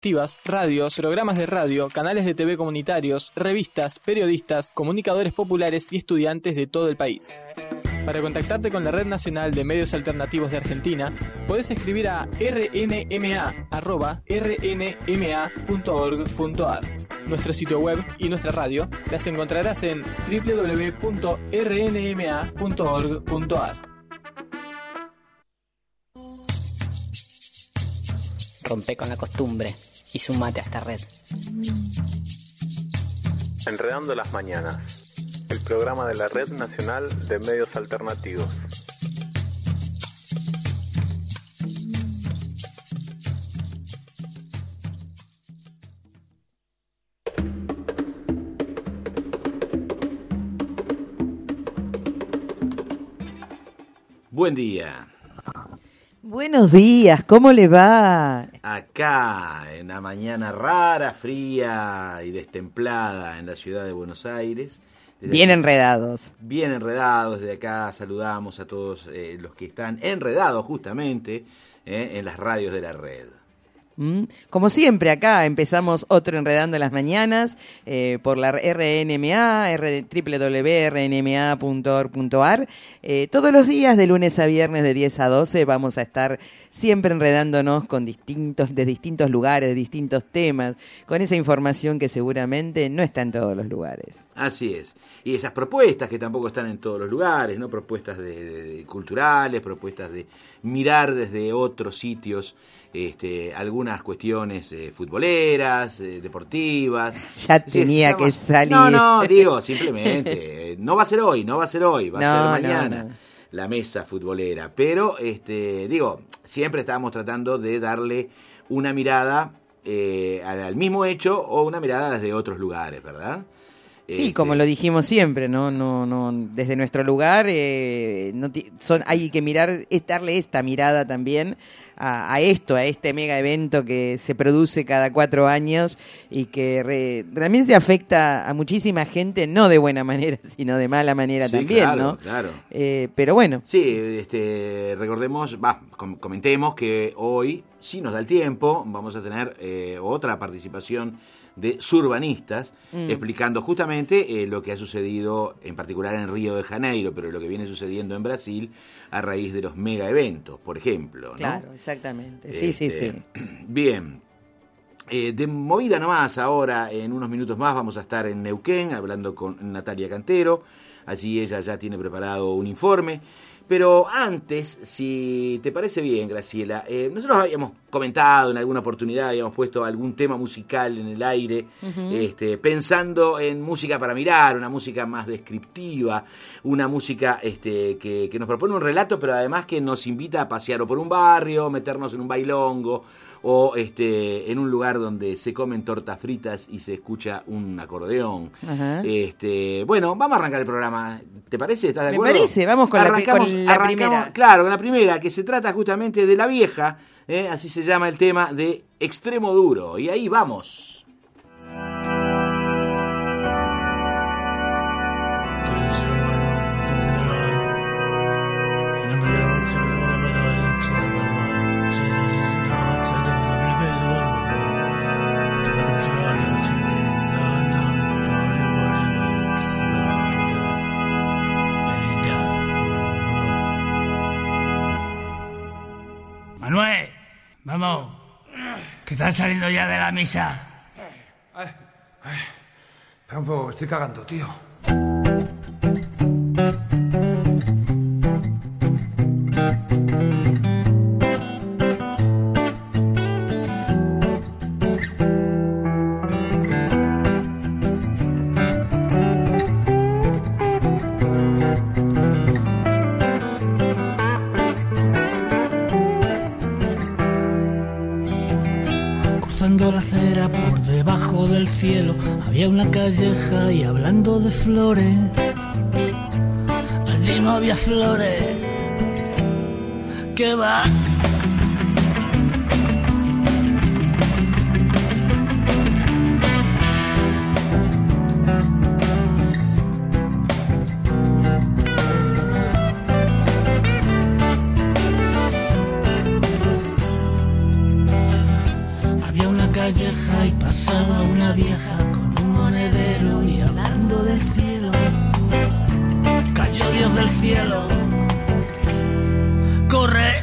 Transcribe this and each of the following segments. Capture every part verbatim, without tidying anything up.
colectivas, radios, programas de radio, canales de T V comunitarios, revistas, periodistas, comunicadores populares y estudiantes de todo el país. Para contactarte con la Red Nacional de Medios Alternativos de Argentina, podés escribir a r n m a arroba r n m a punto org punto a r. Nuestro sitio web y nuestra radio las encontrarás en w w w punto r n m a punto org punto a r. Rompe con la costumbre y sumate a esta red. Enredando las mañanas. El programa de la Red Nacional de Medios Alternativos. Buen día. Buenos días, ¿cómo le va? Acá, en la mañana rara, fría y destemplada en la ciudad de Buenos Aires. Desde Bien aquí, enredados. Bien enredados. Desde acá saludamos a todos eh, los que están enredados justamente eh, en las radios de la red. ¿Mm? Como siempre, acá empezamos otro Enredando las Mañanas eh, por la R N M A, w w w punto r n m a punto org punto a r. Eh, todos los días, de lunes a viernes, de diez a doce, vamos a estar siempre enredándonos con distintos, de distintos lugares, de distintos temas, con esa información que seguramente no está en todos los lugares. Así es. Y esas propuestas que tampoco están en todos los lugares, ¿no? Propuestas de, de, de culturales, propuestas de mirar desde otros sitios este, algunas cuestiones eh, futboleras, eh, deportivas. Ya tenía que salir. No, no, digo, simplemente, eh, no va a ser hoy, no va a ser hoy, va no, a ser mañana. No, no. La mesa futbolera. Pero, este, digo, siempre estábamos tratando de darle una mirada eh, al, al mismo hecho o una mirada a las de otros lugares, ¿verdad? Sí, Este... como lo dijimos siempre, no, no, no, desde nuestro lugar eh, no t- son, hay que mirar, es darle esta mirada también a, a esto, a este mega evento que se produce cada cuatro años y que re, realmente afecta a muchísima gente, no de buena manera, sino de mala manera sí, también, claro, ¿no? Claro. Eh, pero bueno. Sí, este, recordemos, va, com- comentemos que hoy, si nos da el tiempo, vamos a tener eh, otra participación de surbanistas, mm. explicando justamente eh, lo que ha sucedido, en particular en Río de Janeiro, pero lo que viene sucediendo en Brasil a raíz de los mega eventos, por ejemplo, ¿no? Claro, exactamente. Sí, este, sí, sí. Bien. Eh, de movida nomás, ahora en unos minutos más vamos a estar en Neuquén hablando con Natalia Cantero. Allí ella ya tiene preparado un informe. Pero antes, si te parece bien, Graciela, eh, nosotros habíamos comentado en alguna oportunidad, habíamos puesto algún tema musical en el aire, uh-huh. este, pensando en música para mirar, una música más descriptiva, una música este, que, que nos propone un relato, pero además que nos invita a pasear o por un barrio, meternos en un bailongo, o este, en un lugar donde se comen tortas fritas y se escucha un acordeón. Uh-huh. Este, bueno, vamos a arrancar el programa. ¿Te parece? ¿Estás de Me acuerdo? Me parece, vamos con Arrancamos, la, con la primera. Claro, con la primera, que se trata justamente de La Vieja, ¿eh? Así se llama el tema de Extremo Duro. Y ahí vamos. Manuel, vamos, que están saliendo ya de la misa. Ay, ay, espera un poco, estoy cagando, tío. La acera por debajo del cielo había una calleja y hablando de flores, allí no había flores. ¿Qué va? calleja y pasaba una vieja con un monedero y hablando del cielo. Cayó Dios del cielo. Corre.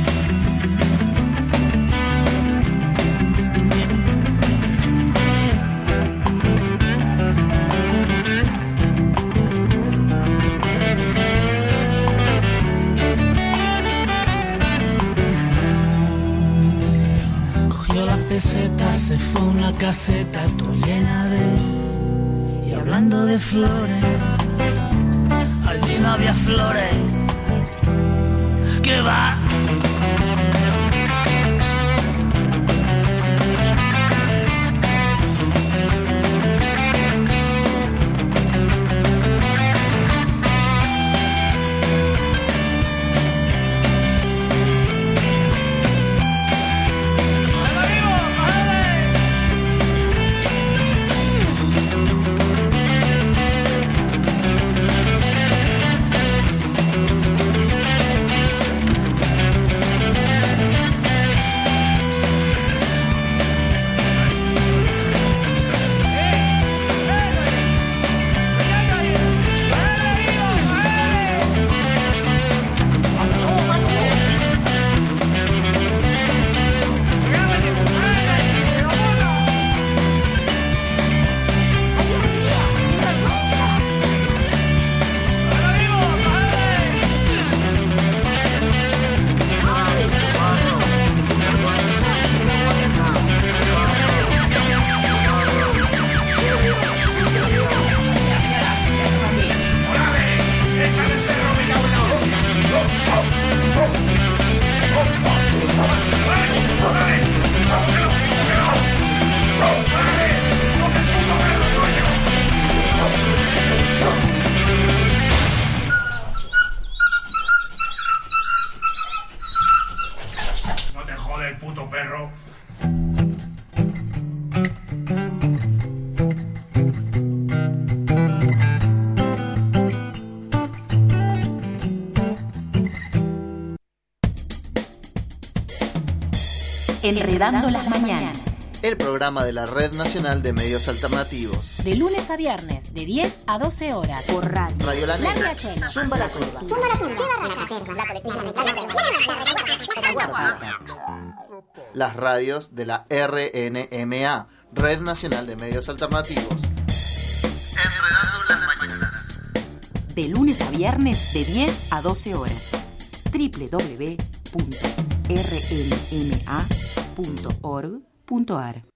Pesetas, se fue a una caseta todo llena de... Y hablando de flores, allí no había flores. ¿Qué va? Enredando las mañanas. El programa de la Red Nacional de Medios Alternativos. De lunes a viernes, de diez a doce horas. Por radio. Radio La Negra. Zumba la Curva. Zumba la Curva. La colectiva. Las radios de la R N M A, Red Nacional de Medios Alternativos. Enredando las mañanas. De lunes a viernes, de diez a doce horas. doble u doble u doble u punto r n m a punto org punto a r.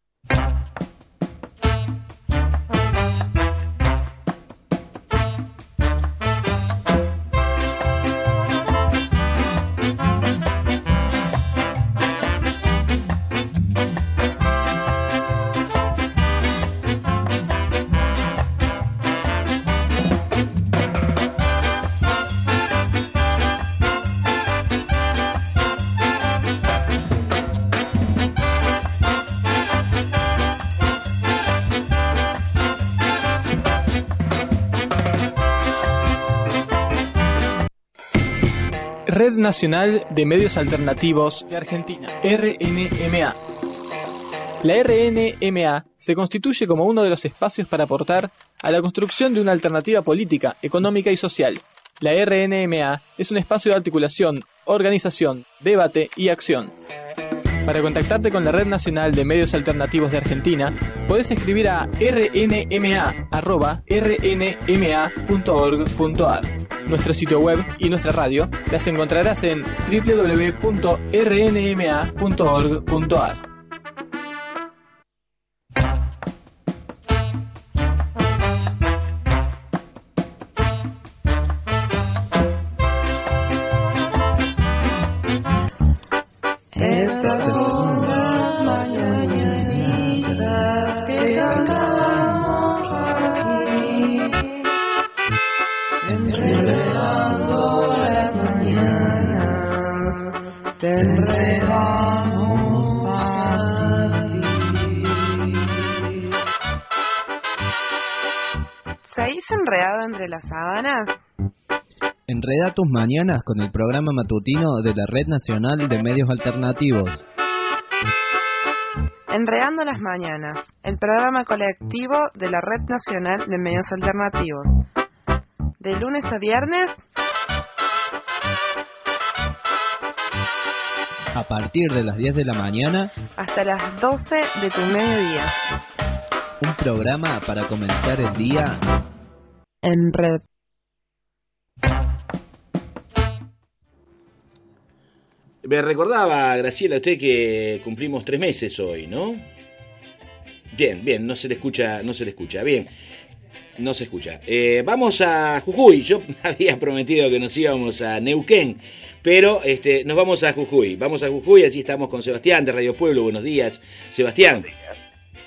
Red Nacional de Medios Alternativos de Argentina, R N M A. La R N M A se constituye como uno de los espacios para aportar a la construcción de una alternativa política, económica y social. La R N M A es un espacio de articulación, organización, debate y acción. Para contactarte con la Red Nacional de Medios Alternativos de Argentina, podés escribir a r n m a arroba r n m a punto org punto a r. Nuestro sitio web y nuestra radio las encontrarás en doble u doble u doble u punto r n m a punto org punto a r. Estas son las mañanitas que cantamos aquí, enredando las mañanas, te enredamos a ti. ¿Seguís enredado entre las sábanas? Enreda tus mañanas con el programa matutino de la Red Nacional de Medios Alternativos. Enredando las Mañanas, el programa colectivo de la Red Nacional de Medios Alternativos. De lunes a viernes, a partir de las diez de la mañana, hasta las doce de tu mediodía. Un programa para comenzar el día en red. Me recordaba, Graciela, usted que cumplimos tres meses hoy, ¿no? Bien, bien, no se le escucha, no se le escucha, bien, no se escucha. Eh, vamos a Jujuy. Yo había prometido que nos íbamos a Neuquén, pero este, nos vamos a Jujuy. Vamos a Jujuy, así estamos con Sebastián de Radio Pueblo. Buenos días, Sebastián. Buenos días.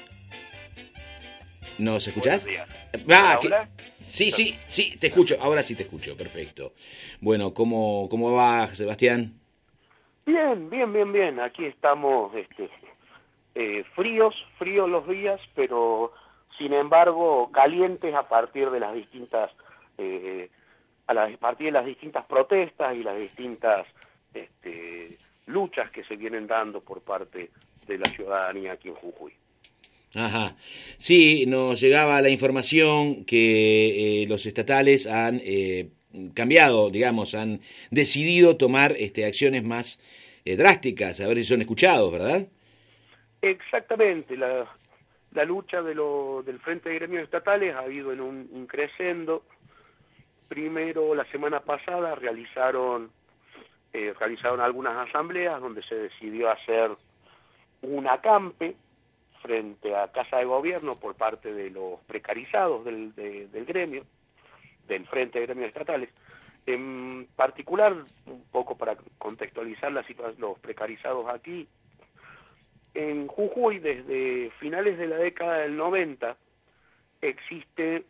¿Nos escuchás? Buenos días. Ah, ¿Hola? que... Sí, sí, sí, te escucho. Ahora sí te escucho, perfecto. Bueno, ¿cómo, cómo va, Sebastián? Bien, bien, bien, bien. Aquí estamos este, eh, fríos, fríos los días, pero sin embargo calientes a partir de las distintas, eh, a, la, a partir de las distintas protestas y las distintas este, luchas que se vienen dando por parte de la ciudadanía aquí en Jujuy. Ajá. Sí, nos llegaba la información que eh, los estatales han eh, cambiado, digamos, han decidido tomar este, acciones más eh, drásticas, a ver si son escuchados, ¿verdad? Exactamente, la, la lucha de lo, del Frente de Gremios Estatales ha habido en un increscendo. Primero, la semana pasada realizaron, eh, realizaron algunas asambleas donde se decidió hacer un acampe frente a Casa de Gobierno por parte de los precarizados del, de, del gremio, del Frente de Gremios Estatales. En particular, un poco para contextualizar la situación, los precarizados aquí, en Jujuy desde finales de la década del noventa existe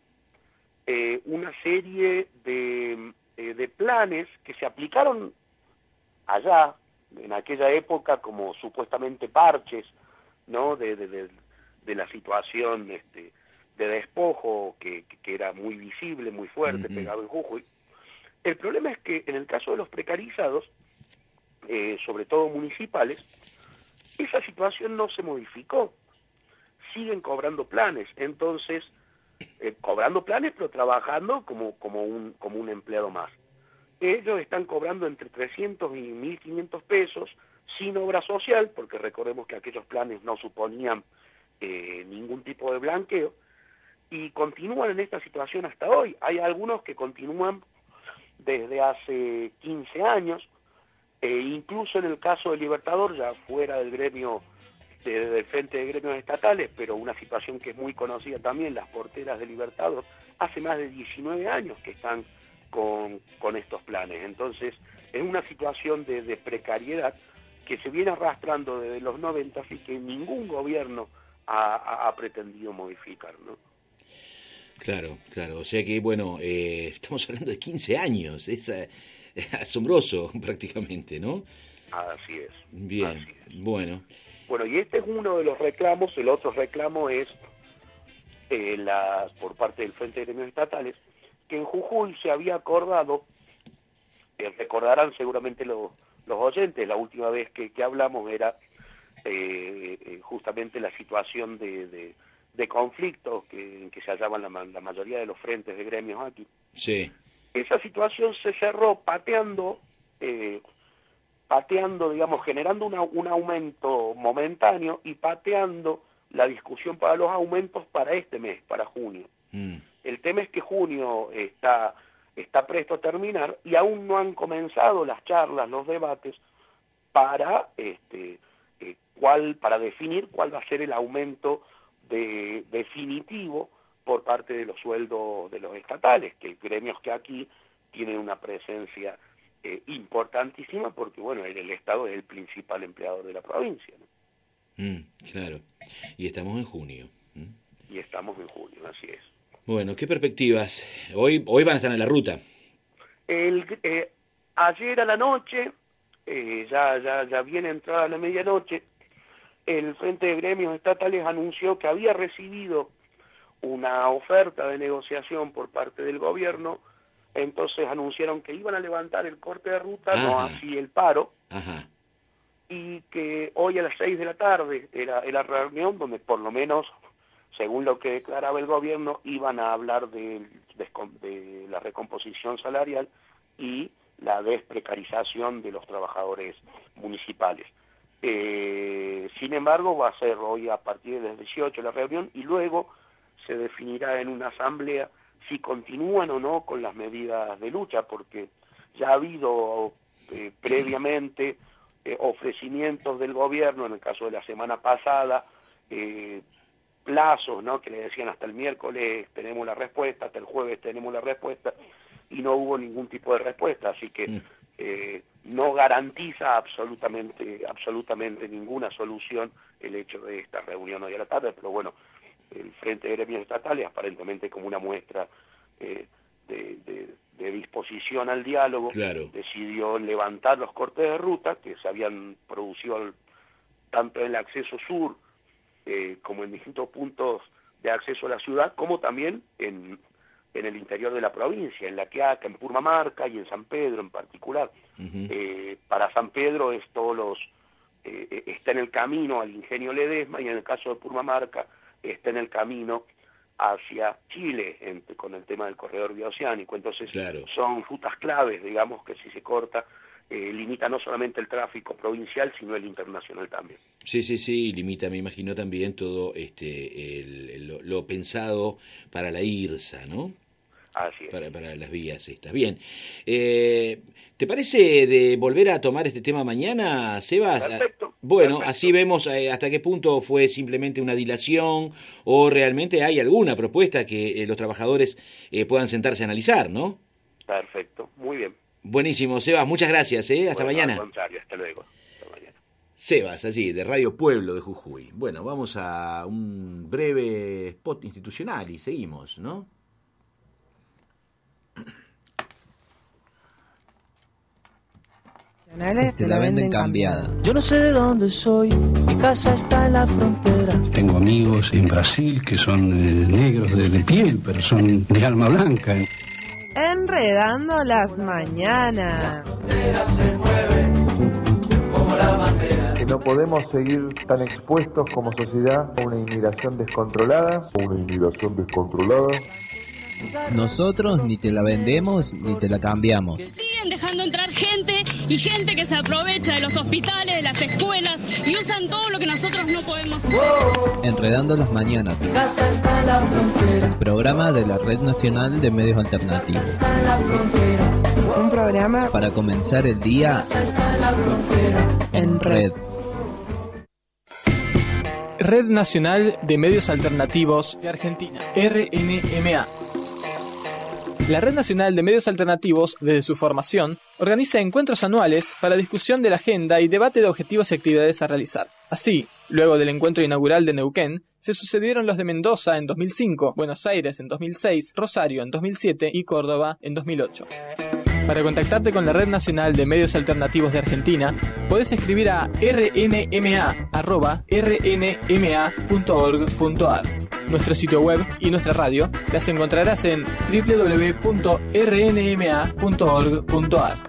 eh, una serie de, eh, de planes que se aplicaron allá, en aquella época, como supuestamente parches, ¿no? de, de, de, de la situación este, de despojo que, que era muy visible, muy fuerte, uh-huh. pegado en Jujuy. El problema es que en el caso de los precarizados, eh, sobre todo municipales, esa situación no se modificó. Siguen cobrando planes, entonces, eh, cobrando planes pero trabajando como, como, un, como un empleado más. Ellos están cobrando entre trescientos y mil quinientos pesos sin obra social, porque recordemos que aquellos planes no suponían eh, ningún tipo de blanqueo, y continúan en esta situación hasta hoy. Hay algunos que continúan desde hace quince años, e incluso en el caso del Libertador, ya fuera del gremio, de, del Frente de Gremios Estatales, pero una situación que es muy conocida también, las porteras del Libertador, hace más de diecinueve años que están con, con estos planes. Entonces, es una situación de, de precariedad que se viene arrastrando desde los noventa y que ningún gobierno ha, ha, ha pretendido modificar, ¿no? Claro, claro, o sea que, bueno, eh, estamos hablando de quince años, es, eh, es asombroso prácticamente, ¿no? Así es. Bien, así es. bueno. Bueno, y este es uno de los reclamos. El otro reclamo es eh, la, por parte del Frente de Gremios Estatales, que en Jujuy se había acordado, eh, recordarán seguramente los, los oyentes, la última vez que, que hablamos era eh, eh, justamente la situación de... de de conflictos que, en que se hallaban la, la mayoría de los frentes de gremios aquí. Sí. Esa situación se cerró pateando, eh, pateando, digamos, generando una, un aumento momentáneo y pateando la discusión para los aumentos para este mes, para junio. Mm. El tema es que junio está, está presto a terminar y aún no han comenzado las charlas, los debates para, este, eh, cuál, para definir cuál va a ser el aumento de definitivo por parte de los sueldos de los estatales, que gremios que aquí tienen una presencia eh, importantísima porque, bueno, el, el Estado es el principal empleador de la provincia, ¿no? Mm, claro. Y estamos en junio. ¿Mm? Y estamos en junio, así es. Bueno, ¿qué perspectivas? Hoy hoy van a estar en la ruta. El, eh, ayer a la noche, eh, ya, ya, ya viene entrada la medianoche, el Frente de Gremios Estatales anunció que había recibido una oferta de negociación por parte del gobierno, entonces anunciaron que iban a levantar el corte de ruta, Ajá. no así el paro, Ajá. y que hoy a las seis de la tarde era, era reunión donde por lo menos, según lo que declaraba el gobierno, iban a hablar de, de, de la recomposición salarial y la desprecarización de los trabajadores municipales. Eh, sin embargo, va a ser hoy a partir de las dieciocho la reunión y luego se definirá en una asamblea si continúan o no con las medidas de lucha, porque ya ha habido eh, previamente eh, ofrecimientos del gobierno, en el caso de la semana pasada, eh, plazos, ¿no?, que le decían hasta el miércoles tenemos la respuesta, hasta el jueves tenemos la respuesta, y no hubo ningún tipo de respuesta, así que eh, no garantiza absolutamente, absolutamente ninguna solución el hecho de esta reunión hoy a la tarde, pero bueno, el Frente de Gremios Estatales, aparentemente como una muestra eh, de, de, de disposición al diálogo, claro, decidió levantar los cortes de ruta que se habían producido al, tanto en el acceso sur eh, como en distintos puntos de acceso a la ciudad, como también en, en el interior de la provincia, en La Quiaca, en Purmamarca y en San Pedro en particular. Uh-huh. Eh, para San Pedro es todos los, eh, está en el camino al Ingenio Ledesma, y en el caso de Purmamarca está en el camino hacia Chile en, con el tema del corredor bioceánico. Entonces claro, son rutas claves, digamos, que si se corta eh, limita no solamente el tráfico provincial sino el internacional también. Sí, sí, sí, limita, me imagino, también todo este el, el, lo, lo pensado para la IRSA, ¿no? Así es. Para, para las vías estas. Bien, eh, ¿te parece de volver a tomar este tema mañana, Sebas? Perfecto. Bueno, perfecto. Así vemos eh, hasta qué punto fue simplemente una dilación o realmente hay alguna propuesta que eh, los trabajadores eh, puedan sentarse a analizar, ¿no? Perfecto, muy bien. Buenísimo, Sebas, muchas gracias, ¿eh? Hasta bueno, mañana. Al contrario, hasta luego. Hasta mañana. Sebas, allí, de Radio Pueblo de Jujuy. Bueno, vamos a un breve spot institucional y seguimos, ¿no? Te la venden cambiada. Yo no sé de dónde soy, mi casa está en la frontera. Tengo amigos en Brasil que son eh, negros de, de piel, pero son de alma blanca. Enredando las mañanas. Se mueve como la bandera. Que no podemos seguir tan expuestos como sociedad a una inmigración descontrolada. Una inmigración descontrolada. Nosotros ni te la vendemos ni te la cambiamos. Siguen dejando entrar gente y gente que se aprovecha de los hospitales, de las escuelas y usan todo lo que nosotros no podemos usar. Enredando las mañanas. El programa de la Red Nacional de Medios Alternativos. Un programa para comenzar el día en red. Red Nacional de Medios Alternativos de Argentina, R N M A. La Red Nacional de Medios Alternativos, desde su formación, organiza encuentros anuales para discusión de la agenda y debate de objetivos y actividades a realizar. Así, luego del encuentro inaugural de Neuquén, se sucedieron los de Mendoza en dos mil cinco, Buenos Aires en dos mil seis, Rosario en dos mil siete y Córdoba en dos mil ocho. Para contactarte con la Red Nacional de Medios Alternativos de Argentina, podés escribir a r n m a arroba r n m a punto org punto a r. Nuestro sitio web y nuestra radio las encontrarás en w w w punto r n m a punto org punto a r.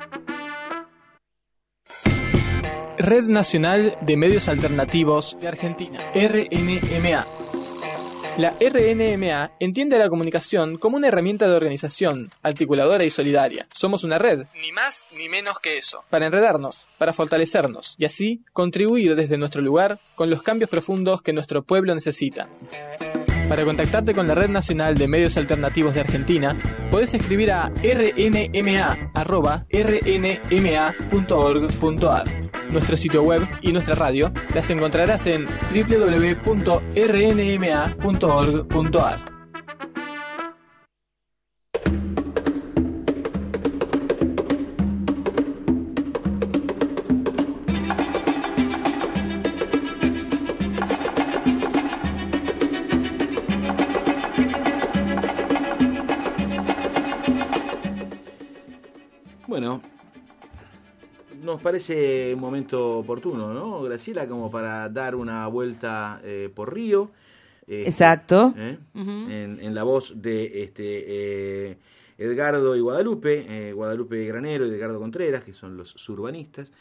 Red Nacional de Medios Alternativos de Argentina, R N M A. La R N M A entiende a la comunicación como una herramienta de organización, articuladora y solidaria. Somos una red, ni más ni menos que eso, para enredarnos, para fortalecernos y así contribuir desde nuestro lugar con los cambios profundos que nuestro pueblo necesita. Para contactarte con la Red Nacional de Medios Alternativos de Argentina, podés escribir a r n m a arroba r n m a punto org punto a r. Nuestro sitio web y nuestra radio las encontrarás en w w w punto r n m a punto org punto a r. Bueno, nos parece un momento oportuno, ¿no, Graciela? Como para dar una vuelta eh, por Río. Eh, Exacto. Eh, uh-huh. en, en la voz de este eh, Edgardo y Guadalupe, eh, Guadalupe Granero y Edgardo Contreras, que son los surbanistas,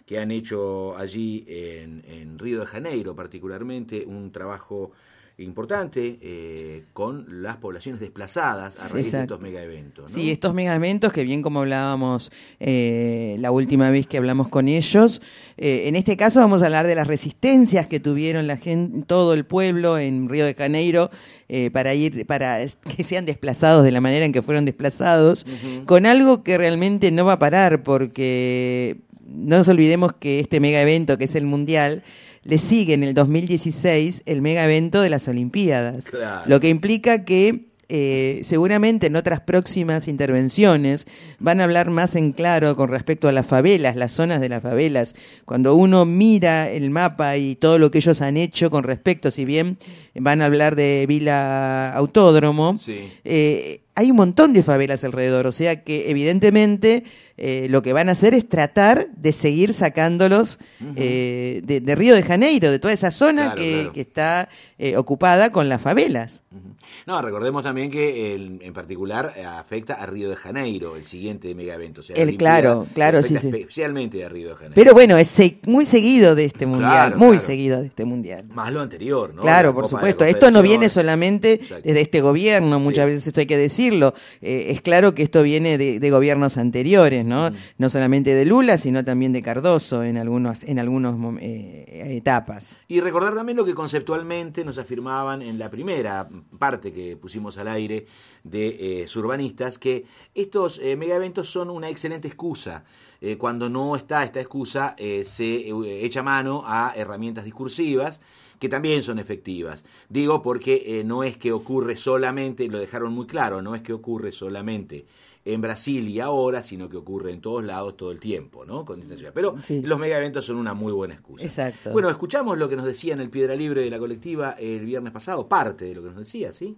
que han hecho allí en, en Río de Janeiro, particularmente, un trabajo importante eh, con las poblaciones desplazadas a raíz Exacto. de estos megaeventos, ¿no? Sí, estos megaeventos que bien como hablábamos eh, la última vez que hablamos con ellos, eh, en este caso vamos a hablar de las resistencias que tuvieron la gente, todo el pueblo en Río de Janeiro eh, para ir, para que sean desplazados de la manera en que fueron desplazados, uh-huh. con algo que realmente no va a parar, porque no nos olvidemos que este megaevento que es el Mundial le sigue en el dos mil dieciséis el mega evento de las Olimpiadas, claro. Lo que implica que eh, seguramente en otras próximas intervenciones van a hablar más en claro con respecto a las favelas, las zonas de las favelas. Cuando uno mira el mapa y todo lo que ellos han hecho con respecto, si bien van a hablar de Vila Autódromo, sí. eh, hay un montón de favelas alrededor, o sea que evidentemente eh, lo que van a hacer es tratar de seguir sacándolos uh-huh. eh, de, de Río de Janeiro, de toda esa zona claro, que, claro. que está eh, ocupada con las favelas. Uh-huh. No, recordemos también que el, en particular afecta a Río de Janeiro, el siguiente megaevento. O sea, el, claro, claro, sí, sí. Especialmente a Río de Janeiro. Pero bueno, es se- muy seguido de este mundial, claro, muy claro. seguido de este mundial. Más lo anterior, ¿no? Claro, por supuesto. Esto no viene solamente Exacto. desde este gobierno, muchas sí. veces esto hay que decirlo. Eh, es claro que esto viene de, de gobiernos anteriores, ¿no? Mm. No solamente de Lula, sino también de Cardoso en algunos en algunos eh, etapas. Y recordar también lo que conceptualmente nos afirmaban en la primera parte que pusimos al aire de eh, Surbanistas, que estos eh, megaeventos son una excelente excusa. Eh, cuando no está esta excusa, eh, se eh, echa mano a herramientas discursivas que también son efectivas. Digo porque eh, no es que ocurre solamente, lo dejaron muy claro, no es que ocurre solamente en Brasil y ahora, sino que ocurre en todos lados todo el tiempo, ¿no? Con intensidad. Pero sí. los megaeventos son una muy buena excusa. Exacto. Bueno, escuchamos lo que nos decía en el Piedra Libre de la colectiva el viernes pasado, parte de lo que nos decía, ¿sí?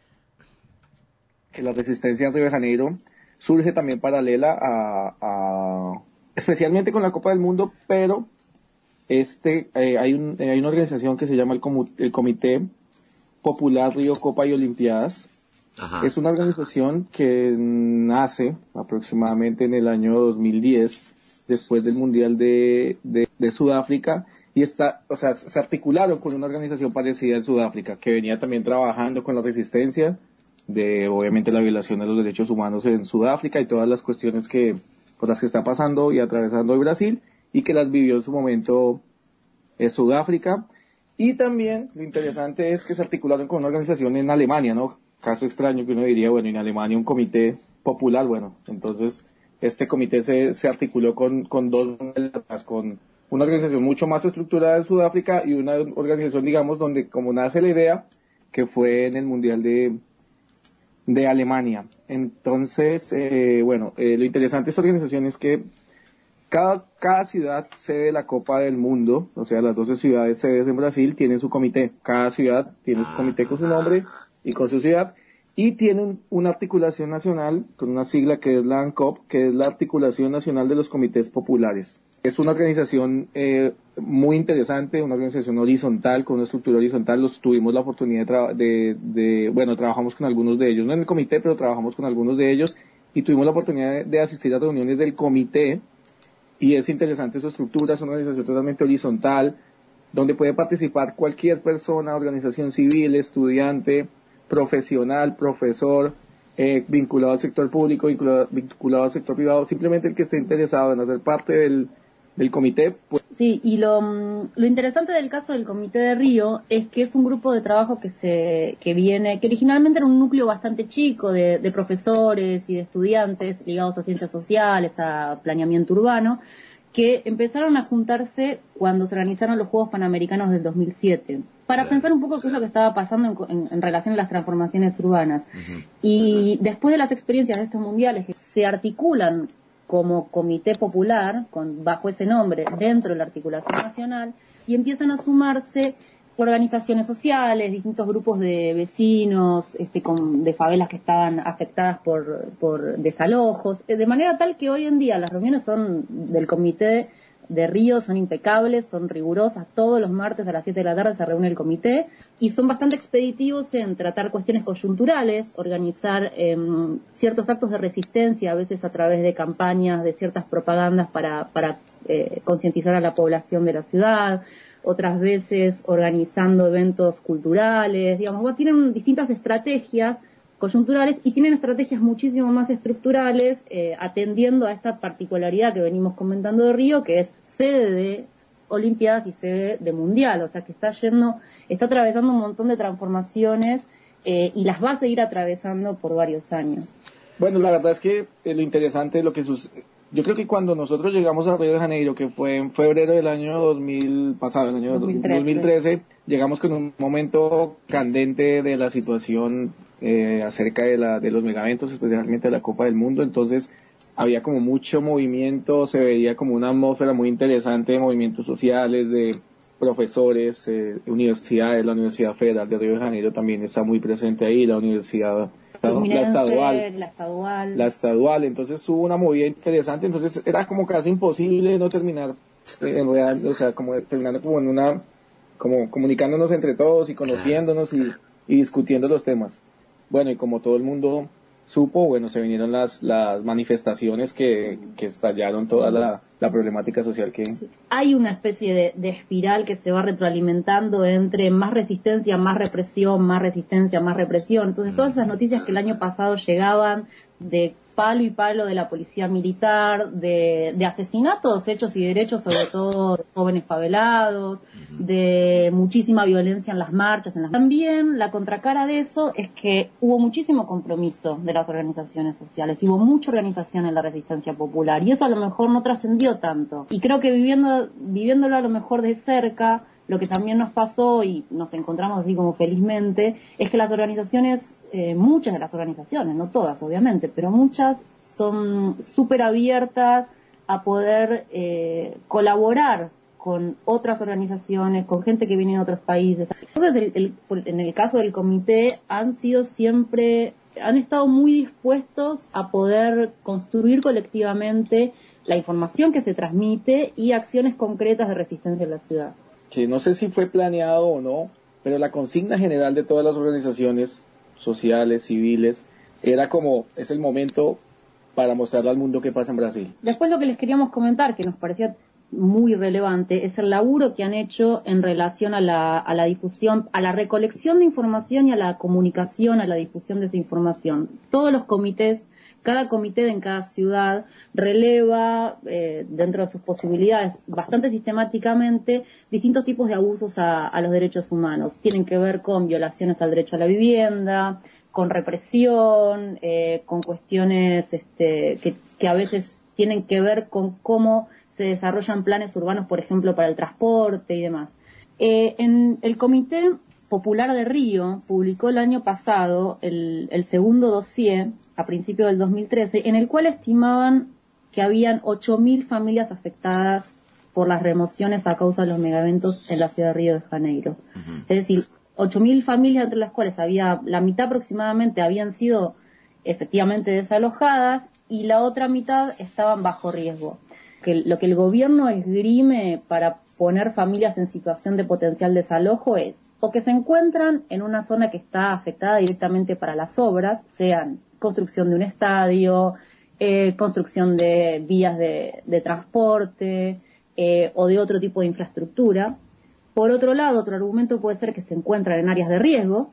Que la resistencia en Río de Janeiro surge también paralela a, a especialmente con la Copa del Mundo, pero este eh, hay, un, eh, hay una organización que se llama el, Comu, el Comité Popular Río Copa y Olimpiadas. Ajá. Es una organización que nace aproximadamente en el año dos mil diez, después del Mundial de, de, de Sudáfrica, y está, o sea, se articularon con una organización parecida en Sudáfrica, que venía también trabajando con la resistencia de, obviamente, la violación de los derechos humanos en Sudáfrica y todas las cuestiones que por las que está pasando y atravesando hoy Brasil, y que las vivió en su momento en Sudáfrica. Y también lo interesante es que se articularon con una organización en Alemania, ¿no? Caso extraño que uno diría, bueno, en Alemania un comité popular, bueno, entonces este comité se, se articuló con, con dos, con una organización mucho más estructurada en Sudáfrica y una organización, digamos, donde como nace la idea, que fue en el Mundial de, de Alemania. Entonces, eh, bueno, eh, lo interesante de esta organización es que cada, cada ciudad sede de la Copa del Mundo, o sea, las doce ciudades sedes en Brasil tienen su comité, cada ciudad tiene su comité con su nombre y con su ciudad, y tiene un, una articulación nacional con una sigla que es la ANCOP, que es la Articulación Nacional de los Comités Populares. Es una organización eh, muy interesante, una organización horizontal, con una estructura horizontal. Los tuvimos la oportunidad de, tra- de, de, bueno, trabajamos con algunos de ellos, no en el comité, pero trabajamos con algunos de ellos, y tuvimos la oportunidad de, de asistir a reuniones del comité, y es interesante su estructura, es una organización totalmente horizontal, donde puede participar cualquier persona, organización civil, estudiante, profesional, profesor, eh, vinculado al sector público, vinculado, vinculado al sector privado, simplemente el que esté interesado en hacer parte del, del comité. Pues. Sí, y lo, lo interesante del caso del Comité de Río es que es un grupo de trabajo que se que viene, que originalmente era un núcleo bastante chico de, de profesores y de estudiantes ligados a ciencias sociales, a planeamiento urbano, que empezaron a juntarse cuando se organizaron los Juegos Panamericanos del dos mil siete, para pensar un poco qué es lo que estaba pasando en, en, en relación a las transformaciones urbanas. Uh-huh. Y después de las experiencias de estos mundiales, que se articulan como comité popular, con bajo ese nombre, dentro de la articulación nacional, y empiezan a sumarse organizaciones sociales, distintos grupos de vecinos, este, con, de favelas que estaban afectadas por, por desalojos, de manera tal que hoy en día las reuniones son del Comité de Río, son impecables, son rigurosas. Todos los martes a las siete de la tarde se reúne el comité y son bastante expeditivos en tratar cuestiones coyunturales, organizar eh, ciertos actos de resistencia, a veces a través de campañas, de ciertas propagandas para, para eh, concientizar a la población de la ciudad, otras veces organizando eventos culturales, digamos, bueno, tienen distintas estrategias coyunturales y tienen estrategias muchísimo más estructurales, eh, atendiendo a esta particularidad que venimos comentando de Río, que es sede de Olimpiadas y sede de Mundial, o sea que está yendo, está atravesando un montón de transformaciones eh, y las va a seguir atravesando por varios años. Bueno, la verdad es que eh, lo interesante es lo que sucede. Yo creo que cuando nosotros llegamos a Río de Janeiro, que fue en febrero del año dos mil pasado, el año dos mil trece, dos mil trece, llegamos con un momento candente de la situación eh, acerca de, la, de los megaeventos, especialmente de la Copa del Mundo. Entonces había como mucho movimiento, se veía como una atmósfera muy interesante de movimientos sociales, de profesores, eh, universidades. La Universidad Federal de Río de Janeiro también está muy presente ahí, la Universidad La estadual, la estadual. La estadual, entonces hubo una movida interesante, entonces era como casi imposible no terminar en real, o sea, como terminando como en una, como comunicándonos entre todos y conociéndonos y, y discutiendo los temas. Bueno, y como todo el mundo supo, bueno, se vinieron las las manifestaciones que, que estallaron toda la, la problemática social que... Hay una especie de, de espiral que se va retroalimentando entre más resistencia, más represión, más resistencia, más represión. Entonces todas esas noticias que el año pasado llegaban de palo y palo de la policía militar, de, de asesinatos, hechos y derechos, sobre todo de jóvenes favelados, de muchísima violencia en las marchas. En las... También la contracara de eso es que hubo muchísimo compromiso de las organizaciones sociales, hubo mucha organización en la resistencia popular y eso a lo mejor no trascendió tanto. Y creo que viviendo viviéndolo a lo mejor de cerca, lo que también nos pasó y nos encontramos así como felizmente, es que las organizaciones, eh, muchas de las organizaciones, no todas obviamente, pero muchas son súper abiertas a poder eh, colaborar con otras organizaciones, con gente que viene de otros países. Entonces, el, el, en el caso del comité, han sido siempre, han estado muy dispuestos a poder construir colectivamente la información que se transmite y acciones concretas de resistencia en la ciudad. Que no sé si fue planeado o no, pero la consigna general de todas las organizaciones sociales, civiles, era como, es el momento para mostrarle al mundo qué pasa en Brasil. Después lo que les queríamos comentar, que nos parecía muy relevante, es el laburo que han hecho en relación a la, a la difusión, a la recolección de información y a la comunicación, a la difusión de esa información. Todos los comités, cada comité en cada ciudad releva, eh, dentro de sus posibilidades, bastante sistemáticamente, distintos tipos de abusos a, a los derechos humanos. Tienen que ver con violaciones al derecho a la vivienda, con represión, eh, con cuestiones este, que, que a veces tienen que ver con cómo se desarrollan planes urbanos, por ejemplo, para el transporte y demás. Eh, en el Comité Popular de Río publicó el año pasado el, el segundo dossier, a principios del dos mil trece, en el cual estimaban que habían ocho mil familias afectadas por las remociones a causa de los megaeventos en la ciudad de Río de Janeiro. Uh-huh. Es decir, ocho mil familias, entre las cuales había la mitad aproximadamente habían sido efectivamente desalojadas y la otra mitad estaban bajo riesgo. Que lo que el gobierno esgrime para poner familias en situación de potencial desalojo es o que se encuentran en una zona que está afectada directamente para las obras, sean construcción de un estadio, eh, construcción de vías de, de transporte eh, o de otro tipo de infraestructura. Por otro lado, otro argumento puede ser que se encuentran en áreas de riesgo,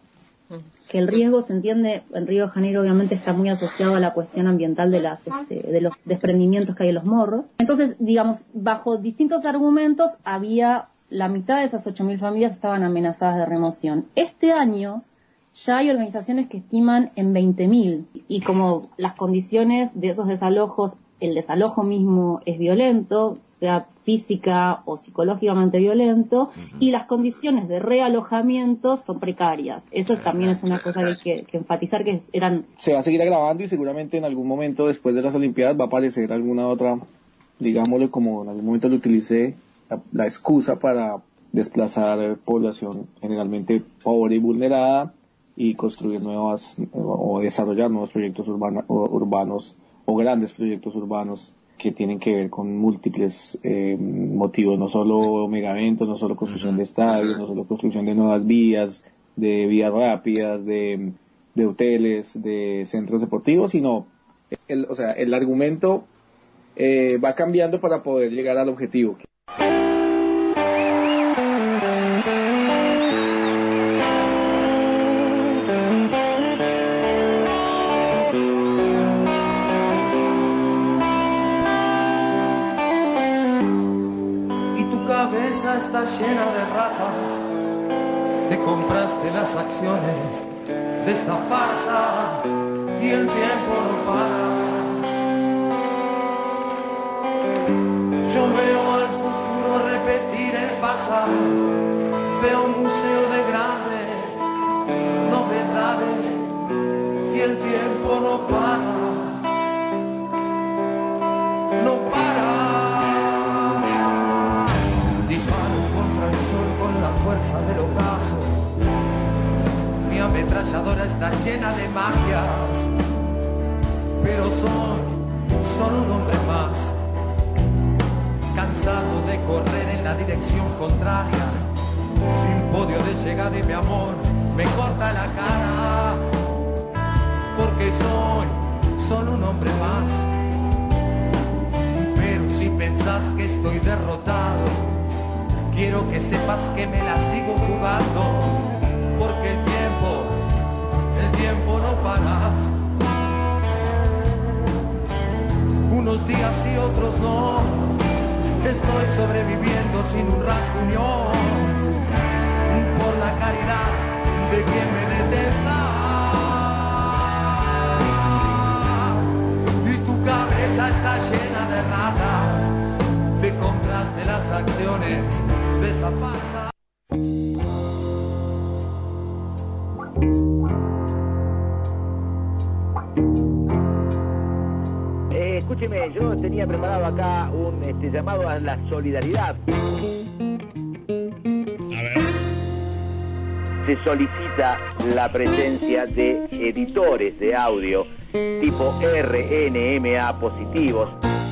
que el riesgo se entiende, en Río de Janeiro obviamente está muy asociado a la cuestión ambiental de, las, este, de los desprendimientos que hay en los morros. Entonces, digamos, bajo distintos argumentos había, la mitad de esas ocho mil familias estaban amenazadas de remoción. Este año ya hay organizaciones que estiman en veinte mil y como las condiciones de esos desalojos, el desalojo mismo es violento, sea física o psicológicamente violento, uh-huh. y las condiciones de realojamiento son precarias. Eso también es una cosa que hay que, que enfatizar, que eran... Se va a seguir agravando y seguramente en algún momento después de las Olimpiadas va a aparecer alguna otra, digámosle como en algún momento lo utilicé, la, la excusa para desplazar población generalmente pobre y vulnerada y construir nuevas o desarrollar nuevos proyectos urbana, o, urbanos o grandes proyectos urbanos que tienen que ver con múltiples eh, motivos, no solo megaeventos, no solo construcción de estadios, no solo construcción de nuevas vías, de vías rápidas, de, de hoteles, de centros deportivos, sino, el, o sea, el argumento eh, va cambiando para poder llegar al objetivo. Está llena de ratas, te compraste las acciones de esta farsa y el tiempo no para. Yo veo al futuro repetir el pasado, veo un museo de grandes novedades y el tiempo no para, no para. Fuerza del ocaso, mi ametralladora está llena de magias, pero soy solo un hombre más, cansado de correr en la dirección contraria, sin podio de llegar y mi amor me corta la cara, porque soy solo un hombre más, pero si pensás que estoy derrotado, quiero que sepas que me la sigo jugando, porque el tiempo, el tiempo no para. Unos días y otros no, estoy sobreviviendo sin un rasguño, por la caridad de quien me detesta. Y tu cabeza está llena de ratas, te compraste las acciones de esta farsa. Eh, escúcheme, yo tenía preparado acá un este, llamado a la solidaridad. A ver. Se solicita la presencia de editores de audio tipo R N M A positivos.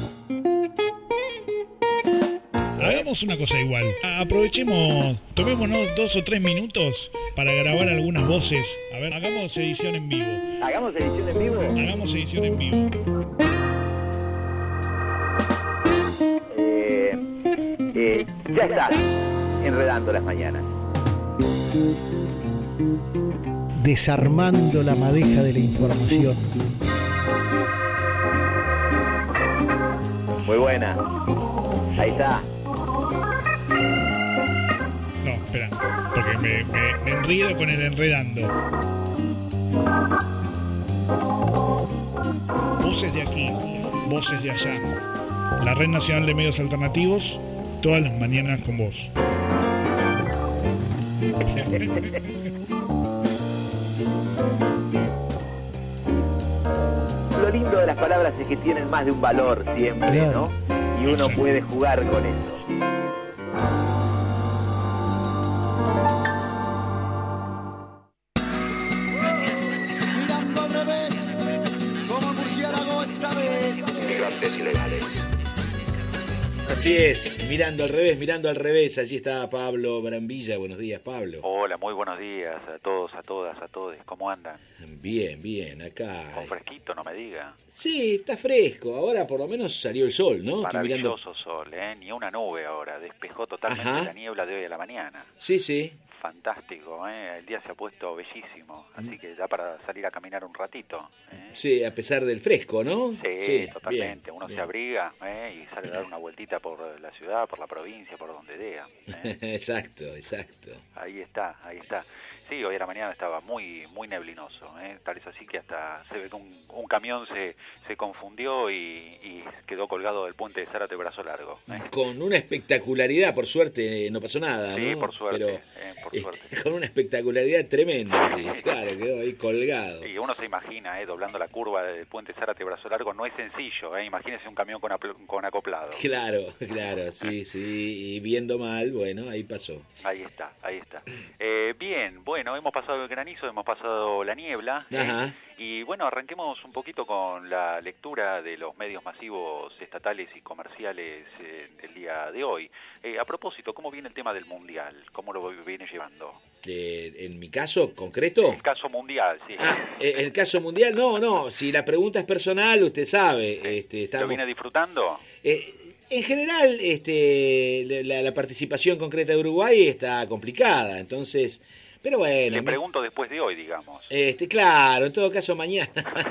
Hagamos una cosa igual, aprovechemos, tomémonos dos o tres minutos para grabar algunas voces. A ver, hagamos edición en vivo. ¿Hagamos edición en vivo? Hagamos edición en vivo. Eh, eh, ya está, enredando las mañanas. Desarmando la madeja de la información. Muy buena. Ahí está. No, espera, porque me, me, me enredo con el enredando. Voces de aquí, voces de allá. La Red Nacional de Medios Alternativos, todas las mañanas con vos. Lo lindo de las palabras es que tienen más de un valor siempre, claro, ¿no? Y uno puede jugar con eso. Así es, mirando al revés, mirando al revés. Allí está Pablo Brambilla. Buenos días, Pablo. Hola, muy buenos días a todos, a todas, a todos. ¿Cómo andan? Bien, bien, acá. Con fresquito, no me diga. Sí, está fresco. Ahora por lo menos salió el sol, ¿no? Maravilloso mirando... sol, ¿eh? Ni una nube ahora. Despejó totalmente Ajá. la niebla de hoy a la mañana. Sí, sí. Fantástico, ¿eh? El día se ha puesto bellísimo, así que ya para salir a caminar un ratito. ¿eh? Sí, a pesar del fresco, ¿no? Sí, sí totalmente. Bien, Uno bien. se abriga ¿eh? y sale a dar una vueltita por la ciudad, por la provincia, por donde dea. ¿eh? Exacto, exacto. Ahí está, ahí está. Sí, hoy a la mañana estaba muy muy neblinoso, ¿eh? Tal es así que hasta se ve que un, un camión se, se confundió y, y quedó colgado del puente de Zárate Brazo Largo. ¿eh? Con una espectacularidad, por suerte no pasó nada, Sí, ¿no? por suerte, Pero, eh, por este, suerte. Con una espectacularidad tremenda, sí, claro, quedó ahí colgado. Y uno se imagina, ¿eh? Doblando la curva del puente Zárate Brazo Largo, no es sencillo, ¿eh? Imagínese un camión con, con acoplado. Claro, claro, sí, sí, y viendo mal, bueno, ahí pasó. Ahí está, ahí está. Eh, bien, bueno, hemos pasado el granizo, hemos pasado la niebla. Ajá. ¿eh? Y bueno, arranquemos un poquito con la lectura de los medios masivos estatales y comerciales eh, del día de hoy. Eh, a propósito, ¿cómo viene el tema del Mundial? ¿Cómo lo viene llevando? este, en mi caso concreto. El caso mundial, sí. Ah, el caso mundial, no, no. Si la pregunta es personal, usted sabe. Sí. Este, estamos, ¿Lo viene disfrutando? Eh, en general, este, la, la participación concreta de Uruguay está complicada, entonces. Pero bueno. Le pregunto después de hoy, digamos. Este, claro, en todo caso mañana.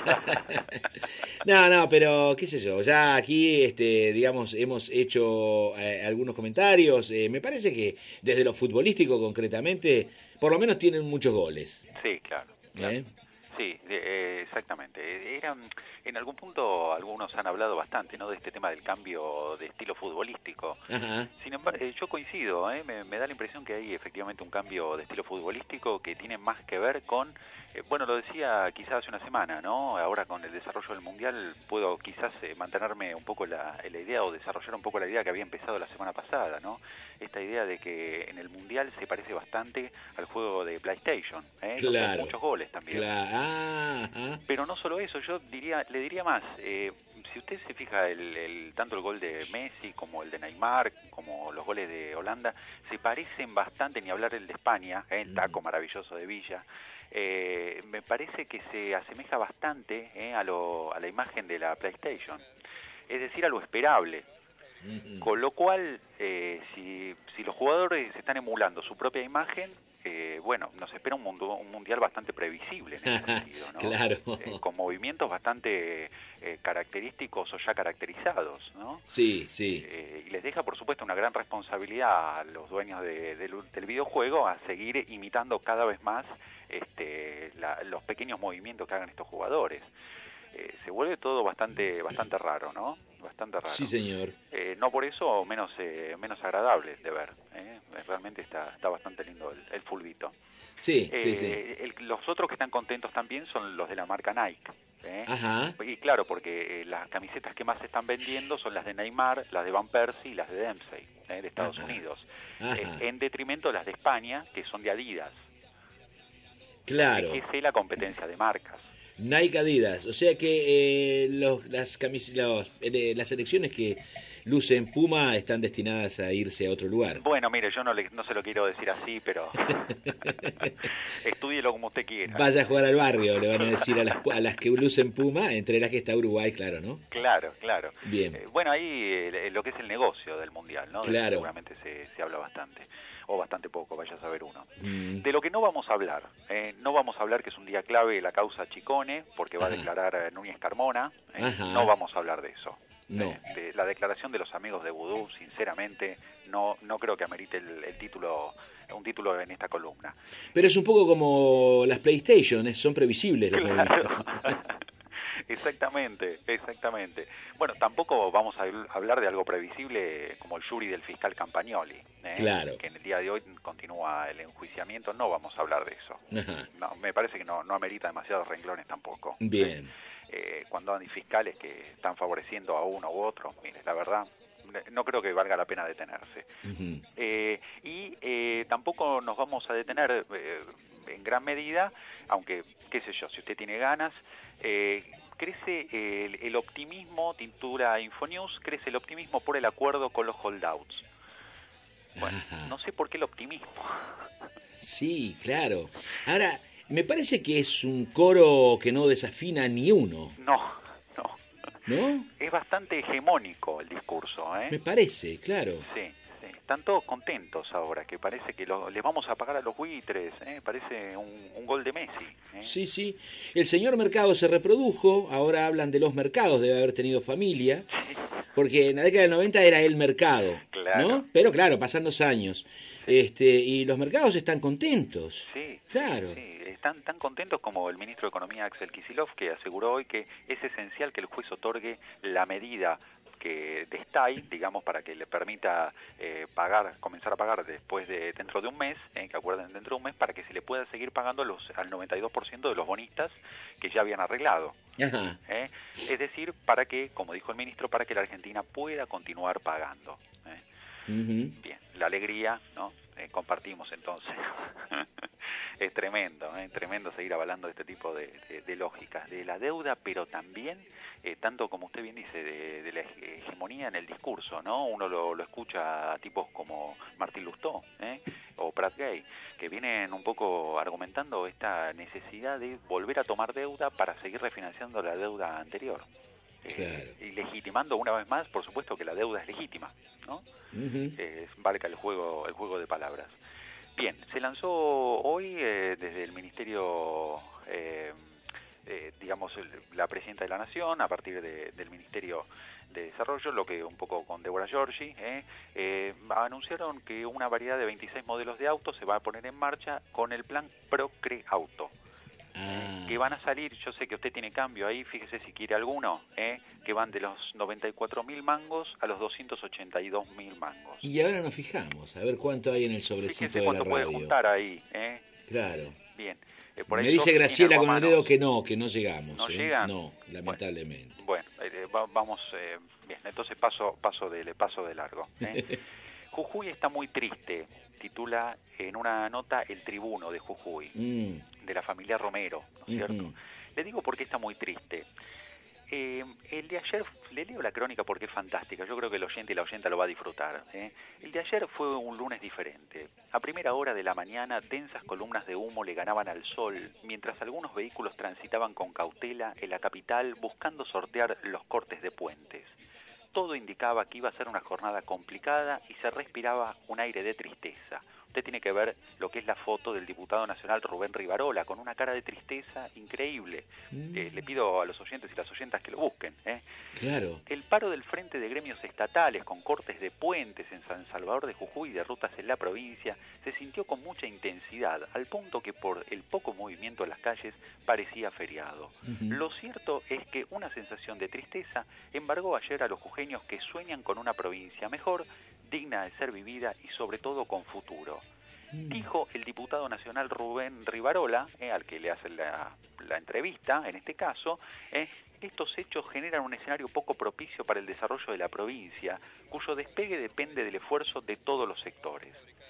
no, no, pero qué sé yo, ya aquí, este, digamos, hemos hecho eh, algunos comentarios. Eh, me parece que desde lo futbolístico concretamente, por lo menos tienen muchos goles. Sí, claro. claro. ¿Eh? Sí, eh, exactamente. Eran, en algún punto algunos han hablado bastante, ¿no?, de este tema del cambio de estilo futbolístico. Ajá. Sin embargo, eh, yo coincido, ¿eh? me, me da la impresión que hay efectivamente un cambio de estilo futbolístico que tiene más que ver con, eh, bueno, lo decía quizás hace una semana, ¿no? Ahora con el desarrollo del Mundial puedo quizás eh, mantenerme un poco la, la idea o desarrollar un poco la idea que había empezado la semana pasada, ¿no? Esta idea de que en el Mundial se parece bastante al juego de PlayStation, ¿eh? Claro. Donde hay muchos goles también. Claro. Ah, ah. Pero no solo eso, yo diría, le diría más, eh, si usted se fija, el, el, tanto el gol de Messi como el de Neymar, como los goles de Holanda, se parecen bastante, ni hablar el de España, eh, el taco maravilloso de Villa, eh, me parece que se asemeja bastante eh, a, lo, a la imagen de la PlayStation, es decir, a lo esperable. Con lo cual, eh, si, si los jugadores están emulando su propia imagen, eh, bueno, nos espera un, mundo, un mundial bastante previsible en ese sentido, ¿no? Claro. Eh, con movimientos bastante eh, característicos o ya caracterizados, ¿no? Sí, sí. Eh, y les deja, por supuesto, una gran responsabilidad a los dueños de, de, del videojuego a seguir imitando cada vez más este, la, los pequeños movimientos que hagan estos jugadores. Eh, se vuelve todo bastante bastante raro, ¿no? Bastante raro. Sí, señor. Eh, no por eso menos eh, menos agradable de ver. ¿eh? Realmente está está bastante lindo el, el fulbito. Sí, eh, sí, sí. El, los otros que están contentos también son los de la marca Nike. ¿eh? Ajá. Y claro, porque eh, las camisetas que más se están vendiendo son las de Neymar, las de Van Persie y las de Dempsey, ¿eh? de Estados Ajá. Unidos. Ajá. Eh, en detrimento de las de España, que son de Adidas. Claro. Que es la competencia de marcas. Nike, Adidas, o sea que eh, los, las, camis los, eh, las selecciones que lucen Puma están destinadas a irse a otro lugar. Bueno, mire, yo no, le, no se lo quiero decir así, pero estúdielo como usted quiera. Vaya a jugar al barrio, le van a decir a las, a las que lucen Puma, entre las que está Uruguay, claro, ¿no? Claro, claro. Bien. Eh, bueno, ahí eh, lo que es el negocio del Mundial, ¿no? Claro. Seguramente se, se habla bastante, o bastante poco, vaya a saber uno. Mm. De lo que no vamos a hablar, eh, no vamos a hablar que es un día clave la causa Chicone, porque va Ajá. a declarar eh, Núñez Carmona, eh, Ajá. no vamos a hablar de eso. No. Eh, de la declaración de los amigos de Vudú, sinceramente, no no creo que amerite el, el título, un título en esta columna. Pero es un poco como las PlayStation, ¿eh? Son previsibles los Claro. movimientos. Exactamente, exactamente. Bueno, tampoco vamos a hablar de algo previsible como el jury del fiscal Campagnoli, ¿eh? Claro. Que en el día de hoy continúa el enjuiciamiento, no vamos a hablar de eso. Ajá. No, me parece que no, no amerita demasiados renglones tampoco. Bien. Eh, cuando hay fiscales que están favoreciendo a uno u otro, mire, la verdad, no creo que valga la pena detenerse. Uh-huh. Eh, y eh, tampoco nos vamos a detener eh, en gran medida, aunque, qué sé yo, si usted tiene ganas, eh, crece el, el optimismo, tintura Infonews, crece el optimismo por el acuerdo con los holdouts. Bueno, Ajá. no sé por qué el optimismo. Sí, claro. Ahora, me parece que es un coro que no desafina ni uno. No, no. ¿No? Es bastante hegemónico el discurso, ¿eh? Me parece, claro. Sí, sí. Están todos contentos ahora, que parece que lo, les vamos a pagar a los buitres, ¿eh? Parece un, un gol de Messi. ¿eh? Sí, sí. El señor Mercado se reprodujo, ahora hablan de los mercados, debe haber tenido familia, porque en la década del noventa era el mercado, Claro. ¿no? Pero claro, pasan los años. Este, y los mercados están contentos. Sí, Claro. sí, están tan contentos como el ministro de Economía Axel Kicillof, que aseguró hoy que es esencial que el juez otorgue la medida que de stay, digamos, para que le permita eh, pagar, comenzar a pagar después de dentro de un mes, eh, que acuerden dentro de un mes, para que se le pueda seguir pagando los, al noventa y dos por ciento de los bonistas que ya habían arreglado. Ajá. ¿eh? Es decir, para que, como dijo el ministro, para que la Argentina pueda continuar pagando. ¿eh? Uh-huh. Bien, la alegría, ¿no? Eh, compartimos entonces. Es tremendo, ¿eh? Tremendo seguir avalando este tipo de, de, de lógicas de la deuda, pero también, eh, tanto como usted bien dice, de, de la hegemonía en el discurso, ¿no? Uno lo, lo escucha a tipos como Martín Lustó, ¿eh? o Prat Gay, que vienen un poco argumentando esta necesidad de volver a tomar deuda para seguir refinanciando la deuda anterior. Eh, claro. Y legitimando una vez más, por supuesto, que la deuda es legítima, ¿no? Uh-huh. Eh, valga el juego, el juego de palabras. Bien, se lanzó hoy eh, desde el Ministerio, eh, eh, digamos, el, la Presidenta de la Nación, a partir de, del Ministerio de Desarrollo, lo que un poco con Débora Giorgi, eh, eh, anunciaron que una variedad de veintiséis modelos de autos se va a poner en marcha con el plan Procreauto. Ah. Que van a salir, yo sé que usted tiene cambio ahí, fíjese si quiere alguno, eh, que van de los noventa y cuatro mil mangos a los doscientos ochenta y dos mil mangos. Y ahora nos fijamos, a ver cuánto hay en el sobrecito Fíjese de la cuánto puede radio. juntar ahí. Eh. Claro. Bien. Eh, por ahí Me dice Sofi Graciela tiene con el algo a dedo mano. que no, que no llegamos. ¿No ¿eh? llegan? No, lamentablemente. Bueno, eh, va, vamos, eh, bien, entonces paso, paso, de, paso de largo. ¿eh? Jujuy está muy triste, titula en una nota El Tribuno de Jujuy, Mm. de la familia Romero, ¿no es cierto? Uh-huh. Le digo por qué está muy triste. Eh, el de ayer, le leo la crónica porque es fantástica, yo creo que el oyente y la oyenta lo va a disfrutar. ¿eh? El de ayer fue un lunes diferente. A primera hora de la mañana, densas columnas de humo le ganaban al sol, mientras algunos vehículos transitaban con cautela en la capital buscando sortear los cortes de puentes. Todo indicaba que iba a ser una jornada complicada y se respiraba un aire de tristeza. Usted tiene que ver lo que es la foto del diputado nacional Rubén Rivarola, con una cara de tristeza increíble. Mm. Eh, le pido a los oyentes y las oyentas que lo busquen. ¿eh? Claro. El paro del Frente de Gremios Estatales, con cortes de puentes en San Salvador de Jujuy y de rutas en la provincia, se sintió con mucha intensidad, al punto que por el poco movimiento en las calles parecía feriado. Uh-huh. Lo cierto es que una sensación de tristeza embargó ayer a los jujeños que sueñan con una provincia mejor, digna de ser vivida y sobre todo con futuro. Mm. Dijo el diputado nacional Rubén Rivarola, eh, al que le hace la, la entrevista, en este caso, eh, estos hechos generan un escenario poco propicio para el desarrollo de la provincia, cuyo despegue depende del esfuerzo de todos los sectores.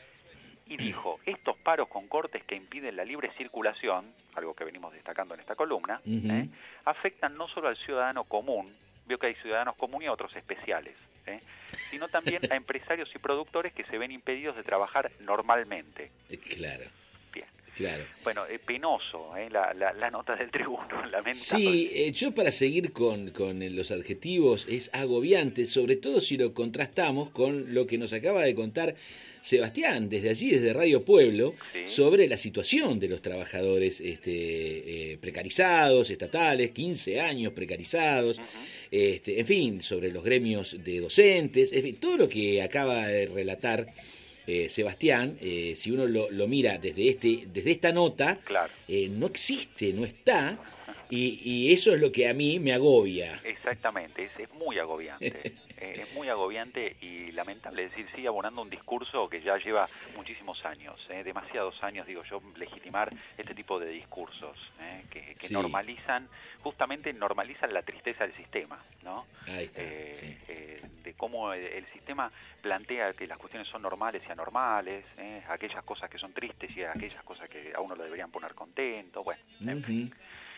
Y dijo, estos paros con cortes que impiden la libre circulación, algo que venimos destacando en esta columna, uh-huh. eh, afectan no solo al ciudadano común, veo que hay ciudadanos comunes y otros especiales, ¿eh? sino también a empresarios y productores que se ven impedidos de trabajar normalmente. Claro. Bien. Claro. Bueno, eh, penoso, ¿eh? la, la, la nota del tribuno, lamentable. Sí, eh, yo para seguir con, con los adjetivos es agobiante, sobre todo si lo contrastamos con lo que nos acaba de contar Sebastián, desde allí, desde Radio Pueblo, sí. sobre la situación de los trabajadores este, eh, precarizados, estatales, quince años precarizados, uh-huh. este, en fin, sobre los gremios de docentes, en fin, todo lo que acaba de relatar eh, Sebastián, eh, si uno lo, lo mira desde, este, desde esta nota, claro. eh, no existe, no está, y, y eso es lo que a mí me agobia. Exactamente, es, es muy agobiante. Eh, es muy agobiante y lamentable, es decir, sigue abonando un discurso que ya lleva muchísimos años, eh, demasiados años, digo yo, legitimar este tipo de discursos eh, que, que sí. normalizan, justamente normalizan la tristeza del sistema, ¿no? Ahí está, eh, sí. eh, de cómo el, el sistema plantea que las cuestiones son normales y anormales, eh, aquellas cosas que son tristes y aquellas cosas que a uno le deberían poner contento, bueno, uh-huh. en fin.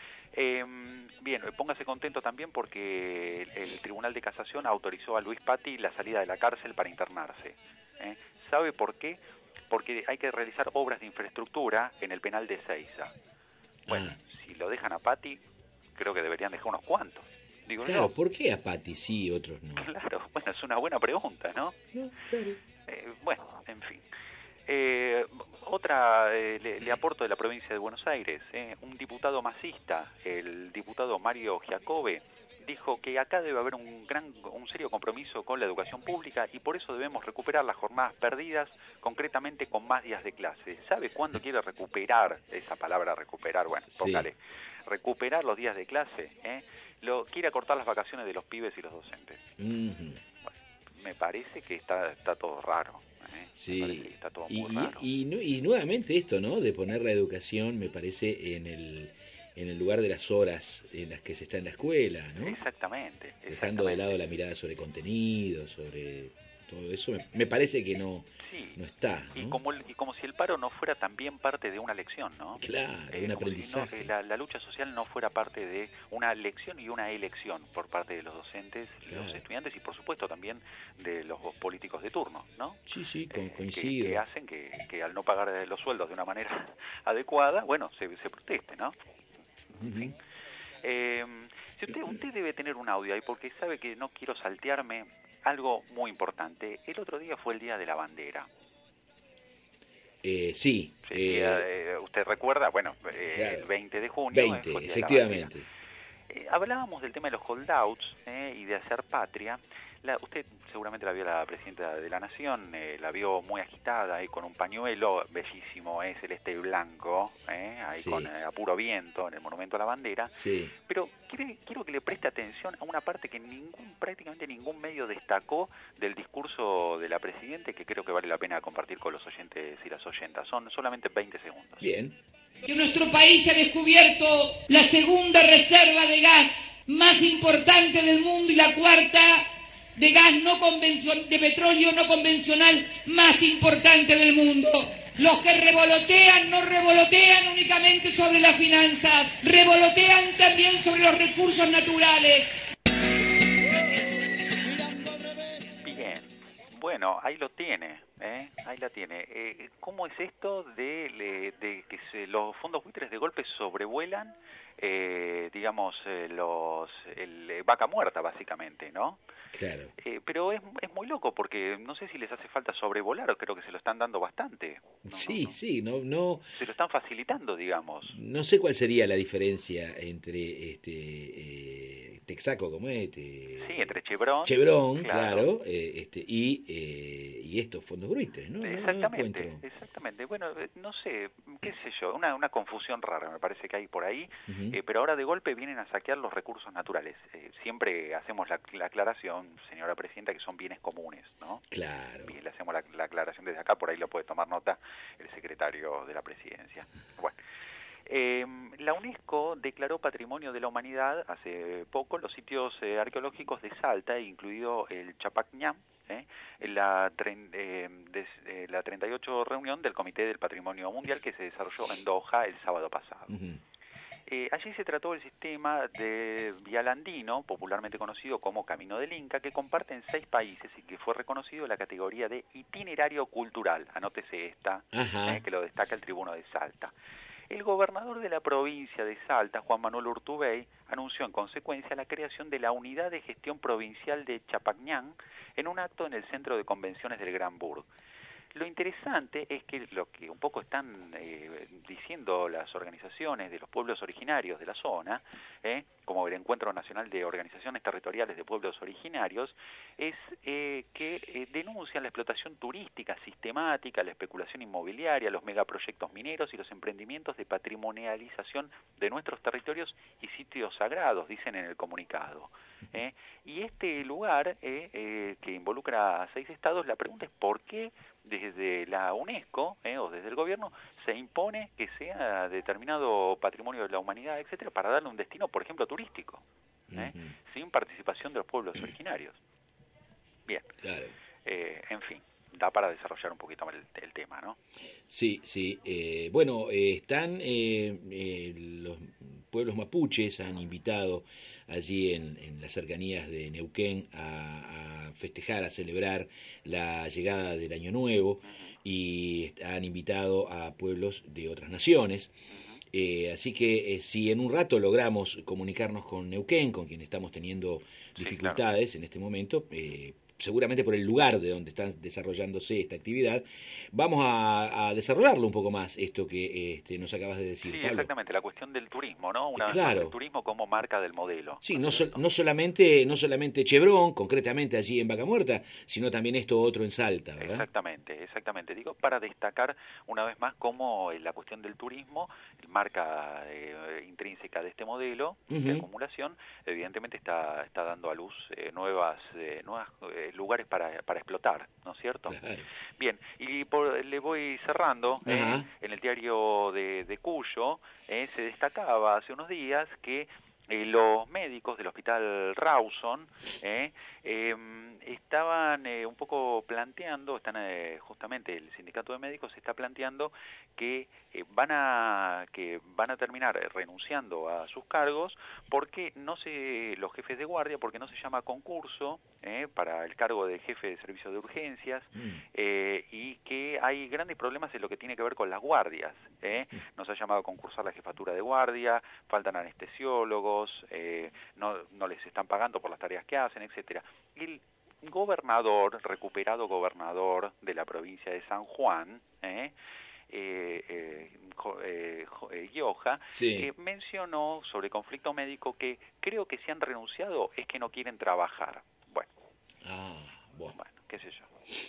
Eh, bien, póngase contento también porque el, el Tribunal de Casación autorizó a Luis Patti la salida de la cárcel para internarse. ¿eh? ¿Sabe por qué? Porque hay que realizar obras de infraestructura en el penal de Ezeiza. Bueno, ah. si lo dejan a Patti, creo que deberían dejar unos cuantos. Digo claro, yo. ¿por qué a Patti sí y otros no? Claro, bueno, es una buena pregunta, ¿no? no claro. eh, bueno, en fin. Eh, otra eh, le, le aporto de la provincia de Buenos Aires, eh, un diputado masista, el diputado Mario Giacobbe, dijo que acá debe haber un gran, un serio compromiso con la educación pública y por eso debemos recuperar las jornadas perdidas, concretamente con más días de clase. ¿Sabe cuándo quiere recuperar esa palabra recuperar? Bueno, póngale, sí. recuperar los días de clase, ¿eh? Lo quiere acortar las vacaciones de los pibes y los docentes. Uh-huh. Bueno, me parece que está, está todo raro. Sí, está todo y, muy raro. Y, y, y nuevamente esto, ¿no? De poner la educación, me parece, en el en el lugar de las horas en las que se está en la escuela, ¿no? Exactamente. Dejando exactamente. de lado la mirada sobre contenido, sobre todo eso me, me parece que no, sí. no está, ¿no? Y como, el, y como si el paro no fuera también parte de una lección, ¿no? Claro, eh, un como aprendizaje. Si no, eh, la, la lucha social no fuera parte de una lección y una elección por parte de los docentes, claro. los estudiantes y por supuesto también de los políticos de turno, ¿no? Sí, sí, con, eh, coincido. Que, que hacen que, que al no pagar los sueldos de una manera adecuada, bueno, se, se proteste, ¿no? Uh-huh. Sí. Eh, si usted, usted debe tener un audio ahí porque sabe que no quiero saltearme algo muy importante. El otro día fue el Día de la Bandera. Eh, sí. sí eh, eh, ¿Usted recuerda? Bueno, eh, claro. el veinte de junio. veinte, fue el Día efectivamente. De la Bandera. Eh, hablábamos del tema de los holdouts eh, y de hacer patria. La, usted seguramente la vio la presidenta de la Nación, eh, la vio muy agitada ahí con un pañuelo bellísimo, eh, celeste y blanco, eh, ahí sí. con eh, a puro viento en el Monumento a la Bandera. Sí. Pero quiero, quiero que le preste atención a una parte que ningún prácticamente ningún medio destacó del discurso de la presidenta, que creo que vale la pena compartir con los oyentes y las oyentas. Son solamente veinte segundos. Bien. Que nuestro país ha descubierto la segunda reserva de gas más importante del mundo y la cuarta de gas no convencional, de petróleo no convencional más importante del mundo. Los que revolotean no revolotean únicamente sobre las finanzas, revolotean también sobre los recursos naturales. Bien, bueno, ahí lo tiene, ¿eh? Ahí la tiene. Eh, ¿Cómo es esto de, de, de que se, los fondos buitres de golpe sobrevuelan, eh, digamos, eh, los el, eh, vaca muerta, básicamente, ¿no? Claro. Eh, pero es, es muy loco porque no sé si les hace falta sobrevolar, o creo que se lo están dando bastante. No, sí, no, no. sí, no, no. Se lo están facilitando, digamos. No sé cuál sería la diferencia entre este eh, Texaco, como es, este, sí, entre Chevron, Chevron, claro, claro eh, este, y eh, y estos fondos buitres, ¿no? Exactamente, no, no exactamente. Bueno, no sé, qué sé yo, una, una confusión rara me parece que hay por ahí, uh-huh. eh, pero ahora de golpe vienen a saquear los recursos naturales. Eh, siempre hacemos la, la aclaración, señora presidenta, que son bienes comunes, ¿no? Claro. Y le hacemos la, la aclaración desde acá, por ahí lo puede tomar nota el secretario de la presidencia. Bueno. Eh, la UNESCO declaró Patrimonio de la Humanidad hace poco los sitios eh, arqueológicos de Salta, incluido el Chapacñán, eh, en la, tre- eh, de, eh, la treinta y ocho reunión del Comité del Patrimonio Mundial que se desarrolló en Doha el sábado pasado. Uh-huh. Eh, allí se trató el sistema de vial andino, popularmente conocido como Camino del Inca, que comparten seis países y que fue reconocido en la categoría de itinerario cultural. Anótese esta, eh, que lo destaca el Tribuno de Salta. El gobernador de la provincia de Salta, Juan Manuel Urtubey, anunció en consecuencia la creación de la Unidad de Gestión Provincial de Chapacñán en un acto en el Centro de Convenciones del Gran Burg. Lo interesante es que lo que un poco están eh, diciendo las organizaciones de los pueblos originarios de la zona, eh, como el Encuentro Nacional de Organizaciones Territoriales de Pueblos Originarios, es eh, que eh, denuncian la explotación turística sistemática, la especulación inmobiliaria, los megaproyectos mineros y los emprendimientos de patrimonialización de nuestros territorios y sitios sagrados, dicen en el comunicado. Eh, y este lugar, eh, eh, que involucra a seis estados, la pregunta es ¿por qué desde la UNESCO eh, o desde el gobierno se impone que sea determinado patrimonio de la humanidad, etcétera, para darle un destino, por ejemplo, turístico, eh, uh-huh. sin participación de los pueblos originarios? Bien, claro. eh, en fin, da para desarrollar un poquito el, el tema, ¿no? Sí, sí. Eh, bueno, eh, están eh, eh, los pueblos mapuches han invitado allí en, en las cercanías de Neuquén a, a festejar, a celebrar la llegada del Año Nuevo, y han invitado a pueblos de otras naciones. Eh, así que eh, si en un rato logramos comunicarnos con Neuquén, con quien estamos teniendo dificultades, sí, claro, en este momento, eh, seguramente por el lugar de donde está desarrollándose esta actividad, vamos a, a desarrollarlo un poco más, esto que este, nos acabas de decir, sí, Pablo. Exactamente, la cuestión del turismo, ¿no? Una claro. El turismo como marca del modelo. Sí, no, so, no solamente no solamente Chevron, concretamente allí en Vaca Muerta, sino también esto otro en Salta, ¿verdad? Exactamente, exactamente. Digo, para destacar una vez más cómo la cuestión del turismo, marca eh, intrínseca de este modelo uh-huh. de acumulación, evidentemente está está dando a luz eh, nuevas eh, nuevas eh, lugares para para explotar, ¿no es cierto? Claro. Bien, y por, le voy cerrando. Eh, en el diario de, de Cuyo eh, se destacaba hace unos días que eh, los médicos del hospital Rawson eh, eh, estaban eh, un poco planteando, están eh, justamente el sindicato de médicos está planteando que eh, van a que van a terminar eh, renunciando a sus cargos porque no se los jefes de guardia porque no se llama concurso eh, para el cargo de jefe de servicio de urgencias mm. eh, y que hay grandes problemas en lo que tiene que ver con las guardias. Eh. No se ha llamado a concursar la jefatura de guardia, faltan anestesiólogos, eh, no, no les están pagando por las tareas que hacen, etcétera. El gobernador, recuperado gobernador de la provincia de San Juan, eh, eh, eh, eh, eh, Gioja, sí. eh, mencionó sobre conflicto médico que creo que si han renunciado es que no quieren trabajar. Bueno, ah, bueno. bueno qué sé yo.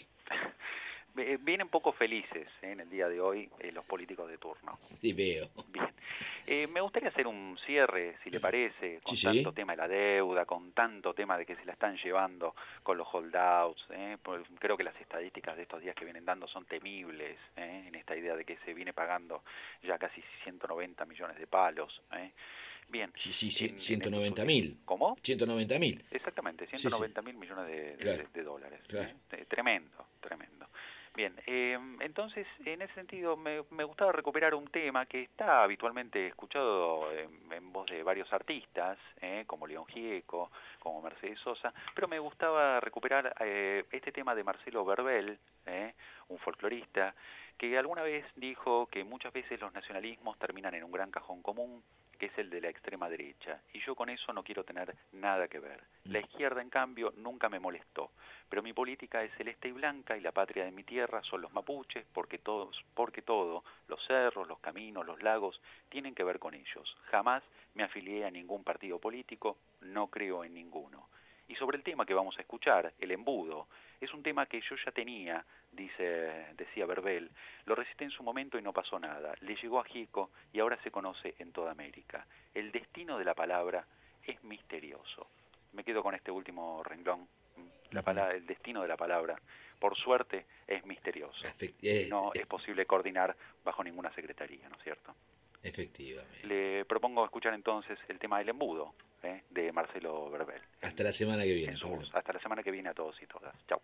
Vienen poco felices eh, en el día de hoy eh, los políticos de turno. Sí, veo. Bien. Eh, me gustaría hacer un cierre, si le parece, con sí, tanto sí. tema de la deuda, con tanto tema de que se la están llevando con los holdouts. Eh, pues creo que las estadísticas de estos días que vienen dando son temibles eh, en esta idea de que se viene pagando ya casi ciento noventa millones de palos. Eh. Bien. Sí, sí, sí, ciento noventa mil. ¿Cómo? ciento noventa mil. Exactamente, ciento noventa mil sí, sí. millones de, claro. de, de dólares. Claro. Eh. Tremendo, tremendo. Bien, eh, entonces, en ese sentido, me, me gustaba recuperar un tema que está habitualmente escuchado en, en voz de varios artistas, eh, como León Gieco, como Mercedes Sosa, pero me gustaba recuperar eh, este tema de Marcelo Verbel, eh, un folclorista, que alguna vez dijo que muchas veces los nacionalismos terminan en un gran cajón común, que es el de la extrema derecha, y yo con eso no quiero tener nada que ver. La izquierda, en cambio, nunca me molestó, pero mi política es celeste y blanca y la patria de mi tierra son los mapuches, porque todos, porque todo, los cerros, los caminos, los lagos, tienen que ver con ellos. Jamás me afilié a ningún partido político, no creo en ninguno. Y sobre el tema que vamos a escuchar, el embudo, es un tema que yo ya tenía, dice, decía Verbel, lo recité en su momento y no pasó nada, le llegó a Gieco y ahora se conoce en toda América. El destino de la palabra es misterioso. Me quedo con este último renglón, la palabra, el destino de la palabra, por suerte, es misterioso. No es posible coordinar bajo ninguna secretaría, ¿no es cierto? Efectivamente. Le propongo escuchar entonces el tema del embudo, ¿eh? de Marcelo Verbel. Hasta la semana que viene, Pablo. Hasta la semana que viene a todos y todas. Chau.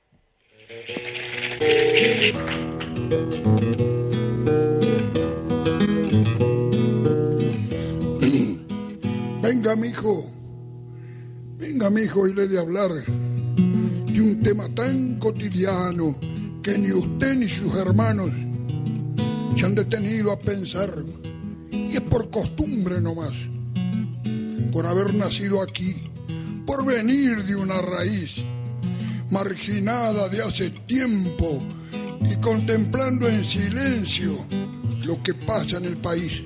Venga, mijo. Venga, mijo, y le de hablar de un tema tan cotidiano que ni usted ni sus hermanos se han detenido a pensar, y es por costumbre nomás, por haber nacido aquí, por venir de una raíz marginada de hace tiempo y contemplando en silencio lo que pasa en el país.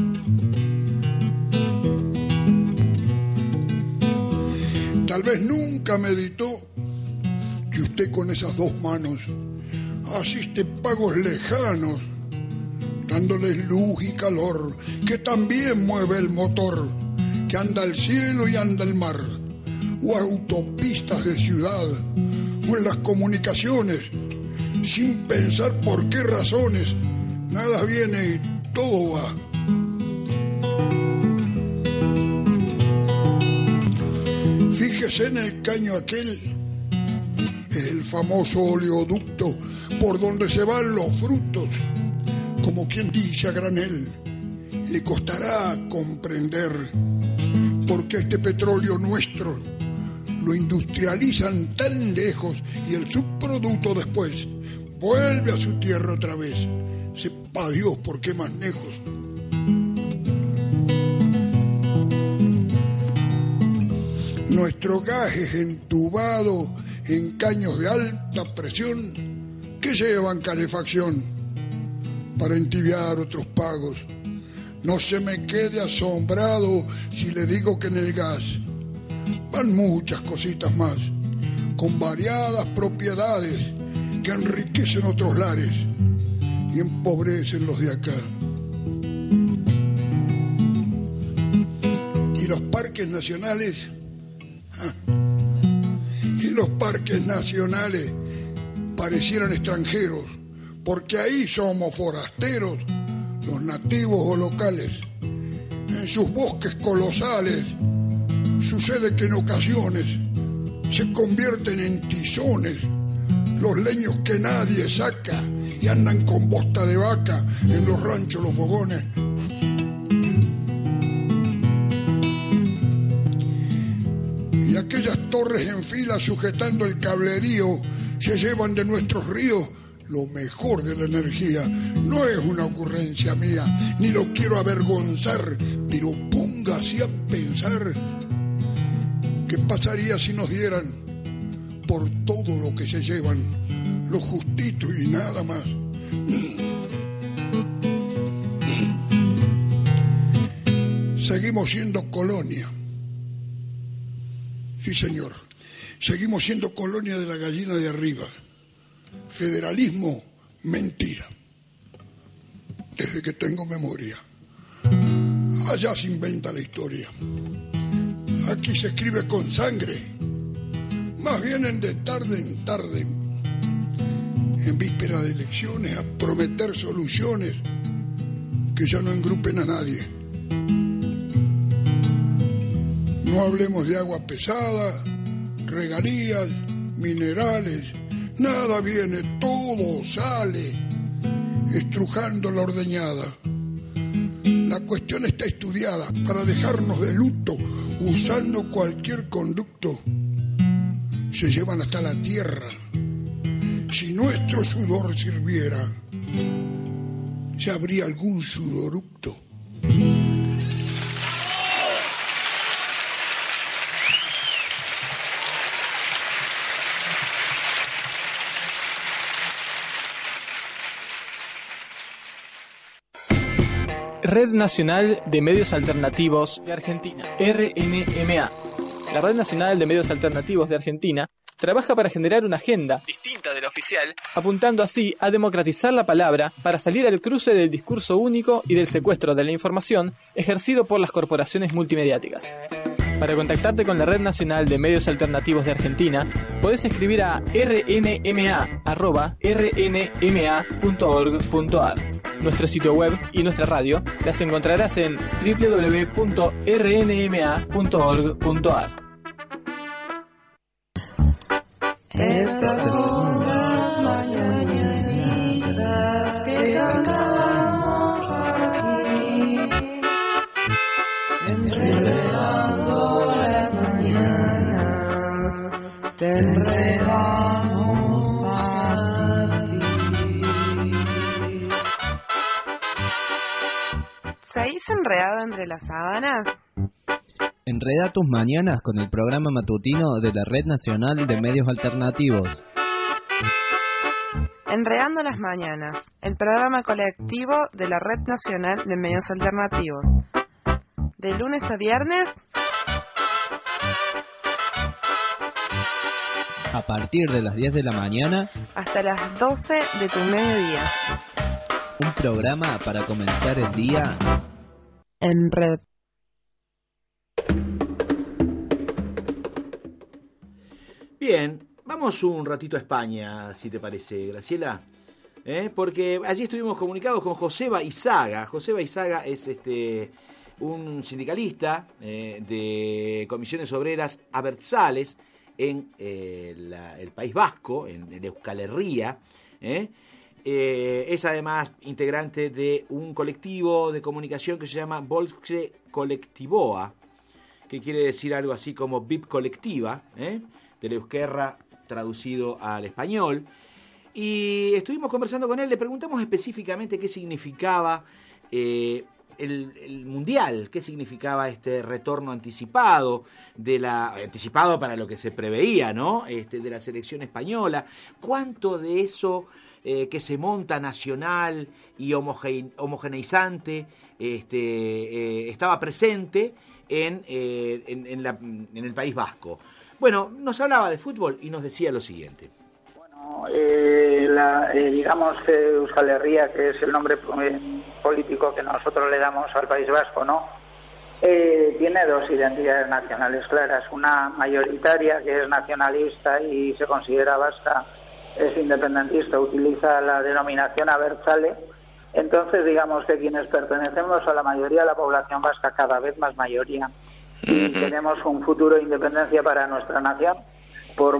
Tal vez nunca meditó que usted con esas dos manos asiste pagos lejanos, dándoles luz y calor, que también mueve el motor, que anda al cielo y anda al mar, o autopistas de ciudad, o en las comunicaciones, sin pensar por qué razones, nada viene y todo va. Fíjese en el caño aquel, el famoso oleoducto por donde se van los frutos, como quien dice a granel. Le costará comprender por qué este petróleo nuestro lo industrializan tan lejos y el subproducto después vuelve a su tierra otra vez. Sepa Dios por qué más lejos. Nuestro gas es entubado en caños de alta presión que llevan calefacción para entibiar otros pagos. No se me quede asombrado si le digo que en el gas van muchas cositas más, con variadas propiedades que enriquecen otros lares y empobrecen los de acá. Y los parques nacionales, ah, y los parques nacionales parecieran extranjeros, porque ahí somos forasteros, los nativos o locales. En sus bosques colosales sucede que en ocasiones se convierten en tizones los leños que nadie saca y andan con bosta de vaca en los ranchos, los fogones. Y aquellas torres en fila sujetando el cablerío se llevan de nuestros ríos lo mejor de la energía. No es una ocurrencia mía, ni lo quiero avergonzar, pero póngase a pensar qué pasaría si nos dieran por todo lo que se llevan, lo justito y nada más. Seguimos siendo colonia. Sí, señor. Seguimos siendo colonia de la gallina de arriba. Federalismo, mentira. Desde que tengo memoria. Allá se inventa la historia. Aquí se escribe con sangre. Más vienen de tarde en tarde, en víspera de elecciones, a prometer soluciones que ya no engrupen a nadie. No hablemos de agua pesada, regalías, minerales. Nada viene, todo sale, estrujando la ordeñada. La cuestión está estudiada para dejarnos de luto, usando cualquier conducto. Se llevan hasta la tierra. Si nuestro sudor sirviera, ya habría algún sudoructo. Red Nacional de Medios Alternativos de Argentina, R N M A. La Red Nacional de Medios Alternativos de Argentina trabaja para generar una agenda distinta de la oficial, apuntando así a democratizar la palabra para salir al cruce del discurso único y del secuestro de la información ejercido por las corporaciones multimediáticas. Para contactarte con la Red Nacional de Medios Alternativos de Argentina, podés escribir a r n m a arroba r n m a punto org punto a r. Nuestro sitio web y nuestra radio las encontrarás en w w w punto r n m a punto org punto a r. Estas son las mañanitas que cantamos aquí, enredando las mañanas, te enredamos a ti. ¿Seguís enredado entre las sábanas? Enreda tus mañanas con el programa matutino de la Red Nacional de Medios Alternativos. Enredando las mañanas, el programa colectivo de la Red Nacional de Medios Alternativos. De lunes a viernes, a partir de las diez de la mañana, hasta las doce de tu mediodía. Un programa para comenzar el día en red. Bien, vamos un ratito a España, si te parece, Graciela, ¿Eh? porque allí estuvimos comunicados con Joseba Izaga. Joseba Izaga es este un sindicalista eh, de comisiones obreras abertzales en eh, la, el País Vasco, en, en Euskal Herria. ¿eh? Eh, es además integrante de un colectivo de comunicación que se llama Volksche Kolektiboa, que quiere decir algo así como V I P colectiva, ¿eh? del euskerra traducido al español. Y estuvimos conversando con él, le preguntamos específicamente qué significaba eh, el, el mundial, qué significaba este retorno anticipado de la anticipado para lo que se preveía, ¿no? Este, de la selección española. ¿Cuánto de eso eh, que se monta nacional y homoge, homogeneizante este, eh, estaba presente en, eh, en, en, la, en el País Vasco? Bueno, nos hablaba de fútbol y nos decía lo siguiente. Bueno, eh, la, eh, digamos eh, Euskal Herria, que es el nombre eh, político que nosotros le damos al País Vasco, ¿no? Eh, tiene dos identidades nacionales claras. Una mayoritaria, que es nacionalista y se considera vasca, es independentista, utiliza la denominación abertzale, Entonces, digamos que quienes pertenecemos a la mayoría de la población vasca, cada vez más mayoría, y tenemos un futuro de independencia para nuestra nación, por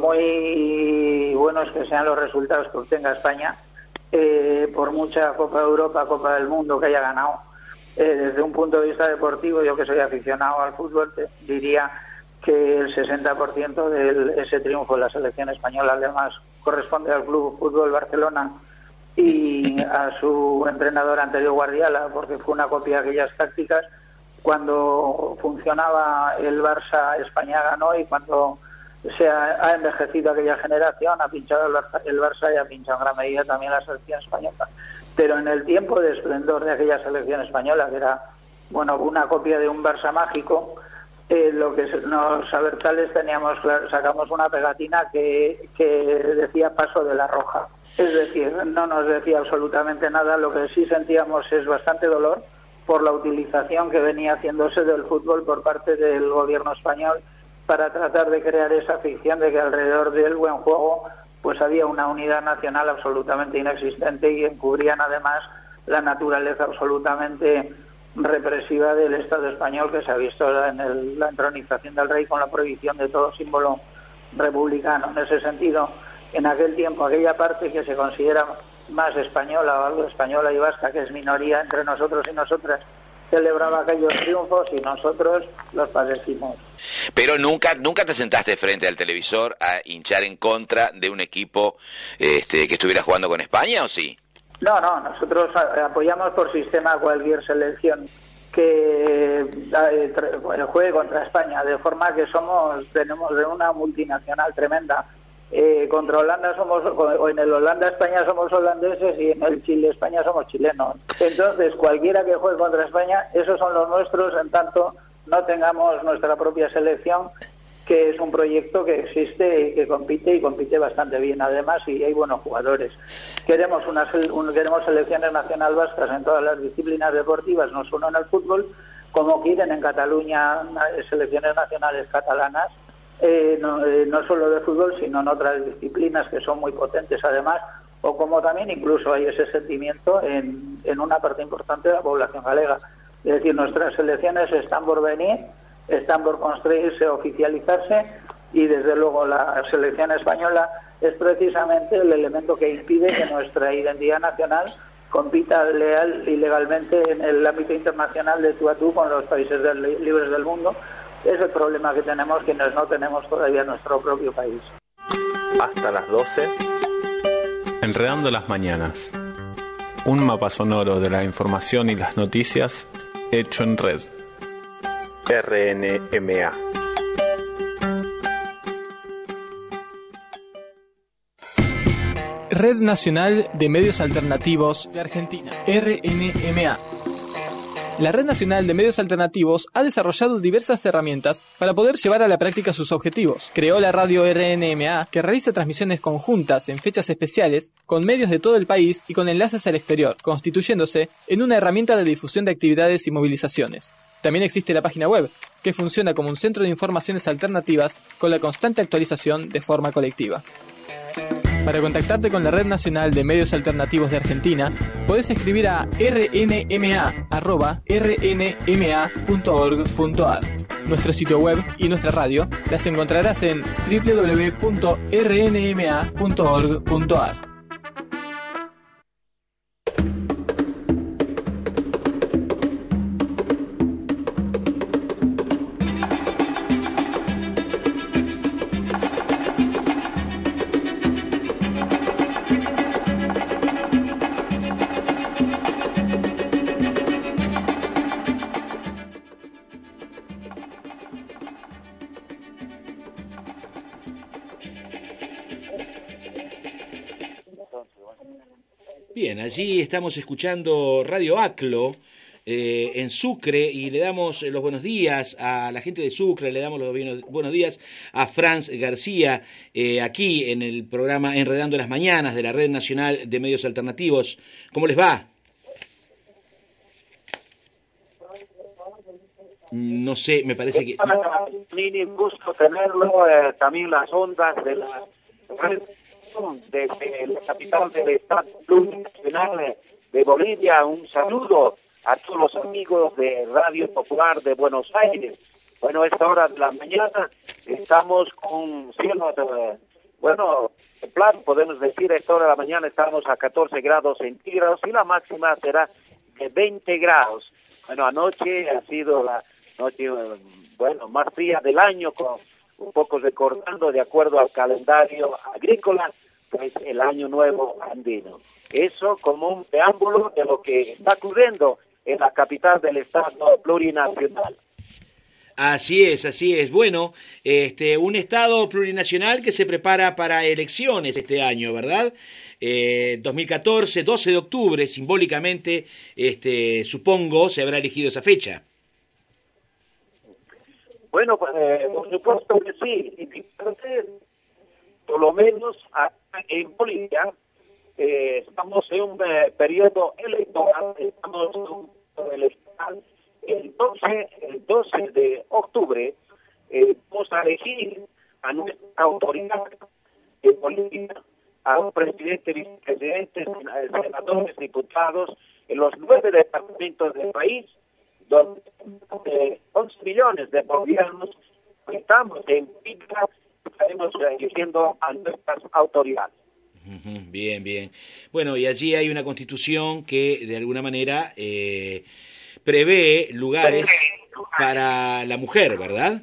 muy buenos que sean los resultados que obtenga España, eh, por mucha Copa de Europa, Copa del Mundo que haya ganado, eh, desde un punto de vista deportivo, yo que soy aficionado al fútbol, te diría que el sesenta por ciento de ese triunfo de la selección española además corresponde al Club Fútbol Barcelona y a su entrenador anterior, Guardiola, porque fue una copia de aquellas tácticas. Cuando funcionaba el Barça, España ganó, y cuando se ha, ha envejecido aquella generación, ha pinchado el Barça, el Barça y ha pinchado en gran medida también la selección española. Pero en el tiempo de esplendor de aquella selección española, que era, bueno, una copia de un Barça mágico, eh, lo que los abertzales teníamos, sacamos una pegatina que, que decía paso de la roja. Es decir, no nos decía absolutamente nada. Lo que sí sentíamos es bastante dolor por la utilización que venía haciéndose del fútbol por parte del gobierno español para tratar de crear esa ficción de que alrededor del buen juego pues había una unidad nacional absolutamente inexistente, y encubrían además la naturaleza absolutamente represiva del Estado español, que se ha visto en el, la entronización del rey con la prohibición de todo símbolo republicano. En ese sentido, en aquel tiempo, aquella parte que se considera más española o algo española y vasca, que es minoría entre nosotros y nosotras, celebraba aquellos triunfos y nosotros los padecimos. Pero nunca nunca te sentaste frente al televisor a hinchar en contra de un equipo este, que estuviera jugando con España, ¿o sí? No, no, nosotros apoyamos por sistema a cualquier selección que eh, juegue contra España, de forma que somos tenemos de una multinacional tremenda. Eh, contra Holanda somos, o en el Holanda-España somos holandeses, y en el Chile-España somos chilenos. Entonces, cualquiera que juegue contra España, esos son los nuestros, en tanto no tengamos nuestra propia selección, que es un proyecto que existe y que compite, y compite bastante bien además, y hay buenos jugadores. Queremos una un, queremos selecciones nacional vascas en todas las disciplinas deportivas, no solo en el fútbol, como quieren en Cataluña selecciones nacionales catalanas, eh, no, eh, no solo de fútbol, sino en otras disciplinas que son muy potentes además, o como también incluso hay ese sentimiento en, en una parte importante de la población galega. Es decir, nuestras selecciones están por venir, están por construirse, oficializarse, y desde luego la selección española es precisamente el elemento que impide que nuestra identidad nacional compita leal y legalmente en el ámbito internacional de tú a tú con los países del, libres del mundo. Es el problema que tenemos quienes no tenemos todavía nuestro propio país. Hasta las doce. Enredando las mañanas. Un mapa sonoro de la información y las noticias hecho en red. R N M A. Red Nacional de Medios Alternativos de Argentina, R N M A. La Red Nacional de Medios Alternativos ha desarrollado diversas herramientas para poder llevar a la práctica sus objetivos. Creó la radio R N M A, que realiza transmisiones conjuntas en fechas especiales con medios de todo el país y con enlaces al exterior, constituyéndose en una herramienta de difusión de actividades y movilizaciones. También existe la página web, que funciona como un centro de informaciones alternativas con la constante actualización de forma colectiva. Para contactarte con la Red Nacional de Medios Alternativos de Argentina, podés escribir a r n m a arroba r n m a punto org punto a r. Nuestro sitio web y nuestra radio las encontrarás en w w w punto r n m a punto org punto a r. Bien, allí estamos escuchando Radio Aclo eh, en Sucre, y le damos los buenos días a la gente de Sucre, le damos los buenos días a Franz García, eh, aquí en el programa Enredando las Mañanas de la Red Nacional de Medios Alternativos. ¿Cómo les va? No sé, me parece que... Un gusto tenerlo, eh, también las ondas de la red desde la capital del Estado plurinacional de Bolivia, un saludo a todos los amigos de Radio Popular de Buenos Aires. Bueno, a esta hora de la mañana estamos con cielo, de, bueno, en plan, podemos decir, a esta hora de la mañana estamos a catorce grados centígrados y la máxima será de veinte grados. Bueno, anoche ha sido la noche, bueno, más fría del año, con un poco recordando, de acuerdo al calendario agrícola, pues el año nuevo andino. Eso como un preámbulo de lo que está ocurriendo en la capital del Estado plurinacional. Así es, así es. Bueno, este, un Estado plurinacional que se prepara para elecciones este año, ¿verdad? Eh, dos mil catorce, doce de octubre, simbólicamente, este, supongo, se habrá elegido esa fecha. Bueno, eh, por supuesto que sí. Y por lo menos acá en Bolivia eh, estamos en un eh, periodo electoral, estamos en un periodo electoral. El doce, el doce de octubre eh, vamos a elegir a nuestra autoridad en Bolivia, a un presidente, vicepresidente, senadores, diputados, en los nueve departamentos del país, donde eh, once millones de bolivianos estamos en Pica, estaremos eligiendo a nuestras autoridades. Bien, bien. Bueno, y allí hay una constitución que de alguna manera eh, prevé lugares para la mujer, ¿verdad?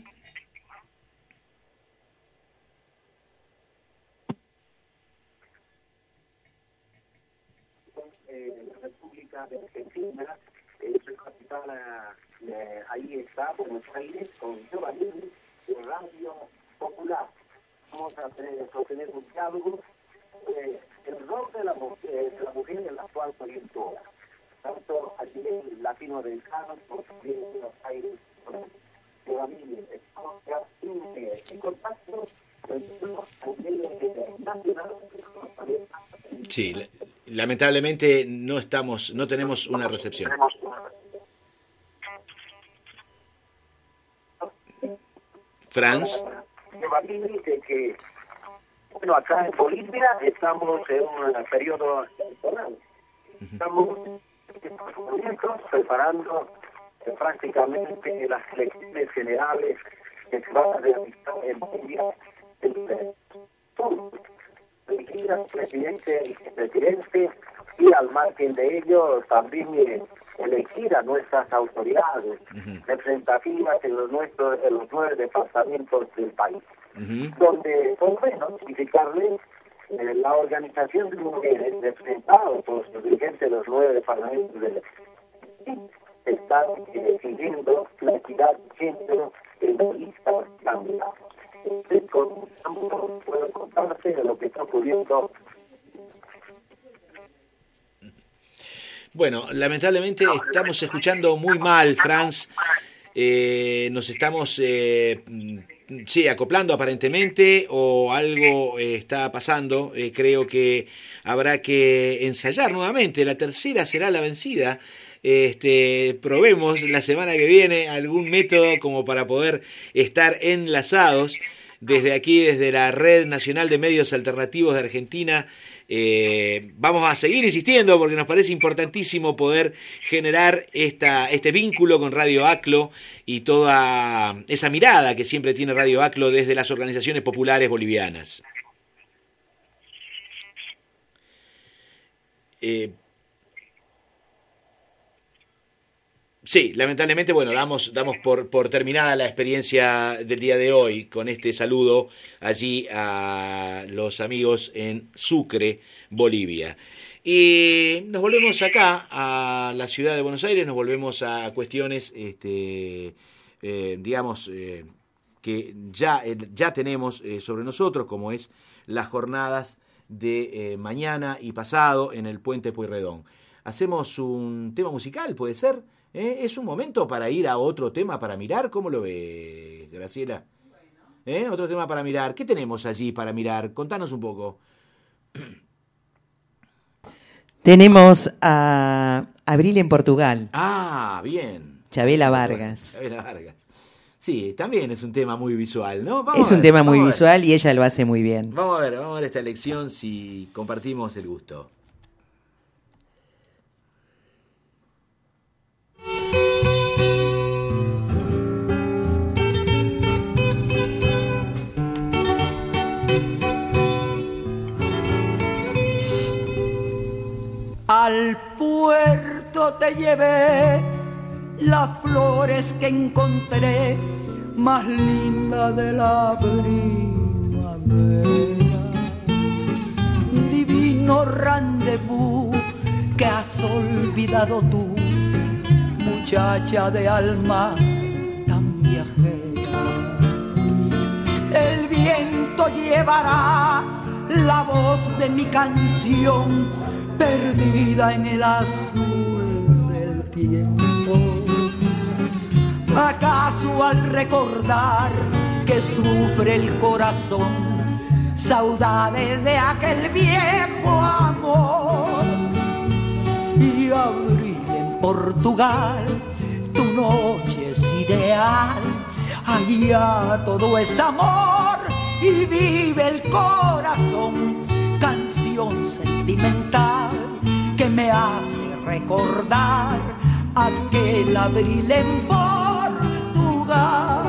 Eh, la República de Argentina, eh, su capital, eh, ahí está, Buenos Aires, con Giovanni, de Radio Popular. Vamos a tener, sostener un diálogo, eh, el rol de la, eh, de la mujer en la actual coyuntura, tanto a nivel latinoamericano como también en Buenos Aires, Giovanni, en contacto Sí, lamentablemente no estamos, no tenemos una recepción. Franz. Que, que, bueno, acá en Bolivia estamos en un periodo electoral. Estamos preparando eh, prácticamente las elecciones generales que se van a realizar en Bolivia. Elegir al presidente y vicepresidente y al margen de ello también eh, elegir a nuestras autoridades uh-huh. representativas en los, nuestros, en los nueve departamentos del país, uh-huh. donde, por menos, significarles eh, la organización de mujeres representadas por los dirigentes de los nueve departamentos del país, están eh, exigiendo la equidad de género en la lista de candidatos. Puedo contarse de lo que está ocurriendo. Bueno, lamentablemente estamos escuchando muy mal, Franz. Eh, nos estamos, eh, sí, acoplando aparentemente o algo eh, está pasando. Eh, creo que habrá que ensayar nuevamente. La tercera será la vencida. Este, probemos la semana que viene algún método como para poder estar enlazados desde aquí, desde la Red Nacional de Medios Alternativos de Argentina. Eh, vamos a seguir insistiendo porque nos parece importantísimo poder generar esta, este vínculo con Radio ACLO y toda esa mirada que siempre tiene Radio ACLO desde las organizaciones populares bolivianas. Eh, Sí, lamentablemente, bueno, damos, damos por, por terminada la experiencia del día de hoy con este saludo allí a los amigos en Sucre, Bolivia. Y nos volvemos acá a la ciudad de Buenos Aires, nos volvemos a cuestiones, este, eh, digamos, eh, que ya, eh, ya tenemos eh, sobre nosotros, como es las jornadas de eh, mañana y pasado en el Puente Pueyrredón. Hacemos un tema musical, ¿puede ser? ¿Eh? ¿Es un momento para ir a otro tema para mirar? ¿Cómo lo ves, Graciela? ¿Eh? Otro tema para mirar. ¿Qué tenemos allí para mirar? Contanos un poco. Tenemos a Abril en Portugal. Ah, bien. Chabela Vargas. Chabela Vargas. Sí, también es un tema muy visual, ¿no? Vamos es un ver, tema muy visual y ella lo hace muy bien. Vamos a ver, vamos a ver esta elección si compartimos el gusto. te llevé las flores que encontré más lindas de la primavera. Divino rendezvous que has olvidado tú, muchacha de alma tan viajera. El viento llevará la voz de mi canción perdida en el azul del tiempo. ¿Acaso al recordar que sufre el corazón saudades de aquel viejo amor? Y abril en Portugal, tu noche es ideal, allá todo es amor y vive el corazón, canción sentimental que me hace recordar aquel abril en Portugal.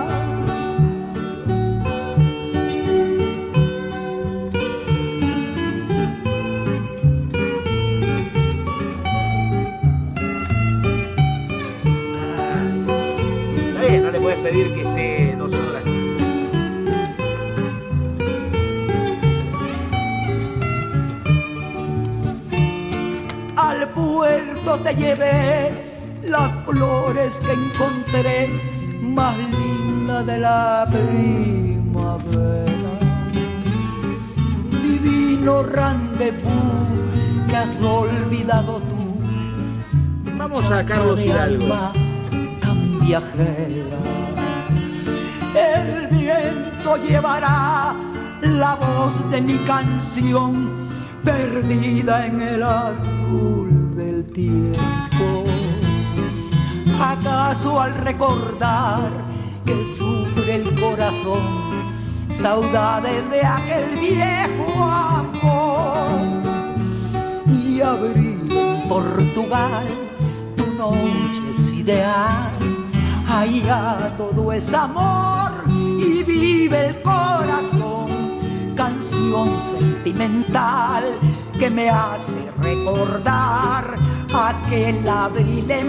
No le puedes pedir que esté dos horas. Al puerto te llevé las flores que encontré más lindas de la primavera. Divino rendezvous que has olvidado tú. Vamos a Carlos Hidalgo. Viajera, el viento llevará la voz de mi canción perdida en el azul del tiempo. ¿Acaso al recordar que sufre el corazón saudades de aquel viejo amor? Y abril en Portugal, tu noche es ideal, allá todo es amor y vive el corazón, canción sentimental que me hace recordar aquel abril en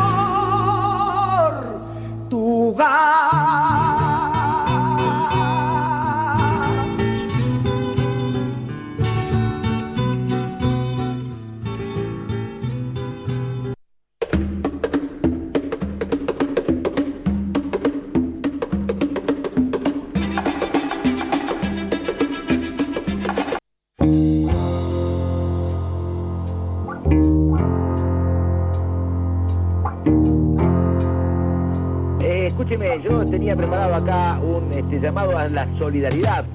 Portugal. Escúcheme, yo tenía preparado acá un este, llamado a la solidaridad.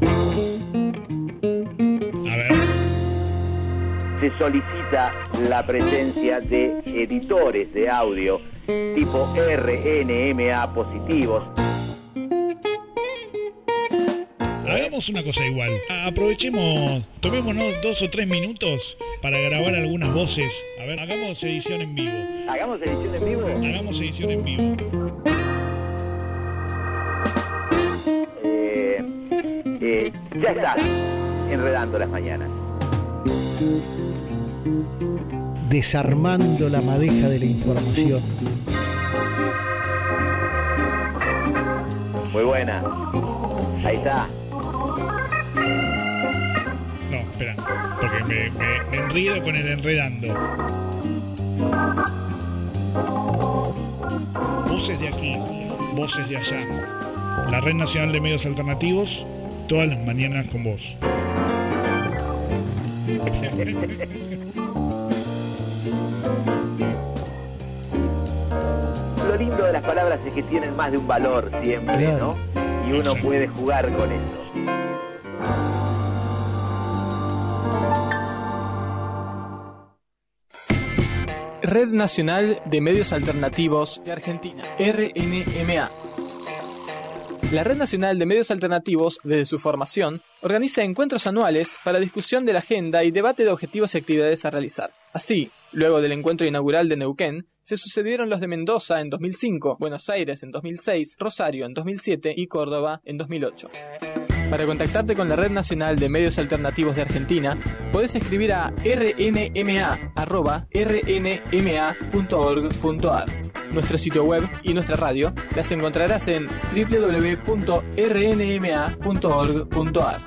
A ver. Se solicita la presencia de editores de audio tipo R N M A positivos. Hagamos una cosa igual. Aprovechemos, tomémonos dos o tres minutos para grabar algunas voces. A ver, hagamos edición en vivo. ¿Hagamos edición en vivo? Hagamos edición en vivo. Eh, ya está, enredando las mañanas. Desarmando la madeja de la información. Muy buena. Ahí está. No, espera, porque me, me, me enredo con el enredando. Voces de aquí, voces de allá. La Red Nacional de Medios Alternativos, todas las mañanas con vos. Lo lindo de las palabras es que tienen más de un valor siempre, claro, ¿no? Y uno puede jugar con eso. Red Nacional de Medios Alternativos de Argentina, R N M A. La Red Nacional de Medios Alternativos, desde su formación, organiza encuentros anuales para discusión de la agenda y debate de objetivos y actividades a realizar. Así, luego del encuentro inaugural de Neuquén, se sucedieron los de Mendoza en dos mil cinco, Buenos Aires en dos mil seis, Rosario en dos mil siete y Córdoba en dos mil ocho. Para contactarte con la Red Nacional de Medios Alternativos de Argentina, podés escribir a r n m a arroba r n m a punto org punto a r. Nuestro sitio web y nuestra radio las encontrarás en w w w punto r n m a punto org punto a r.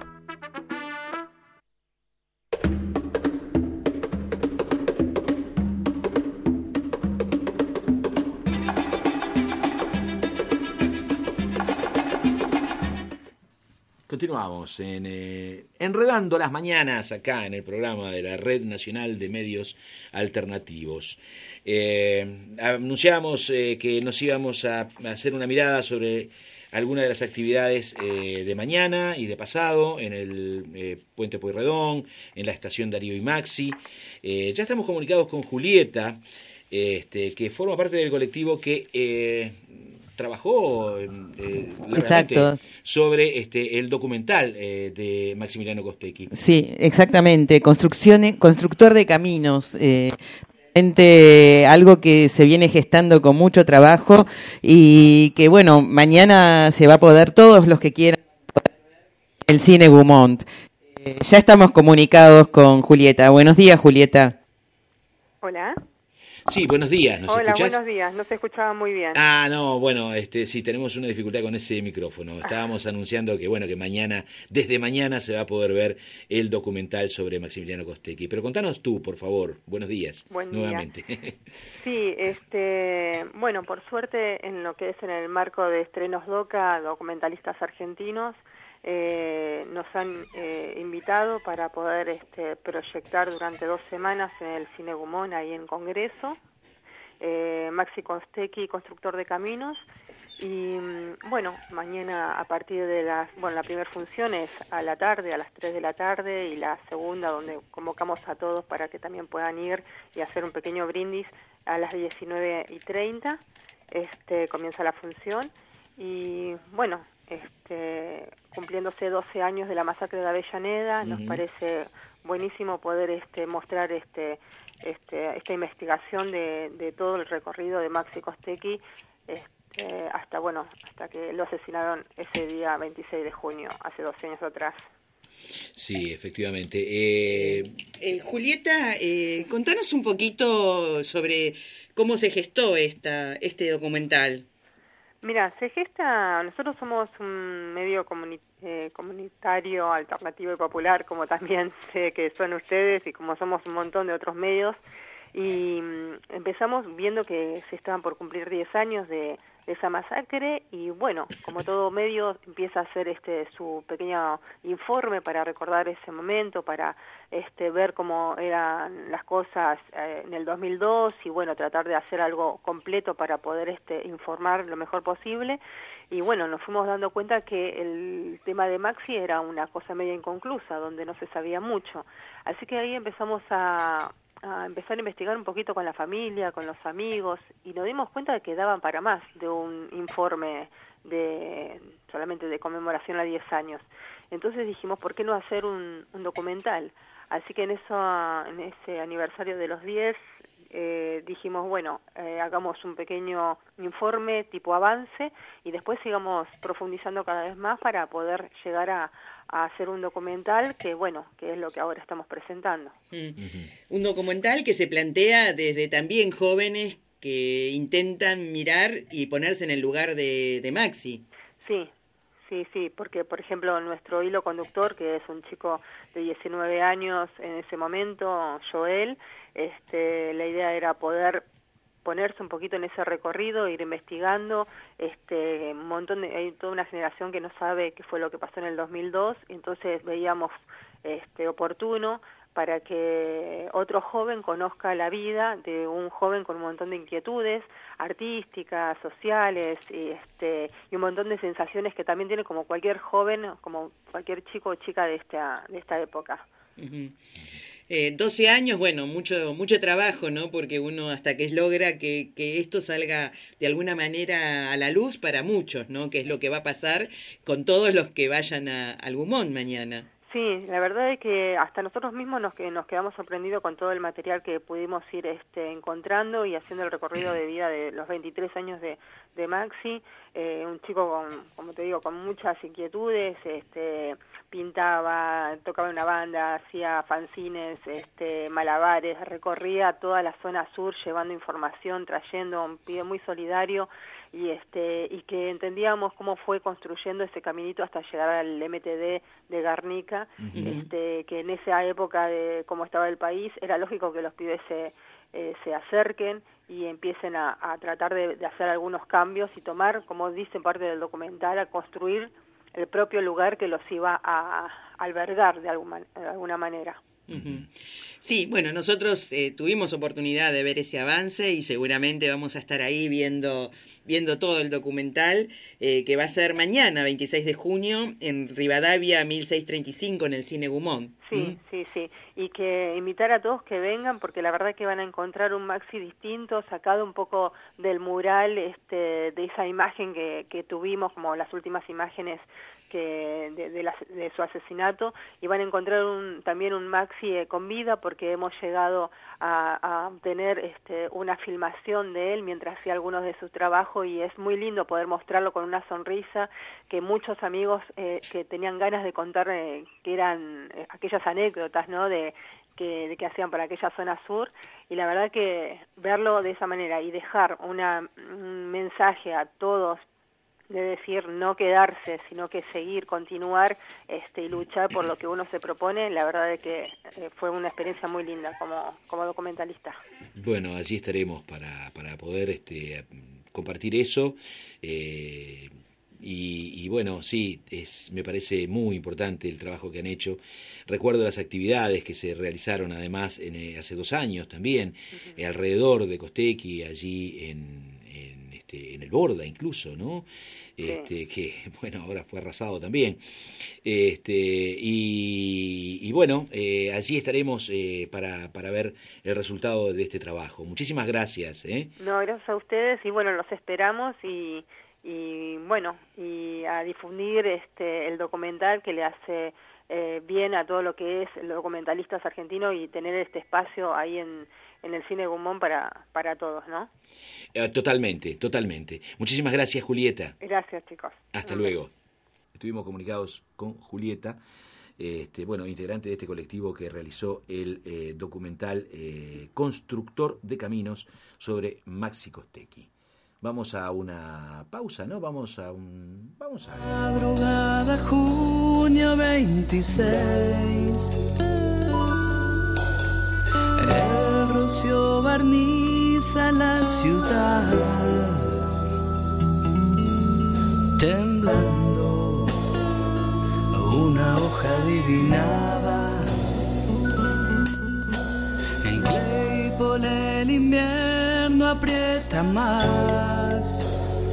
Continuamos en eh, Enredando las Mañanas, acá en el programa de la Red Nacional de Medios Alternativos. Eh, anunciamos eh, que nos íbamos a, a hacer una mirada sobre algunas de las actividades eh, de mañana y de pasado en el eh, Puente Pueyrredón, en la estación Darío y Maxi. Eh, ya estamos comunicados con Julieta, este, que forma parte del colectivo que eh, trabajó eh, Exacto. sobre este el documental eh, de Maximiliano Costecchi. Sí, exactamente. Construcciones, constructor de caminos. Eh, algo que se viene gestando con mucho trabajo y que, bueno, mañana se va a poder, todos los que quieran, el Cine Gaumont. Eh, ya estamos comunicados con Julieta. Buenos días, Julieta. Hola. Sí, buenos días. ¿Nos Hola, escuchás? buenos días. No se escuchaba muy bien. Ah, no, bueno, este, sí, tenemos una dificultad con ese micrófono. Estábamos anunciando que, bueno, que mañana, desde mañana se va a poder ver el documental sobre Maximiliano Costecchi. Pero contanos tú, por favor. Buenos días. Buen día. Nuevamente. Sí, este, bueno, por suerte, en lo que es en el marco de Estrenos DOCA, documentalistas argentinos, Eh, nos han eh, invitado para poder este, proyectar durante dos semanas en el Cine Gaumont, ahí en Congreso, eh, Maxi Costecchi, constructor de caminos, y bueno, mañana a partir de las, bueno, la primera función es a la tarde, a las tres de la tarde, y la segunda, donde convocamos a todos para que también puedan ir y hacer un pequeño brindis, a las diecinueve y treinta, este, comienza la función, y bueno, este, cumpliéndose doce años de la masacre de Avellaneda, nos Ujú. parece buenísimo poder este, mostrar este, este, esta investigación de, de todo el recorrido de Maxi Costecchi este, hasta, bueno, hasta que lo asesinaron ese día veintiséis de junio, hace doce años atrás. Sí, efectivamente. Eh, Eh, Julieta, eh, contanos un poquito sobre cómo se gestó esta, este documental. Mira, se gesta, nosotros somos un medio comuni- eh, comunitario, alternativo y popular, como también sé que son ustedes y como somos un montón de otros medios, y mm, empezamos viendo que se estaban por cumplir diez años de, de esa masacre, y bueno, como todo medio empieza a hacer este su pequeño informe para recordar ese momento, para este ver cómo eran las cosas eh, en el dos mil dos, y bueno, tratar de hacer algo completo para poder este informar lo mejor posible. Y bueno, nos fuimos dando cuenta que el tema de Maxi era una cosa media inconclusa, donde no se sabía mucho. Así que ahí empezamos a, a empezar a investigar un poquito con la familia, con los amigos, y nos dimos cuenta de que daban para más de un informe de solamente de conmemoración a diez años. Entonces dijimos, ¿por qué no hacer un, un documental? Así que en eso, en ese aniversario de los diez, eh, dijimos, bueno, eh, hagamos un pequeño informe tipo avance y después sigamos profundizando cada vez más para poder llegar a, a hacer un documental que, bueno, que es lo que ahora estamos presentando. Mm. Un documental que se plantea desde también jóvenes que intentan mirar y ponerse en el lugar de, de Maxi. Sí, sí, sí, porque, por ejemplo, nuestro hilo conductor, que es un chico de diecinueve años en ese momento, Joel, este, la idea era poder ponerse un poquito en ese recorrido, ir investigando, este, un montón de, hay toda una generación que no sabe qué fue lo que pasó en el dos mil dos, entonces veíamos este, oportuno para que otro joven conozca la vida de un joven con un montón de inquietudes artísticas, sociales, y, este, y un montón de sensaciones que también tiene como cualquier joven, como cualquier chico o chica de esta, de esta época. Uh-huh. Eh, doce años, bueno, mucho mucho trabajo, ¿no? Porque uno hasta que logra que, que esto salga de alguna manera a la luz para muchos, ¿no? Que es lo que va a pasar con todos los que vayan a, al Gaumont mañana. Sí, la verdad es que hasta nosotros mismos nos, que nos quedamos sorprendidos con todo el material que pudimos ir este, encontrando y haciendo el recorrido de vida de los veintitrés años de, de Maxi, eh, un chico con, como te digo, con muchas inquietudes, este, pintaba, tocaba en una banda, hacía fanzines, este, malabares, recorría toda la zona sur llevando información, trayendo, un pibe muy solidario, y este y que entendíamos cómo fue construyendo ese caminito hasta llegar al M T D de Garnica, uh-huh. este que en esa época de cómo estaba el país era lógico que los pibes se eh, se acerquen y empiecen a, a tratar de, de hacer algunos cambios y tomar, como dice parte del documental, a construir el propio lugar que los iba a, a albergar de alguna, de alguna manera. Uh-huh. Sí, bueno, nosotros eh, tuvimos oportunidad de ver ese avance y seguramente vamos a estar ahí viendo viendo todo el documental, eh, que va a ser mañana, veintiséis de junio, en Rivadavia mil seiscientos treinta y cinco, en el Cine Gumón. Sí, ¿Mm? sí, sí. Y que invitar a todos que vengan, porque la verdad que van a encontrar un Maxi distinto, sacado un poco del mural, este, de esa imagen que, que tuvimos, como las últimas imágenes que de, de, la, de su asesinato, y van a encontrar un, también un Maxi eh, con vida, porque hemos llegado a, a tener este, una filmación de él mientras hacía algunos de sus trabajos, y es muy lindo poder mostrarlo con una sonrisa, que muchos amigos eh, que tenían ganas de contar eh, que eran eh, aquellas anécdotas, ¿no?, de que, de que hacían para aquella zona sur, y la verdad que verlo de esa manera y dejar una, un mensaje a todos de decir no quedarse, sino que seguir, continuar este, y luchar por lo que uno se propone, la verdad es que eh, fue una experiencia muy linda como, como documentalista. Bueno, allí estaremos para, para poder este, compartir eso. Eh, y, y bueno, sí, es, me parece muy importante el trabajo que han hecho. Recuerdo las actividades que se realizaron además en, eh, hace dos años también, uh-huh. eh, alrededor de Costequi, allí en, en, este, en el Borda incluso, ¿no? Este, sí. Que bueno, ahora fue arrasado también, este, y, y bueno, eh, allí estaremos eh, para, para ver el resultado de este trabajo. Muchísimas gracias. ¿eh? No, gracias a ustedes, y bueno, los esperamos, y, y bueno, y a difundir este el documental que le hace eh, bien a todo lo que es los documentalistas argentinos, y tener este espacio ahí en en el Cine Gumón para, para todos, ¿no? Eh, totalmente, totalmente. Muchísimas gracias, Julieta. Gracias, chicos. Hasta okay. luego. Estuvimos comunicados con Julieta, este, bueno, integrante de este colectivo que realizó el eh, documental eh, Constructor de Caminos sobre Maxi Costequi. Vamos a una pausa, ¿no? Vamos a un... Vamos a... Madrugada, junio veintiséis. El rocío barniza la ciudad, temblando una hoja adivinaba. En Claypole el invierno aprieta más.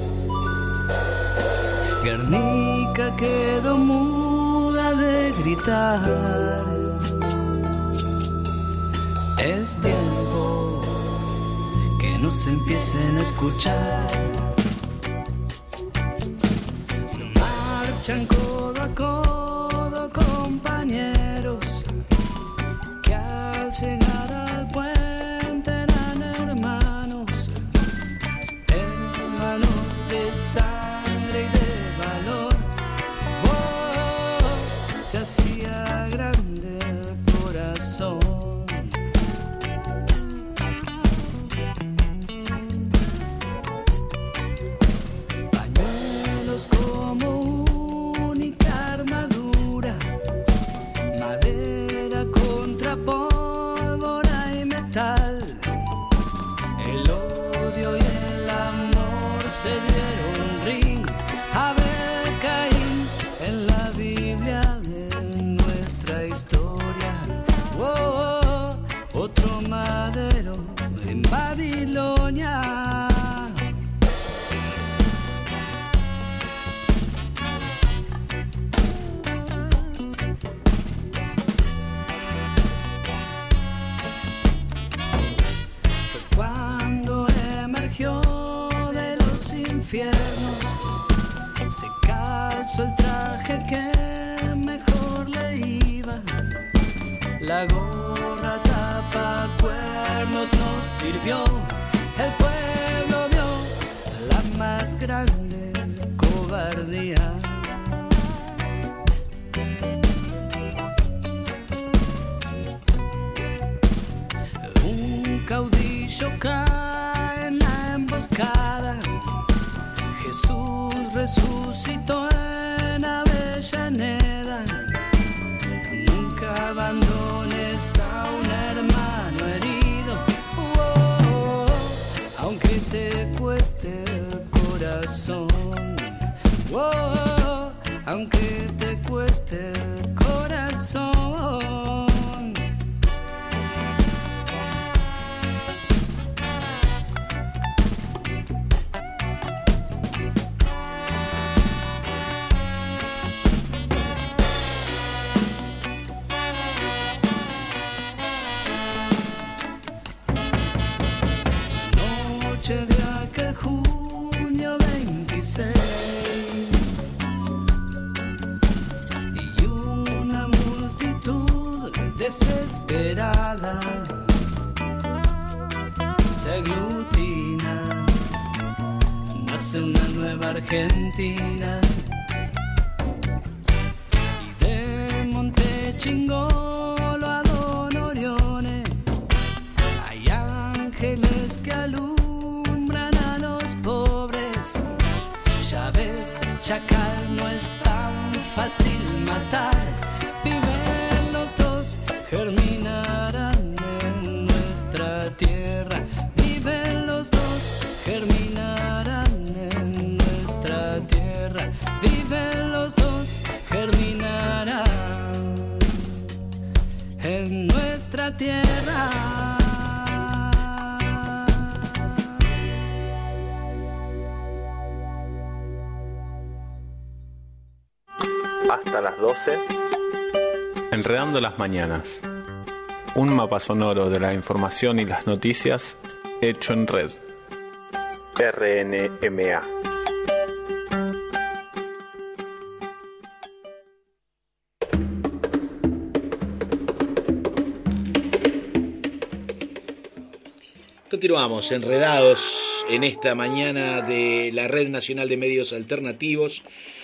Guernica quedó muda de gritar. Es tiempo que nos empiecen a escuchar. Marchan codo a codo compañeros que al llegar al puente eran hermanos, hermanos de sangre y de valor. Oh, se hacía grande el corazón. Se calzó el traje que mejor le iba. sirvió, el pueblo vio la más grande cobardía. Un caudillo cae en la emboscada, Jesús resucitó en Avellaneda. Nunca abandones a un hermano herido, oh, oh, oh, aunque te cueste el corazón, oh, oh, aunque te cueste el corazón. De aquel junio veintiséis y una multitud desesperada se aglutina, nace una nueva Argentina, y de Montechingolo a Don Orione hay ángeles que alumbran. Chacal no es tan fácil matar, viven los dos, germinarán en nuestra tierra, viven los dos, germinarán en nuestra tierra, viven los dos, germinarán en nuestra tierra. Hasta las doce. Enredando las mañanas. Un mapa sonoro de la información y las noticias hecho en red. R N M A. Continuamos enredados en esta mañana de la Red Nacional de Medios Alternativos.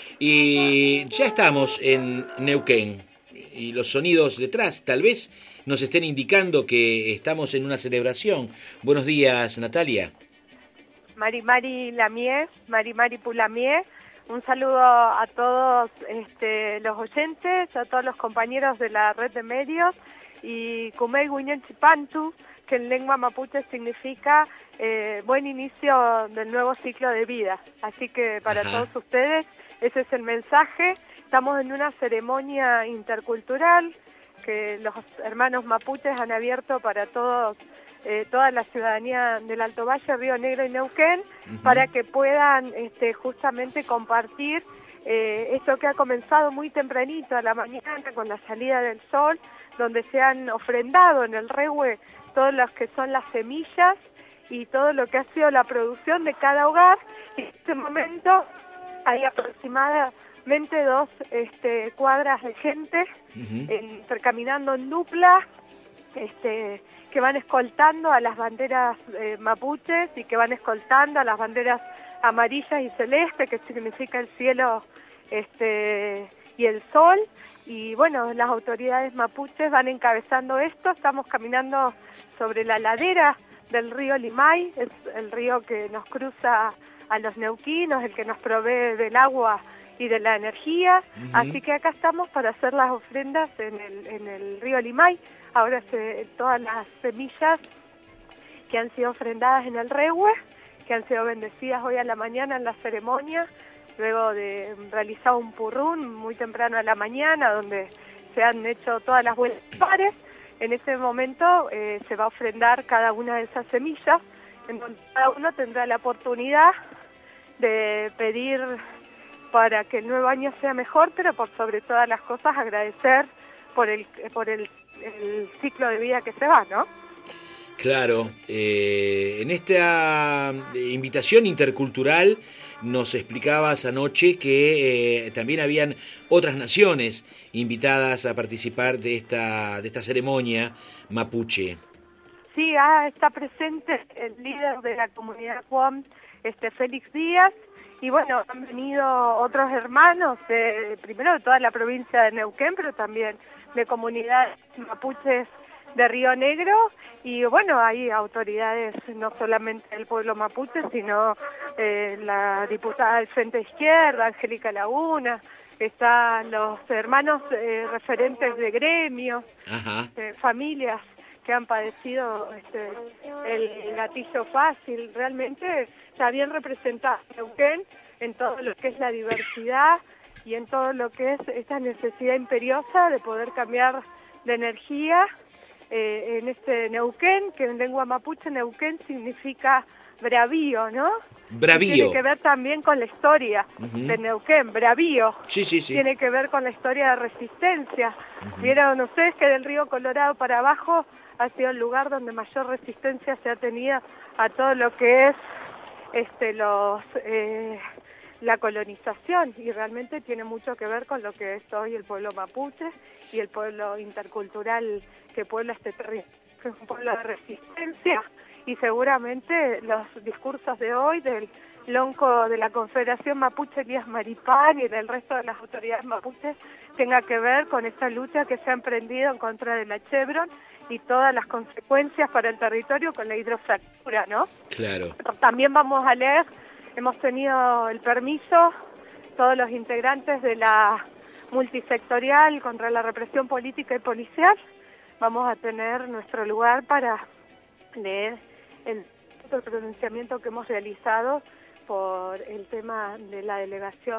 Y ya estamos en Neuquén y los sonidos detrás tal vez nos estén indicando que estamos en una celebración. Buenos días, Natalia. Mari Mari Lamie, Mari Mari Pulamie, un saludo a todos este, los oyentes, a todos los compañeros de la red de medios y Kumei Guñen Chipantu, que en lengua mapuche significa eh, buen inicio del nuevo ciclo de vida. Así que para Ajá. todos ustedes ese es el mensaje. Estamos en una ceremonia intercultural que los hermanos mapuches han abierto para todos, eh, toda la ciudadanía del Alto Valle, Río Negro y Neuquén, uh-huh. para que puedan este, justamente compartir eh, esto que ha comenzado muy tempranito a la mañana con la salida del sol, donde se han ofrendado en el rehue todos los que son las semillas y todo lo que ha sido la producción de cada hogar. Y en este momento hay aproximadamente dos este, cuadras de gente uh-huh. en, caminando en dupla, este, que van escoltando a las banderas eh, mapuches y que van escoltando a las banderas amarillas y celestes, que significa el cielo este, y el sol. Y bueno, las autoridades mapuches van encabezando esto. Estamos caminando sobre la ladera del río Limay, es el río que nos cruza a los neuquinos, el que nos provee del agua y de la energía, uh-huh. así que acá estamos para hacer las ofrendas en el, en el río Limay. Ahora se, todas las semillas que han sido ofrendadas en el rehue, que han sido bendecidas hoy a la mañana en la ceremonia, luego de realizar un purrún muy temprano a la mañana, donde se han hecho todas las vueltas pares. En ese momento eh, se va a ofrendar cada una de esas semillas, en donde cada uno tendrá la oportunidad de pedir para que el nuevo año sea mejor, pero por sobre todas las cosas agradecer por el por el, el ciclo de vida que se va, ¿no? Claro, eh, en esta invitación intercultural nos explicabas anoche que eh, también habían otras naciones invitadas a participar de esta de esta ceremonia mapuche. sí, ah, está presente el líder de la comunidad Cuom, este Félix Díaz, y bueno, han venido otros hermanos, de, primero de toda la provincia de Neuquén, pero también de comunidades mapuches de Río Negro, y bueno, hay autoridades no solamente del pueblo mapuche, sino eh, la diputada del Frente Izquierda, Angélica Laguna, están los hermanos eh, referentes de gremios, eh, familias que han padecido este, el gatillo fácil. Realmente está bien representado Neuquén en todo lo que es la diversidad y en todo lo que es esta necesidad imperiosa de poder cambiar de energía. Eh, en este Neuquén, que en lengua mapuche Neuquén significa bravío, ¿no? Bravío. Y tiene que ver también con la historia Uh-huh. de Neuquén, bravío. Sí, sí, sí. Tiene que ver con la historia de resistencia. Uh-huh. Vieron ustedes que del río Colorado para abajo ha sido el lugar donde mayor resistencia se ha tenido a todo lo que es este los eh, la colonización, y realmente tiene mucho que ver con lo que es hoy el pueblo mapuche y el pueblo intercultural que puebla este territorio, que es un pueblo de resistencia, y seguramente los discursos de hoy del lonco de la Confederación Mapuche Elías Maripán y del resto de las autoridades mapuches tenga que ver con esta lucha que se ha emprendido en contra de la Chevron y todas las consecuencias para el territorio con la hidrofractura, ¿no? Claro. También vamos a leer, hemos tenido el permiso, todos los integrantes de la multisectorial contra la represión política y policial, vamos a tener nuestro lugar para leer el, el pronunciamiento que hemos realizado por el tema de la delegación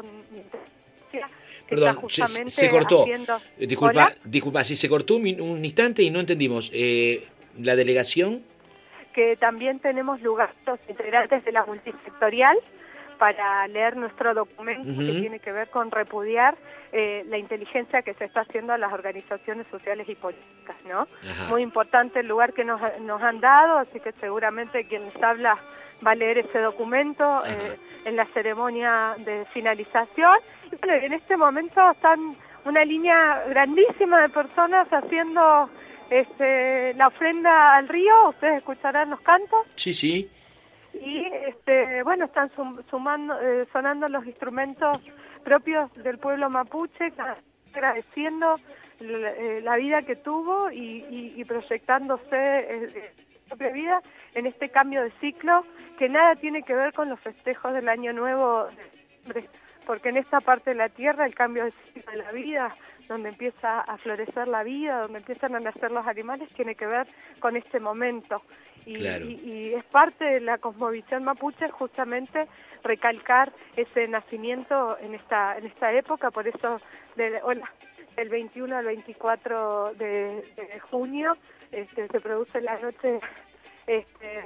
que Perdón, está justamente se, se cortó. haciendo... Eh, Disculpa, ¿Hola? disculpa, si se cortó un, un instante y no entendimos. Eh, ¿La delegación? Que también tenemos lugar los integrantes de la multisectorial para leer nuestro documento Ujú. que tiene que ver con repudiar eh, la inteligencia que se está haciendo a las organizaciones sociales y políticas, ¿no? Ajá. Muy importante el lugar que nos, nos han dado, así que seguramente quien les habla va a leer ese documento eh, en la ceremonia de finalización. Y bueno, en este momento están una línea grandísima de personas haciendo este, la ofrenda al río, ustedes escucharán los cantos. Sí, sí. Y este, bueno, están sum, sumando, eh, sonando los instrumentos propios del pueblo mapuche, agradeciendo la, eh, la vida que tuvo y, y, y proyectándose eh, su propia vida en este cambio de ciclo que nada tiene que ver con los festejos del Año Nuevo, porque en esta parte de la Tierra el cambio de ciclo de la vida, donde empieza a florecer la vida, donde empiezan a nacer los animales, tiene que ver con este momento. Y, Claro. y, y es parte de la cosmovisión mapuche justamente recalcar ese nacimiento en esta en esta época, por eso del, hola, del veintiuno al veinticuatro de, de junio este, se produce la noche, este,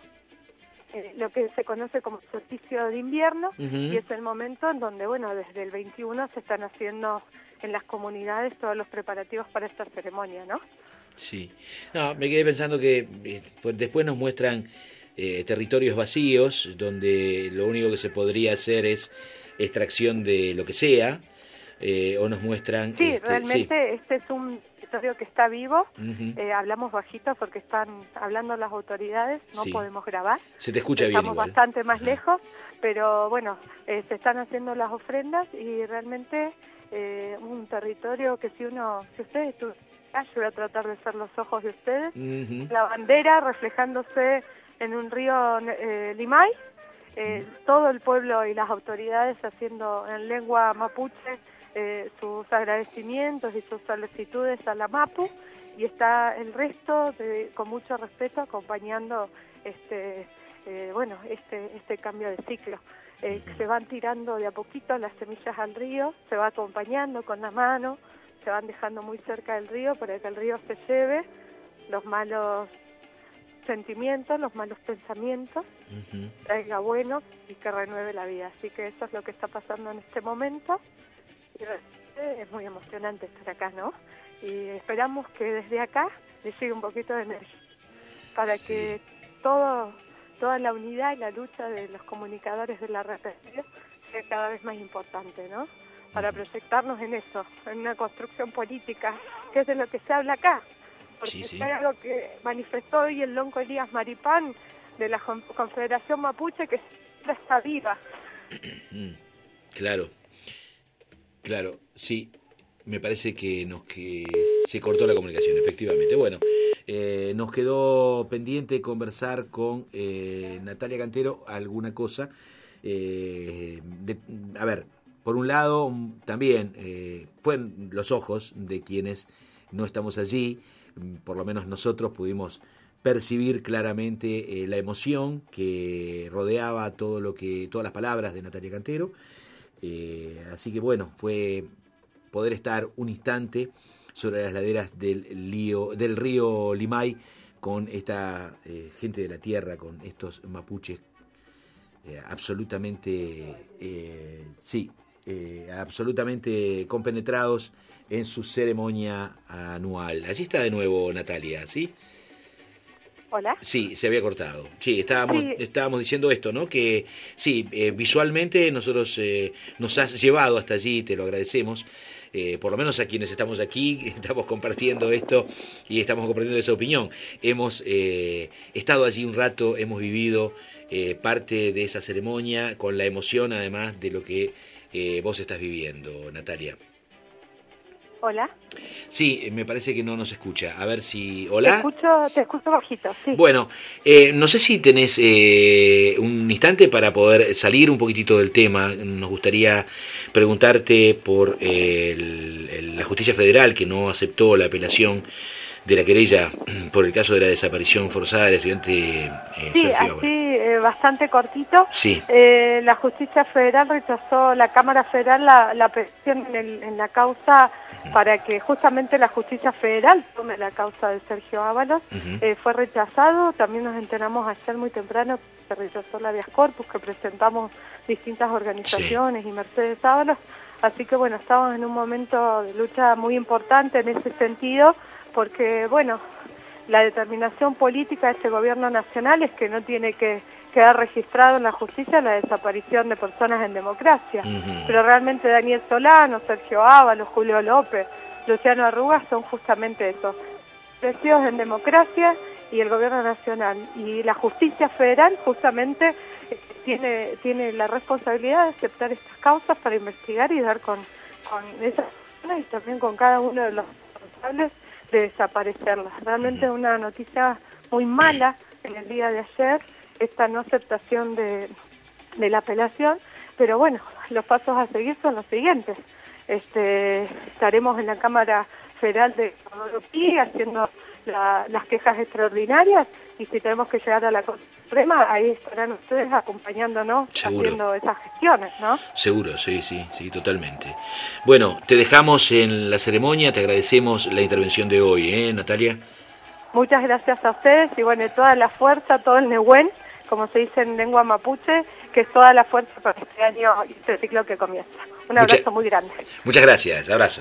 eh, lo que se conoce como solsticio de invierno, Ujú. y es el momento en donde, bueno, desde el veintiuno se están haciendo en las comunidades todos los preparativos para esta ceremonia, ¿no? Sí. No, me quedé pensando que eh, pues después nos muestran eh, territorios vacíos, donde lo único que se podría hacer es extracción de lo que sea, eh, o nos muestran... Sí, este, realmente este es un territorio que está vivo. Ujú. Eh, hablamos bajito porque están hablando las autoridades, no Sí. podemos grabar. Se te escucha bien Estamos igual. bastante más lejos, pero bueno, eh, se están haciendo las ofrendas y realmente eh, un territorio que si uno, si ustedes estuvieran acá, yo voy a tratar de ser los ojos de ustedes, Ujú. la bandera reflejándose en un río eh, Limay, eh, todo el pueblo y las autoridades haciendo en lengua mapuche eh, sus agradecimientos y sus solicitudes a la Mapu, y está el resto de, con mucho respeto acompañando este eh, bueno este este cambio de ciclo. Eh, se van tirando de a poquito las semillas al río, se va acompañando con la mano, se van dejando muy cerca del río para que el río se lleve los malos sentimientos, los malos pensamientos, Ujú. traiga bueno y que renueve la vida. Así que eso es lo que está pasando en este momento. Y realmente es muy emocionante estar acá, ¿no? Y esperamos que desde acá le llegue un poquito de energía para Sí. que todo, toda la unidad y la lucha de los comunicadores de la red sea cada vez más importante, ¿no? Para proyectarnos en eso, en una construcción política, que es de lo que se habla acá, porque sí, sí. hay algo que manifestó hoy el lonco Elías Maripán de la Confederación Mapuche, que está viva. Claro, claro, sí. Me parece que nos que se cortó la comunicación, efectivamente. Bueno, eh, nos quedó pendiente conversar con eh, Natalia Cantero alguna cosa. Eh, de, a ver, por un lado, también eh, fueron los ojos de quienes no estamos allí. Por lo menos nosotros pudimos percibir claramente eh, la emoción que rodeaba todo lo que, todas las palabras de Natalia Cantero. Eh, así que bueno, fue poder estar un instante sobre las laderas del, lío, del río Limay con esta eh, gente de la tierra, con estos mapuches eh, absolutamente, eh, sí, eh, absolutamente compenetrados en su ceremonia anual. Allí está de nuevo Natalia, ¿sí? Hola. Sí, se había cortado. Sí, estábamos, Sí. estábamos diciendo esto, ¿no? Que sí, eh, visualmente nosotros eh, nos has llevado hasta allí, te lo agradecemos. Eh, por lo menos a quienes estamos aquí, estamos compartiendo esto y estamos compartiendo esa opinión. Hemos eh, estado allí un rato, hemos vivido eh, parte de esa ceremonia con la emoción además de lo que eh, vos estás viviendo, Natalia. Hola. Sí, me parece que no nos escucha. A ver si... Te ¿Hola? escucho, te escucho bajito, sí. Bueno, eh, no sé si tenés eh, un instante para poder salir un poquitito del tema. Nos gustaría preguntarte por eh, el- el- la justicia federal que no aceptó la apelación de la querella por el caso de la desaparición forzada del estudiante eh, Sí, Sergio así Ábalos. eh, bastante cortito. Sí. Eh, la justicia federal rechazó, la Cámara Federal, la, la petición en, el- en la causa para que justamente la justicia federal tome la causa de Sergio Ábalos. Ujú. Eh, fue rechazado. También nos enteramos ayer muy temprano que se rechazó la habeas corpus, que presentamos distintas organizaciones y Mercedes Ábalos. Así que bueno, estamos en un momento de lucha muy importante en ese sentido, porque bueno, la determinación política de este gobierno nacional es que no tiene que quedar registrado en la justicia la desaparición de personas en democracia. Pero realmente Daniel Solano, Sergio Ábalos, Julio López, Luciano Arrugas son justamente eso, desaparecidos en democracia, y el gobierno nacional y la justicia federal justamente eh, tiene tiene la responsabilidad de aceptar estas causas para investigar y dar con, con esas personas y también con cada uno de los responsables de desaparecerlas. Realmente una noticia muy mala en el día de ayer, esta no aceptación de, de la apelación, pero bueno, los pasos a seguir son los siguientes. Este, estaremos en la Cámara Federal de Comodoro Pi haciendo la- las quejas extraordinarias, y si tenemos que llegar a la Corte Suprema, ahí estarán ustedes acompañándonos, Seguro. haciendo esas gestiones, ¿no? Seguro, sí, sí, sí, totalmente. Bueno, te dejamos en la ceremonia, te agradecemos la intervención de hoy, ¿eh, Natalia? Muchas gracias a ustedes y bueno, toda la fuerza, todo el Nehuen, como se dice en lengua mapuche, que es toda la fuerza para este año y este ciclo que comienza. Un Mucha- abrazo muy grande. Muchas gracias, abrazo.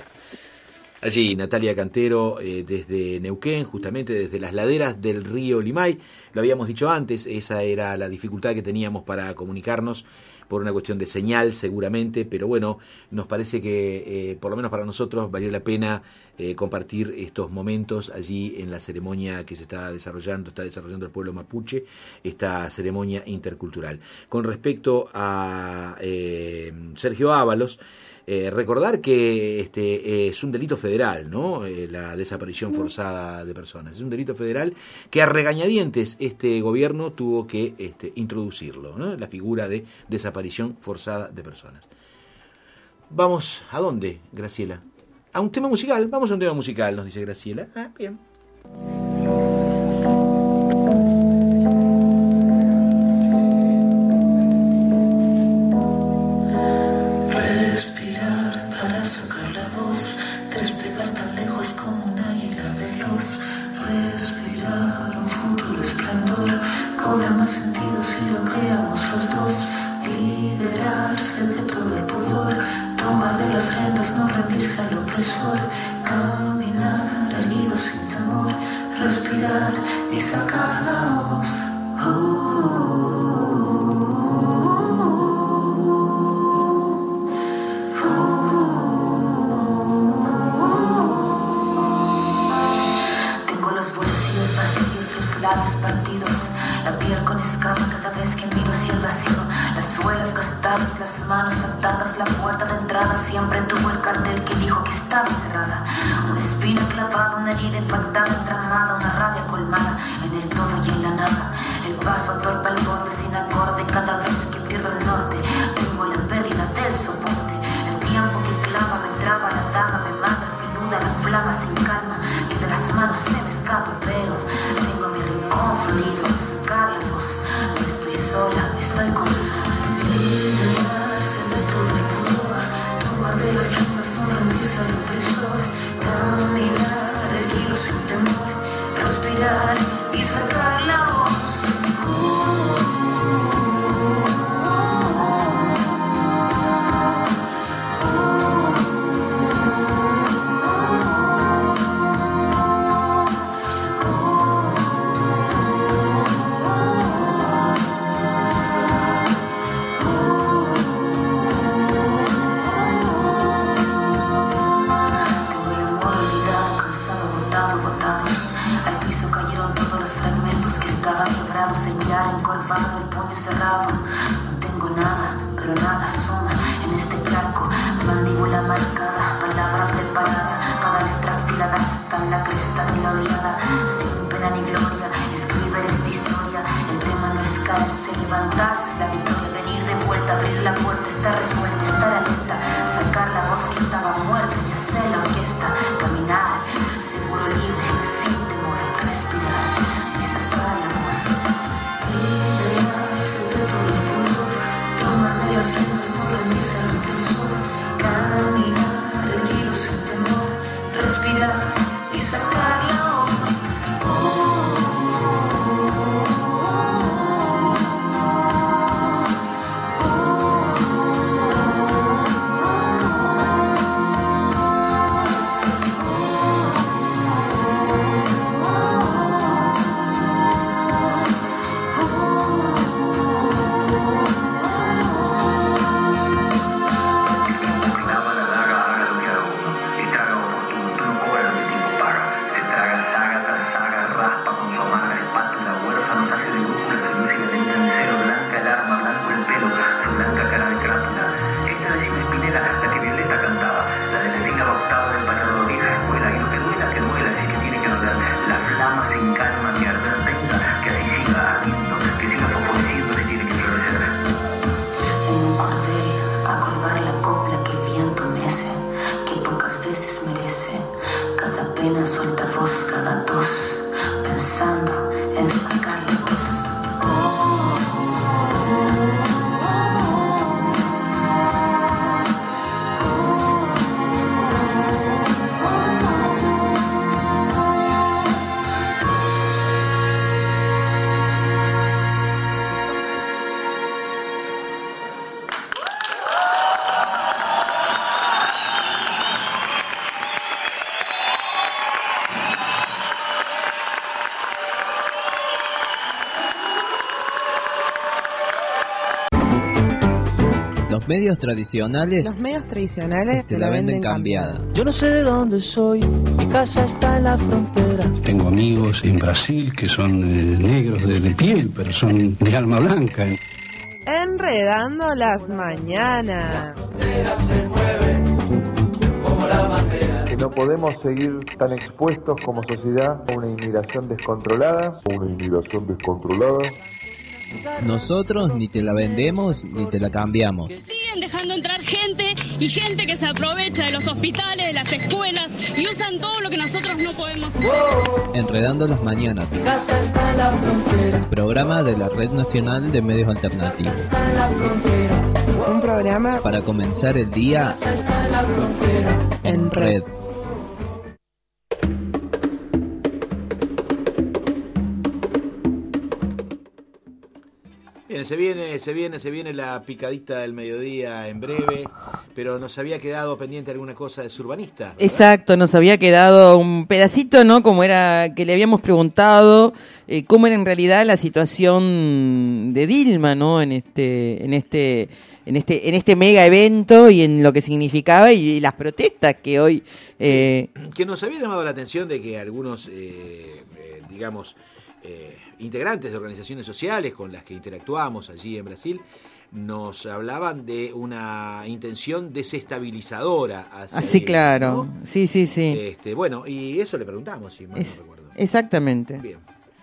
Allí Natalia Cantero eh, desde Neuquén, justamente desde las laderas del río Limay. Lo habíamos dicho antes, esa era la dificultad que teníamos para comunicarnos por una cuestión de señal seguramente, pero bueno, nos parece que eh, por lo menos para nosotros valió la pena eh, compartir estos momentos allí en la ceremonia que se está desarrollando, está desarrollando el pueblo mapuche, esta ceremonia intercultural. Con respecto a eh, Sergio Ábalos, Eh, recordar que este eh, es un delito federal, ¿no? Eh, la desaparición forzada de personas. Es un delito federal que a regañadientes este gobierno tuvo que este, introducirlo, ¿no? La figura de desaparición forzada de personas. Vamos, ¿a dónde, Graciela? A un tema musical. Vamos a un tema musical, nos dice Graciela. Ah, bien. Respirar para sacar la voz, despegar tan lejos como un águila veloz. Respirar un futuro esplendor, cobra más sentido si lo creamos los dos. Liberarse de todo el pudor, tomar de las riendas, no rendirse al opresor. Caminar erguido sin temor, respirar y sacar la voz. Tengo siempre tuvo el cartel que dijo que estaba cerrada. Una espina clavada, una herida infectada, entramada, una rabia colmada, en el todo y en la nada. El paso atorpa el borde sin acorde, cada vez que pierdo el norte, tengo la pérdida del soporte. El tiempo que clava me traba, la dama me manda filuda, la flama sin calma, que de las manos se me escapa, pero tengo mi rincón fluido, sacar la voz, no estoy sola, estoy con liberarse de todo el pudor, tomar de las riendas, no rendirse al opresor, caminar erguido sin temor, respirar y sacar la voz. El mirar encorvado, el puño cerrado. No tengo nada, pero nada suma en este charco. Mandíbula marcada, palabra preparada, cada letra afilada hasta en la cresta de la oleada. Sin pena ni gloria, escribir esta historia. El tema no es caerse, levantarse es la victoria. Venir de vuelta, abrir la puerta, estar resuelta, estar alerta, sacar la voz que estaba muerta y hacer la orquesta. Caminar, seguro, libre, sin temor, respirar y sacar la voz. Liberarse de todo el pudor, tomar de las riendas, no rendirse al opresor, caminar erguido sin temor, respirar y sacar la voz. Oh. Los medios tradicionales Los medios tradicionales te la venden cambiada. Yo no sé de dónde soy, mi casa está en la frontera. Tengo amigos en Brasil que son eh, negros de, de piel, pero son de alma blanca. Enredando las mañanas. Se mueve como la bandera. Que no podemos seguir tan expuestos como sociedad a una inmigración descontrolada. Una inmigración descontrolada. Nosotros ni te la vendemos ni te la cambiamos. Siguen dejando entrar gente y gente que se aprovecha de los hospitales, de las escuelas y usan todo lo que nosotros no podemos hacer. Enredando las mañanas. Mi casa está en la frontera. Programa de la Red Nacional de Medios Alternativos. Está en la frontera. Un programa para comenzar el día está en la frontera. En red. Bien, se viene, se viene, se viene la picadita del mediodía en breve, pero nos había quedado pendiente alguna cosa de Surbanista, ¿verdad? Exacto, nos había quedado un pedacito, ¿no? Como era que le habíamos preguntado eh, cómo era en realidad la situación de Dilma, ¿no? En este, en este, en este, en este mega evento y en lo que significaba y, y las protestas que hoy eh... sí, que nos había llamado la atención de que algunos, eh, eh, digamos. Eh, integrantes de organizaciones sociales con las que interactuamos allí en Brasil, nos hablaban de una intención desestabilizadora. Hacia Así, él, claro. ¿no? Sí, sí, sí. Este, bueno, y eso le preguntamos, si mal Es, no recuerdo. Exactamente. Bien.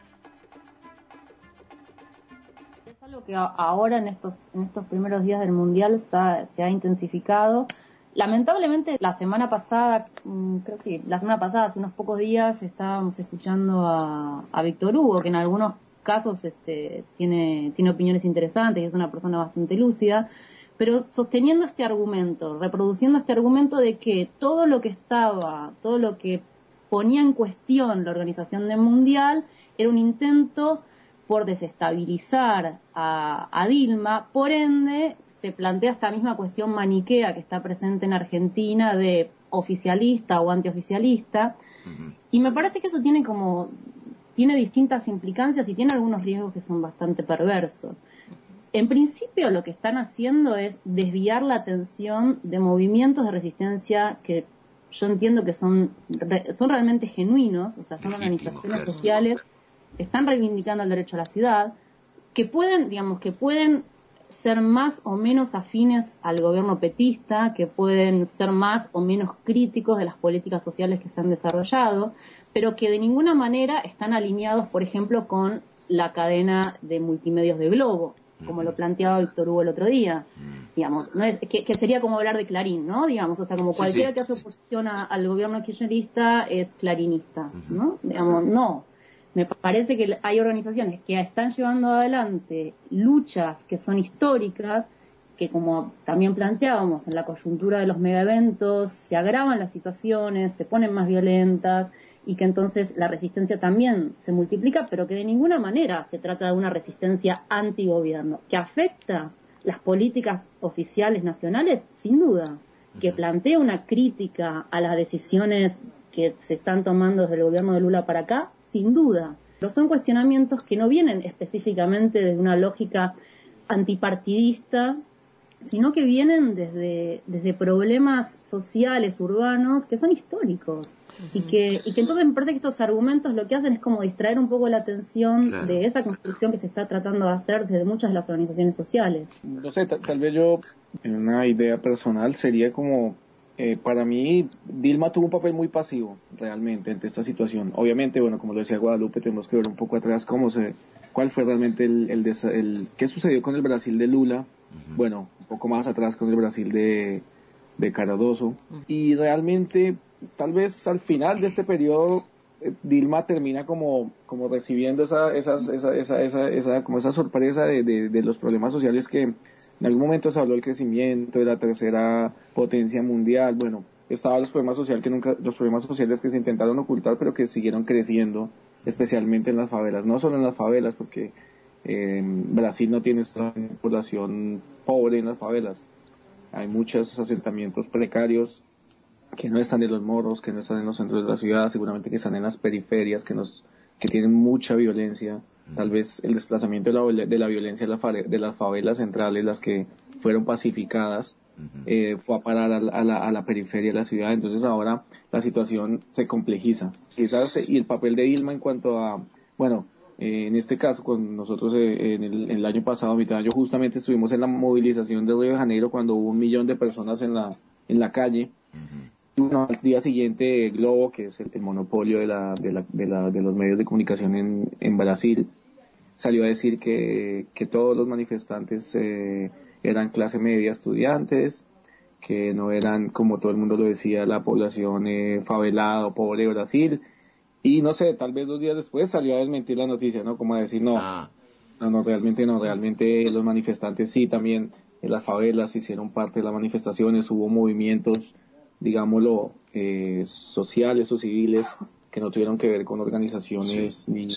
Es algo que ahora en estos en estos primeros días del Mundial se ha, se ha intensificado. Lamentablemente la semana pasada, creo sí, la semana pasada, hace unos pocos días, estábamos escuchando a, a Víctor Hugo, que en algunos casos este, tiene, tiene opiniones interesantes y es una persona bastante lúcida, pero sosteniendo este argumento, reproduciendo este argumento de que todo lo que estaba, todo lo que ponía en cuestión la organización del Mundial era un intento por desestabilizar a, a Dilma, por ende se plantea esta misma cuestión maniquea que está presente en Argentina de oficialista o antioficialista, uh-huh. y me parece que eso tiene como tiene distintas implicancias y tiene algunos riesgos que son bastante perversos. En principio lo que están haciendo es desviar la atención de movimientos de resistencia que yo entiendo que son son realmente genuinos, o sea, son organizaciones sociales que están reivindicando el derecho a la ciudad, que pueden, digamos, que pueden ser más o menos afines al gobierno petista, que pueden ser más o menos críticos de las políticas sociales que se han desarrollado, pero que de ninguna manera están alineados, por ejemplo, con la cadena de multimedios de Globo, como lo planteaba Víctor Hugo el otro día. Digamos, no es, que, que sería como hablar de Clarín, ¿no? Digamos, o sea, como cualquiera sí, sí. que hace oposición a, al gobierno kirchnerista es clarinista, ¿no? Digamos, no. Me parece que hay organizaciones que están llevando adelante luchas que son históricas, que como también planteábamos, en la coyuntura de los megaeventos se agravan las situaciones, se ponen más violentas y que entonces la resistencia también se multiplica, pero que de ninguna manera se trata de una resistencia antigobierno, que afecta las políticas oficiales nacionales, sin duda, que plantea una crítica a las decisiones que se están tomando desde el gobierno de Lula para acá, sin duda, pero son cuestionamientos que no vienen específicamente desde una lógica antipartidista, sino que vienen desde, desde problemas sociales, urbanos, que son históricos. Uh-huh. Y que, y que entonces me parece que estos argumentos lo que hacen es como distraer un poco la atención claro. de esa construcción que se está tratando de hacer desde muchas de las organizaciones sociales. No sé, tal, tal vez yo, en una idea personal, sería como... Eh, para mí, Dilma tuvo un papel muy pasivo, realmente, ante esta situación. Obviamente, bueno, como lo decía Guadalupe, tenemos que ver un poco atrás cómo se, cuál fue realmente el, el, el, el qué sucedió con el Brasil de Lula, uh-huh. bueno, un poco más atrás con el Brasil de, de Cardoso, uh-huh. y realmente, tal vez al final de este periodo, eh, Dilma termina como, como recibiendo esa, esas, esa, esa, esa, esa, como esa sorpresa de, de, de los problemas sociales que en algún momento se habló del crecimiento, de la tercera potencia mundial, bueno, estaban los problemas sociales que nunca, los problemas sociales que se intentaron ocultar, pero que siguieron creciendo, especialmente en las favelas, no solo en las favelas, porque eh, Brasil no tiene esta población pobre en las favelas, hay muchos asentamientos precarios que no están en los morros, que no están en los centros de la ciudad, seguramente que están en las periferias, que nos, que tienen mucha violencia. Tal vez el desplazamiento de la, de la violencia de, la, de las favelas centrales, las que fueron pacificadas, uh-huh. eh, fue a parar a, a, la, a la periferia de la ciudad. Entonces ahora la situación se complejiza. Quizás, y el papel de Dilma en cuanto a, bueno, eh, en este caso, con nosotros eh, en, el, en el año pasado, a mitad de año, justamente estuvimos en la movilización de Río de Janeiro cuando hubo un millón de personas en la, en la calle. Uh-huh. Bueno, al día siguiente Globo, que es el, el monopolio de, la, de, la, de, la, de los medios de comunicación en, en Brasil, salió a decir que, que todos los manifestantes eh, eran clase media, estudiantes, que no eran, como todo el mundo lo decía, la población eh, favelada o pobre de Brasil. Y no sé, tal vez dos días después salió a desmentir la noticia, ¿no? Como a decir, no, ah. no, no, realmente no, realmente los manifestantes sí, también en las favelas hicieron parte de las manifestaciones, hubo movimientos, digámoslo, eh, sociales o civiles que no tuvieron que ver con organizaciones sí. ni,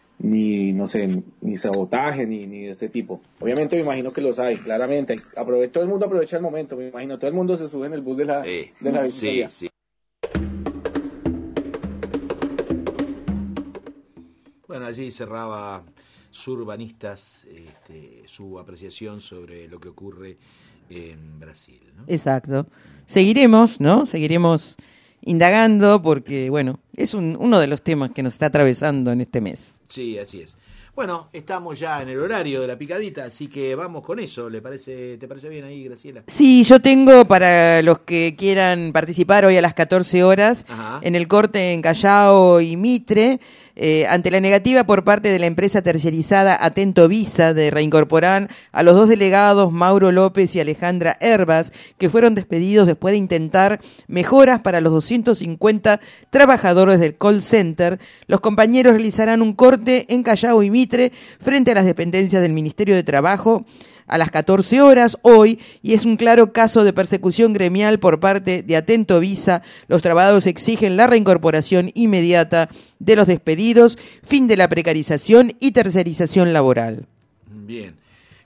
ni, no sé, ni sabotaje, ni, ni de este tipo. Obviamente me imagino que los hay, claramente. Aprove- todo el mundo aprovecha el momento, me imagino. Todo el mundo se sube en el bus de la, eh, de la victoria. Sí, sí. Bueno, allí cerraba Surbanistas este, su apreciación sobre lo que ocurre en Brasil, ¿no? Exacto. Seguiremos, ¿no? Seguiremos indagando porque, bueno, es un, uno de los temas que nos está atravesando en este mes. Sí, así es. Bueno, estamos ya en el horario de la picadita, así que vamos con eso. ¿Le parece, ¿Te parece bien ahí, Graciela? Sí, yo tengo para los que quieran participar hoy a las catorce horas, Ajá. en el corte en Callao y Mitre, eh, ante la negativa por parte de la empresa terciarizada Atento Visa de reincorporar a los dos delegados, Mauro López y Alejandra Herbas, que fueron despedidos después de intentar mejoras para los doscientos cincuenta trabajadores del call center. Los compañeros realizarán un corte en Callao y Mitre frente a las dependencias del Ministerio de Trabajo a las catorce horas hoy, y es un claro caso de persecución gremial por parte de Atento Visa. Los trabajadores exigen la reincorporación inmediata de los despedidos, fin de la precarización y tercerización laboral. Bien.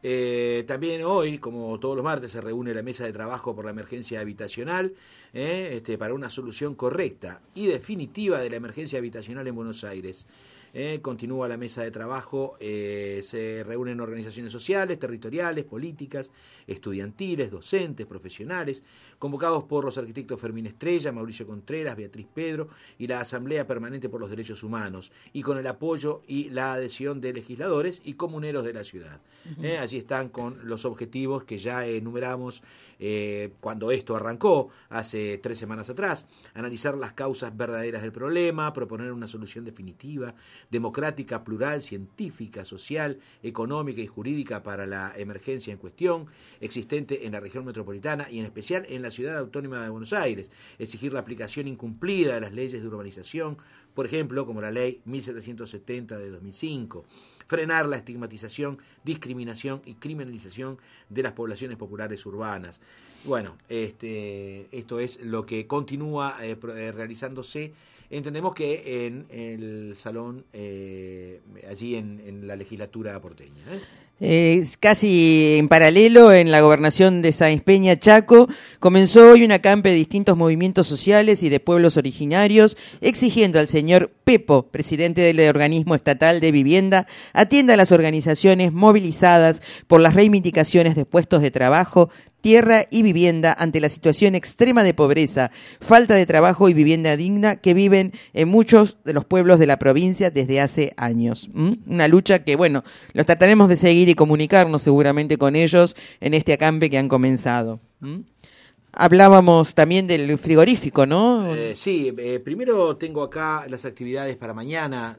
Eh, también hoy, como todos los martes, se reúne la mesa de trabajo por la emergencia habitacional eh, este, para una solución correcta y definitiva de la emergencia habitacional en Buenos Aires. Eh, continúa la mesa de trabajo, eh, se reúnen organizaciones sociales, territoriales, políticas, estudiantiles, docentes, profesionales, convocados por los arquitectos Fermín Estrella, Mauricio Contreras, Beatriz Pedro y la Asamblea Permanente por los Derechos Humanos, y con el apoyo y la adhesión de legisladores y comuneros de la ciudad. Uh-huh. Eh, allí están con los objetivos que ya enumeramos eh, cuando esto arrancó hace tres semanas atrás: analizar las causas verdaderas del problema, proponer una solución definitiva, democrática, plural, científica, social, económica y jurídica para la emergencia en cuestión, existente en la región metropolitana y en especial en la ciudad autónoma de Buenos Aires, exigir la aplicación incumplida de las leyes de urbanización, por ejemplo, como la ley mil setecientos setenta de dos mil cinco, frenar la estigmatización, discriminación y criminalización de las poblaciones populares urbanas. Bueno, este, esto es lo que continúa eh, realizándose. Entendemos que en el salón, eh, allí en, en la legislatura porteña. ¿eh? Eh, casi en paralelo, en la gobernación de Sáenz Peña, Chaco, comenzó hoy un acampe de distintos movimientos sociales y de pueblos originarios, exigiendo al señor Pepo, presidente del organismo estatal de vivienda, atienda a las organizaciones movilizadas por las reivindicaciones de puestos de trabajo, tierra y vivienda ante la situación extrema de pobreza, falta de trabajo y vivienda digna que viven en muchos de los pueblos de la provincia desde hace años. ¿Mm? Una lucha que, bueno, los trataremos de seguir y comunicarnos seguramente con ellos en este acampe que han comenzado. ¿Mm? Hablábamos también del frigorífico, ¿no? Eh, sí, eh, primero tengo acá las actividades para mañana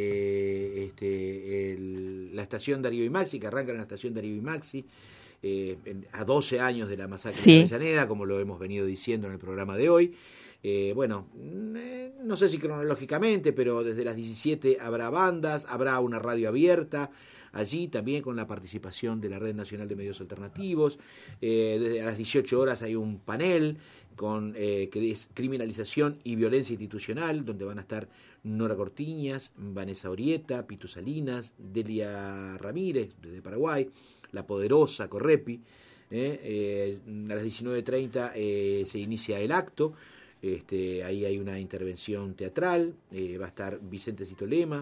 de este, el, la estación Darío y Maxi, que arranca en la estación Darío y Maxi. Eh, a doce años de la masacre sí. de Avellaneda, como lo hemos venido diciendo en el programa de hoy. Eh, bueno, eh, no sé si cronológicamente, pero desde las diecisiete habrá bandas, habrá una radio abierta, allí también con la participación de la Red Nacional de Medios Alternativos. Eh, desde las dieciocho horas hay un panel con eh, que es criminalización y violencia institucional, donde van a estar Nora Cortiñas, Vanessa Orieta, Pitu Salinas, Delia Ramírez, desde Paraguay, La Poderosa, Correpi. Eh, eh, a las diecinueve treinta eh, se inicia el acto. Este, ahí hay una intervención teatral. Eh, va a estar Vicente Citolema.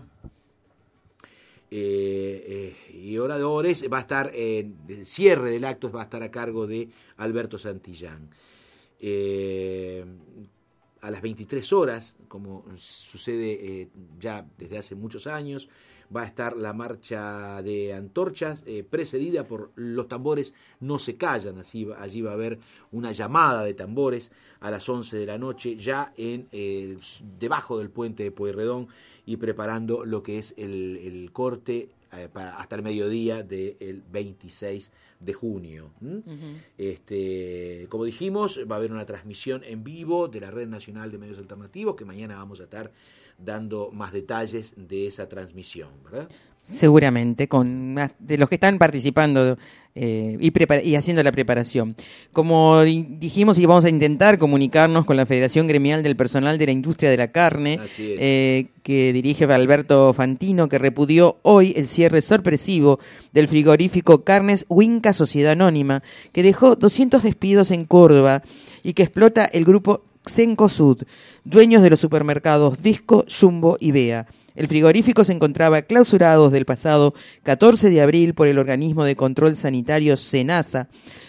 Eh, eh, y oradores. Va a estar eh, el cierre del acto va a estar a cargo de Alberto Santillán. Eh, a las veintitrés horas, como sucede eh, ya desde hace muchos años, va a estar la marcha de antorchas, eh, precedida por Los Tambores No Se Callan. Así va, allí va a haber una llamada de tambores a las once de la noche, ya en eh, debajo del puente de Pueyrredón, y preparando lo que es el, el corte eh, para, hasta el mediodía del veintiséis de junio. ¿Mm? Uh-huh. Este, como dijimos, va a haber una transmisión en vivo de la Red Nacional de Medios Alternativos, que mañana vamos a estar dando más detalles de esa transmisión, ¿verdad? Seguramente, con de los que están participando eh, y, prepara- y haciendo la preparación. Como di- dijimos, y vamos a intentar comunicarnos con la Federación Gremial del Personal de la Industria de la Carne, eh, que dirige Alberto Fantino, que repudió hoy el cierre sorpresivo del frigorífico Carnes Winca Sociedad Anónima, que dejó doscientos despidos en Córdoba y que explota el grupo Cencosud, dueños de los supermercados Disco, Jumbo y Bea. El frigorífico se encontraba clausurado desde el pasado catorce de abril por el organismo de control sanitario SENASA,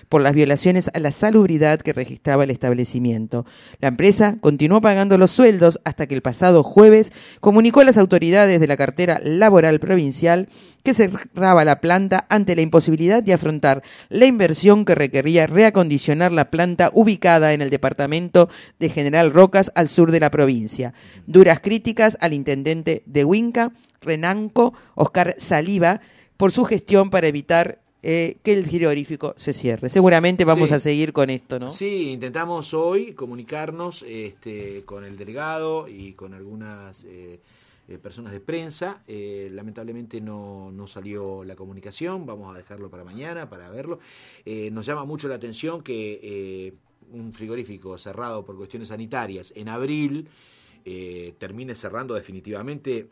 por las violaciones a la salubridad que registraba el establecimiento. La empresa continuó pagando los sueldos hasta que el pasado jueves comunicó a las autoridades de la cartera laboral provincial que cerraba la planta ante la imposibilidad de afrontar la inversión que requería reacondicionar la planta ubicada en el departamento de General Rocas al sur de la provincia. Duras críticas al intendente de Huinca, Renanco, Oscar Saliba, por su gestión para evitar eh, que el frigorífico se cierre. Seguramente vamos Sí. a seguir con esto, ¿no? Sí, intentamos hoy comunicarnos este, con el delegado y con algunas eh, eh, personas de prensa. Eh, lamentablemente no, no salió la comunicación, vamos a dejarlo para mañana, para verlo. Eh, nos llama mucho la atención que eh, un frigorífico cerrado por cuestiones sanitarias en abril eh, termine cerrando definitivamente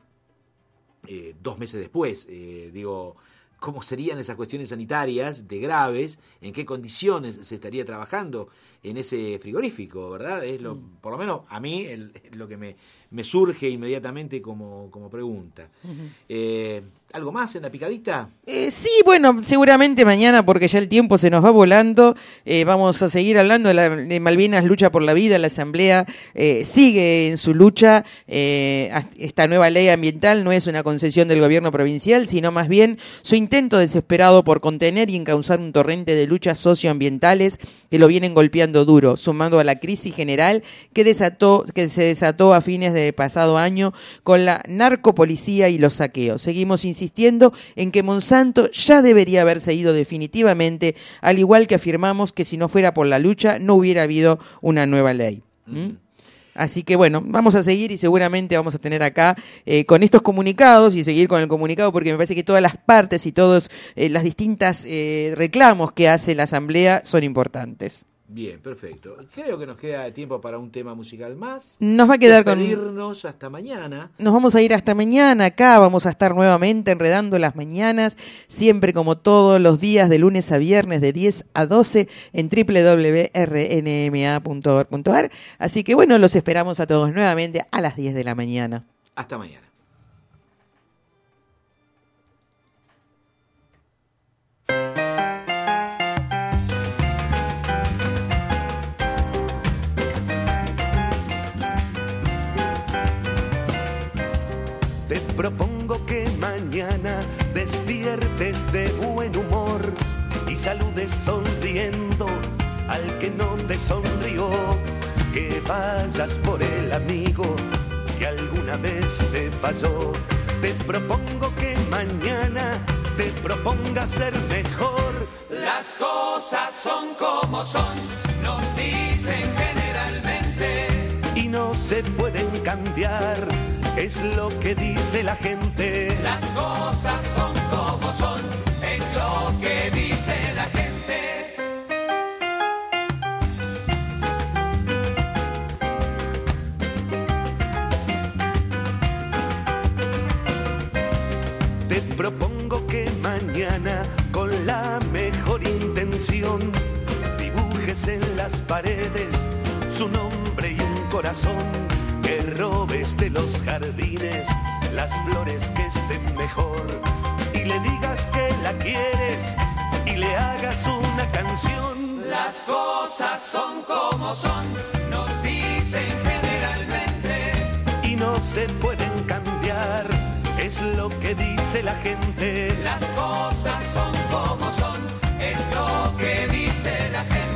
eh, dos meses después. Eh, digo... ¿Cómo serían esas cuestiones sanitarias de graves? ¿En qué condiciones se estaría trabajando en ese frigorífico, verdad? Es lo, por lo menos a mí el, lo que me, me surge inmediatamente como, como pregunta. Uh-huh. Eh, ¿Algo más en la picadita? Eh, sí, bueno, seguramente mañana, porque ya el tiempo se nos va volando, eh, vamos a seguir hablando de, la, de Malvinas Lucha por la Vida. La Asamblea eh, sigue en su lucha. Eh, esta nueva ley ambiental no es una concesión del gobierno provincial, sino más bien su intento desesperado por contener y encauzar un torrente de luchas socioambientales que lo vienen golpeando duro, sumando a la crisis general que desató, que se desató a fines de pasado año con la narcopolicía y los saqueos. Seguimos insistiendo en que Monsanto ya debería haberse ido definitivamente, al igual que afirmamos que si no fuera por la lucha no hubiera habido una nueva ley. ¿Mm? Así que bueno, vamos a seguir y seguramente vamos a tener acá eh, con estos comunicados y seguir con el comunicado, porque me parece que todas las partes y todos eh, las distintas eh, reclamos que hace la Asamblea son importantes. Bien, perfecto. Creo que nos queda tiempo para un tema musical más. Nos va a quedar con... Despedirnos hasta mañana. Nos vamos a ir hasta mañana acá, vamos a estar nuevamente enredando las mañanas, siempre como todos los días de lunes a viernes de diez a doce en doble u doble u doble u punto r n m a punto org punto a r. Así que bueno, los esperamos a todos nuevamente a las diez de la mañana. Hasta mañana. Te propongo que mañana despiertes de buen humor y saludes sonriendo al que no te sonrió, que vayas por el amigo que alguna vez te falló. Te propongo que mañana te propongas ser mejor. Las cosas son como son, nos dicen generalmente, y no se pueden cambiar, es lo que dice la gente. las cosas son como son, es lo que dice la gente. Te propongo que mañana con la mejor intención dibujes en las paredes su nombre y un corazón, que robes de los jardines las flores que estén mejor y le digas que la quieres y le hagas una canción. Las cosas son como son, nos dicen generalmente, Y no se pueden cambiar, es lo que dice la gente. las cosas son como son, es lo que dice la gente.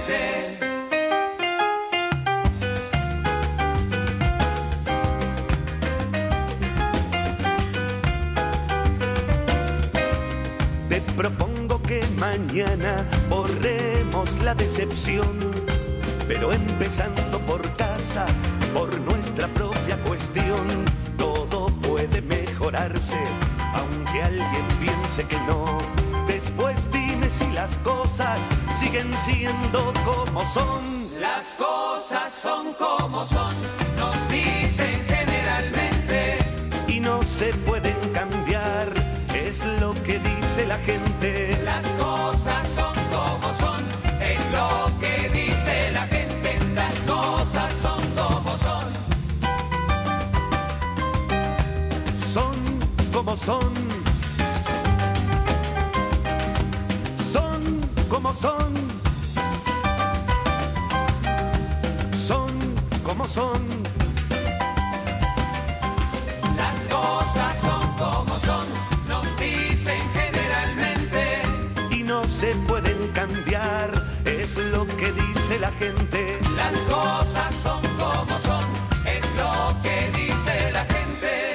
Te propongo que mañana borremos la decepción, pero empezando por casa, por nuestra propia cuestión. Todo puede mejorarse, aunque alguien piense que no. Después dime si las cosas siguen siendo como son. Las cosas son como son, nos dicen generalmente, Y no se pueden cambiar, es lo que dice la gente. las cosas son como son, es lo que dice la gente. Las cosas son como son, Son como son. Son como son. como son. Las cosas son como son, nos dicen generalmente. Y no se pueden cambiar, es lo que dice la gente. Las cosas son como son, es lo que dice la gente.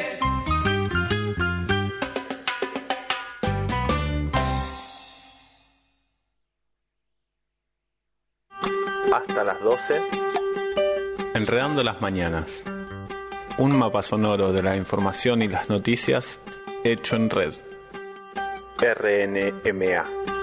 Hasta las doce, Enredando las Mañanas. Un mapa sonoro de la información y las noticias hecho en red. R N M A.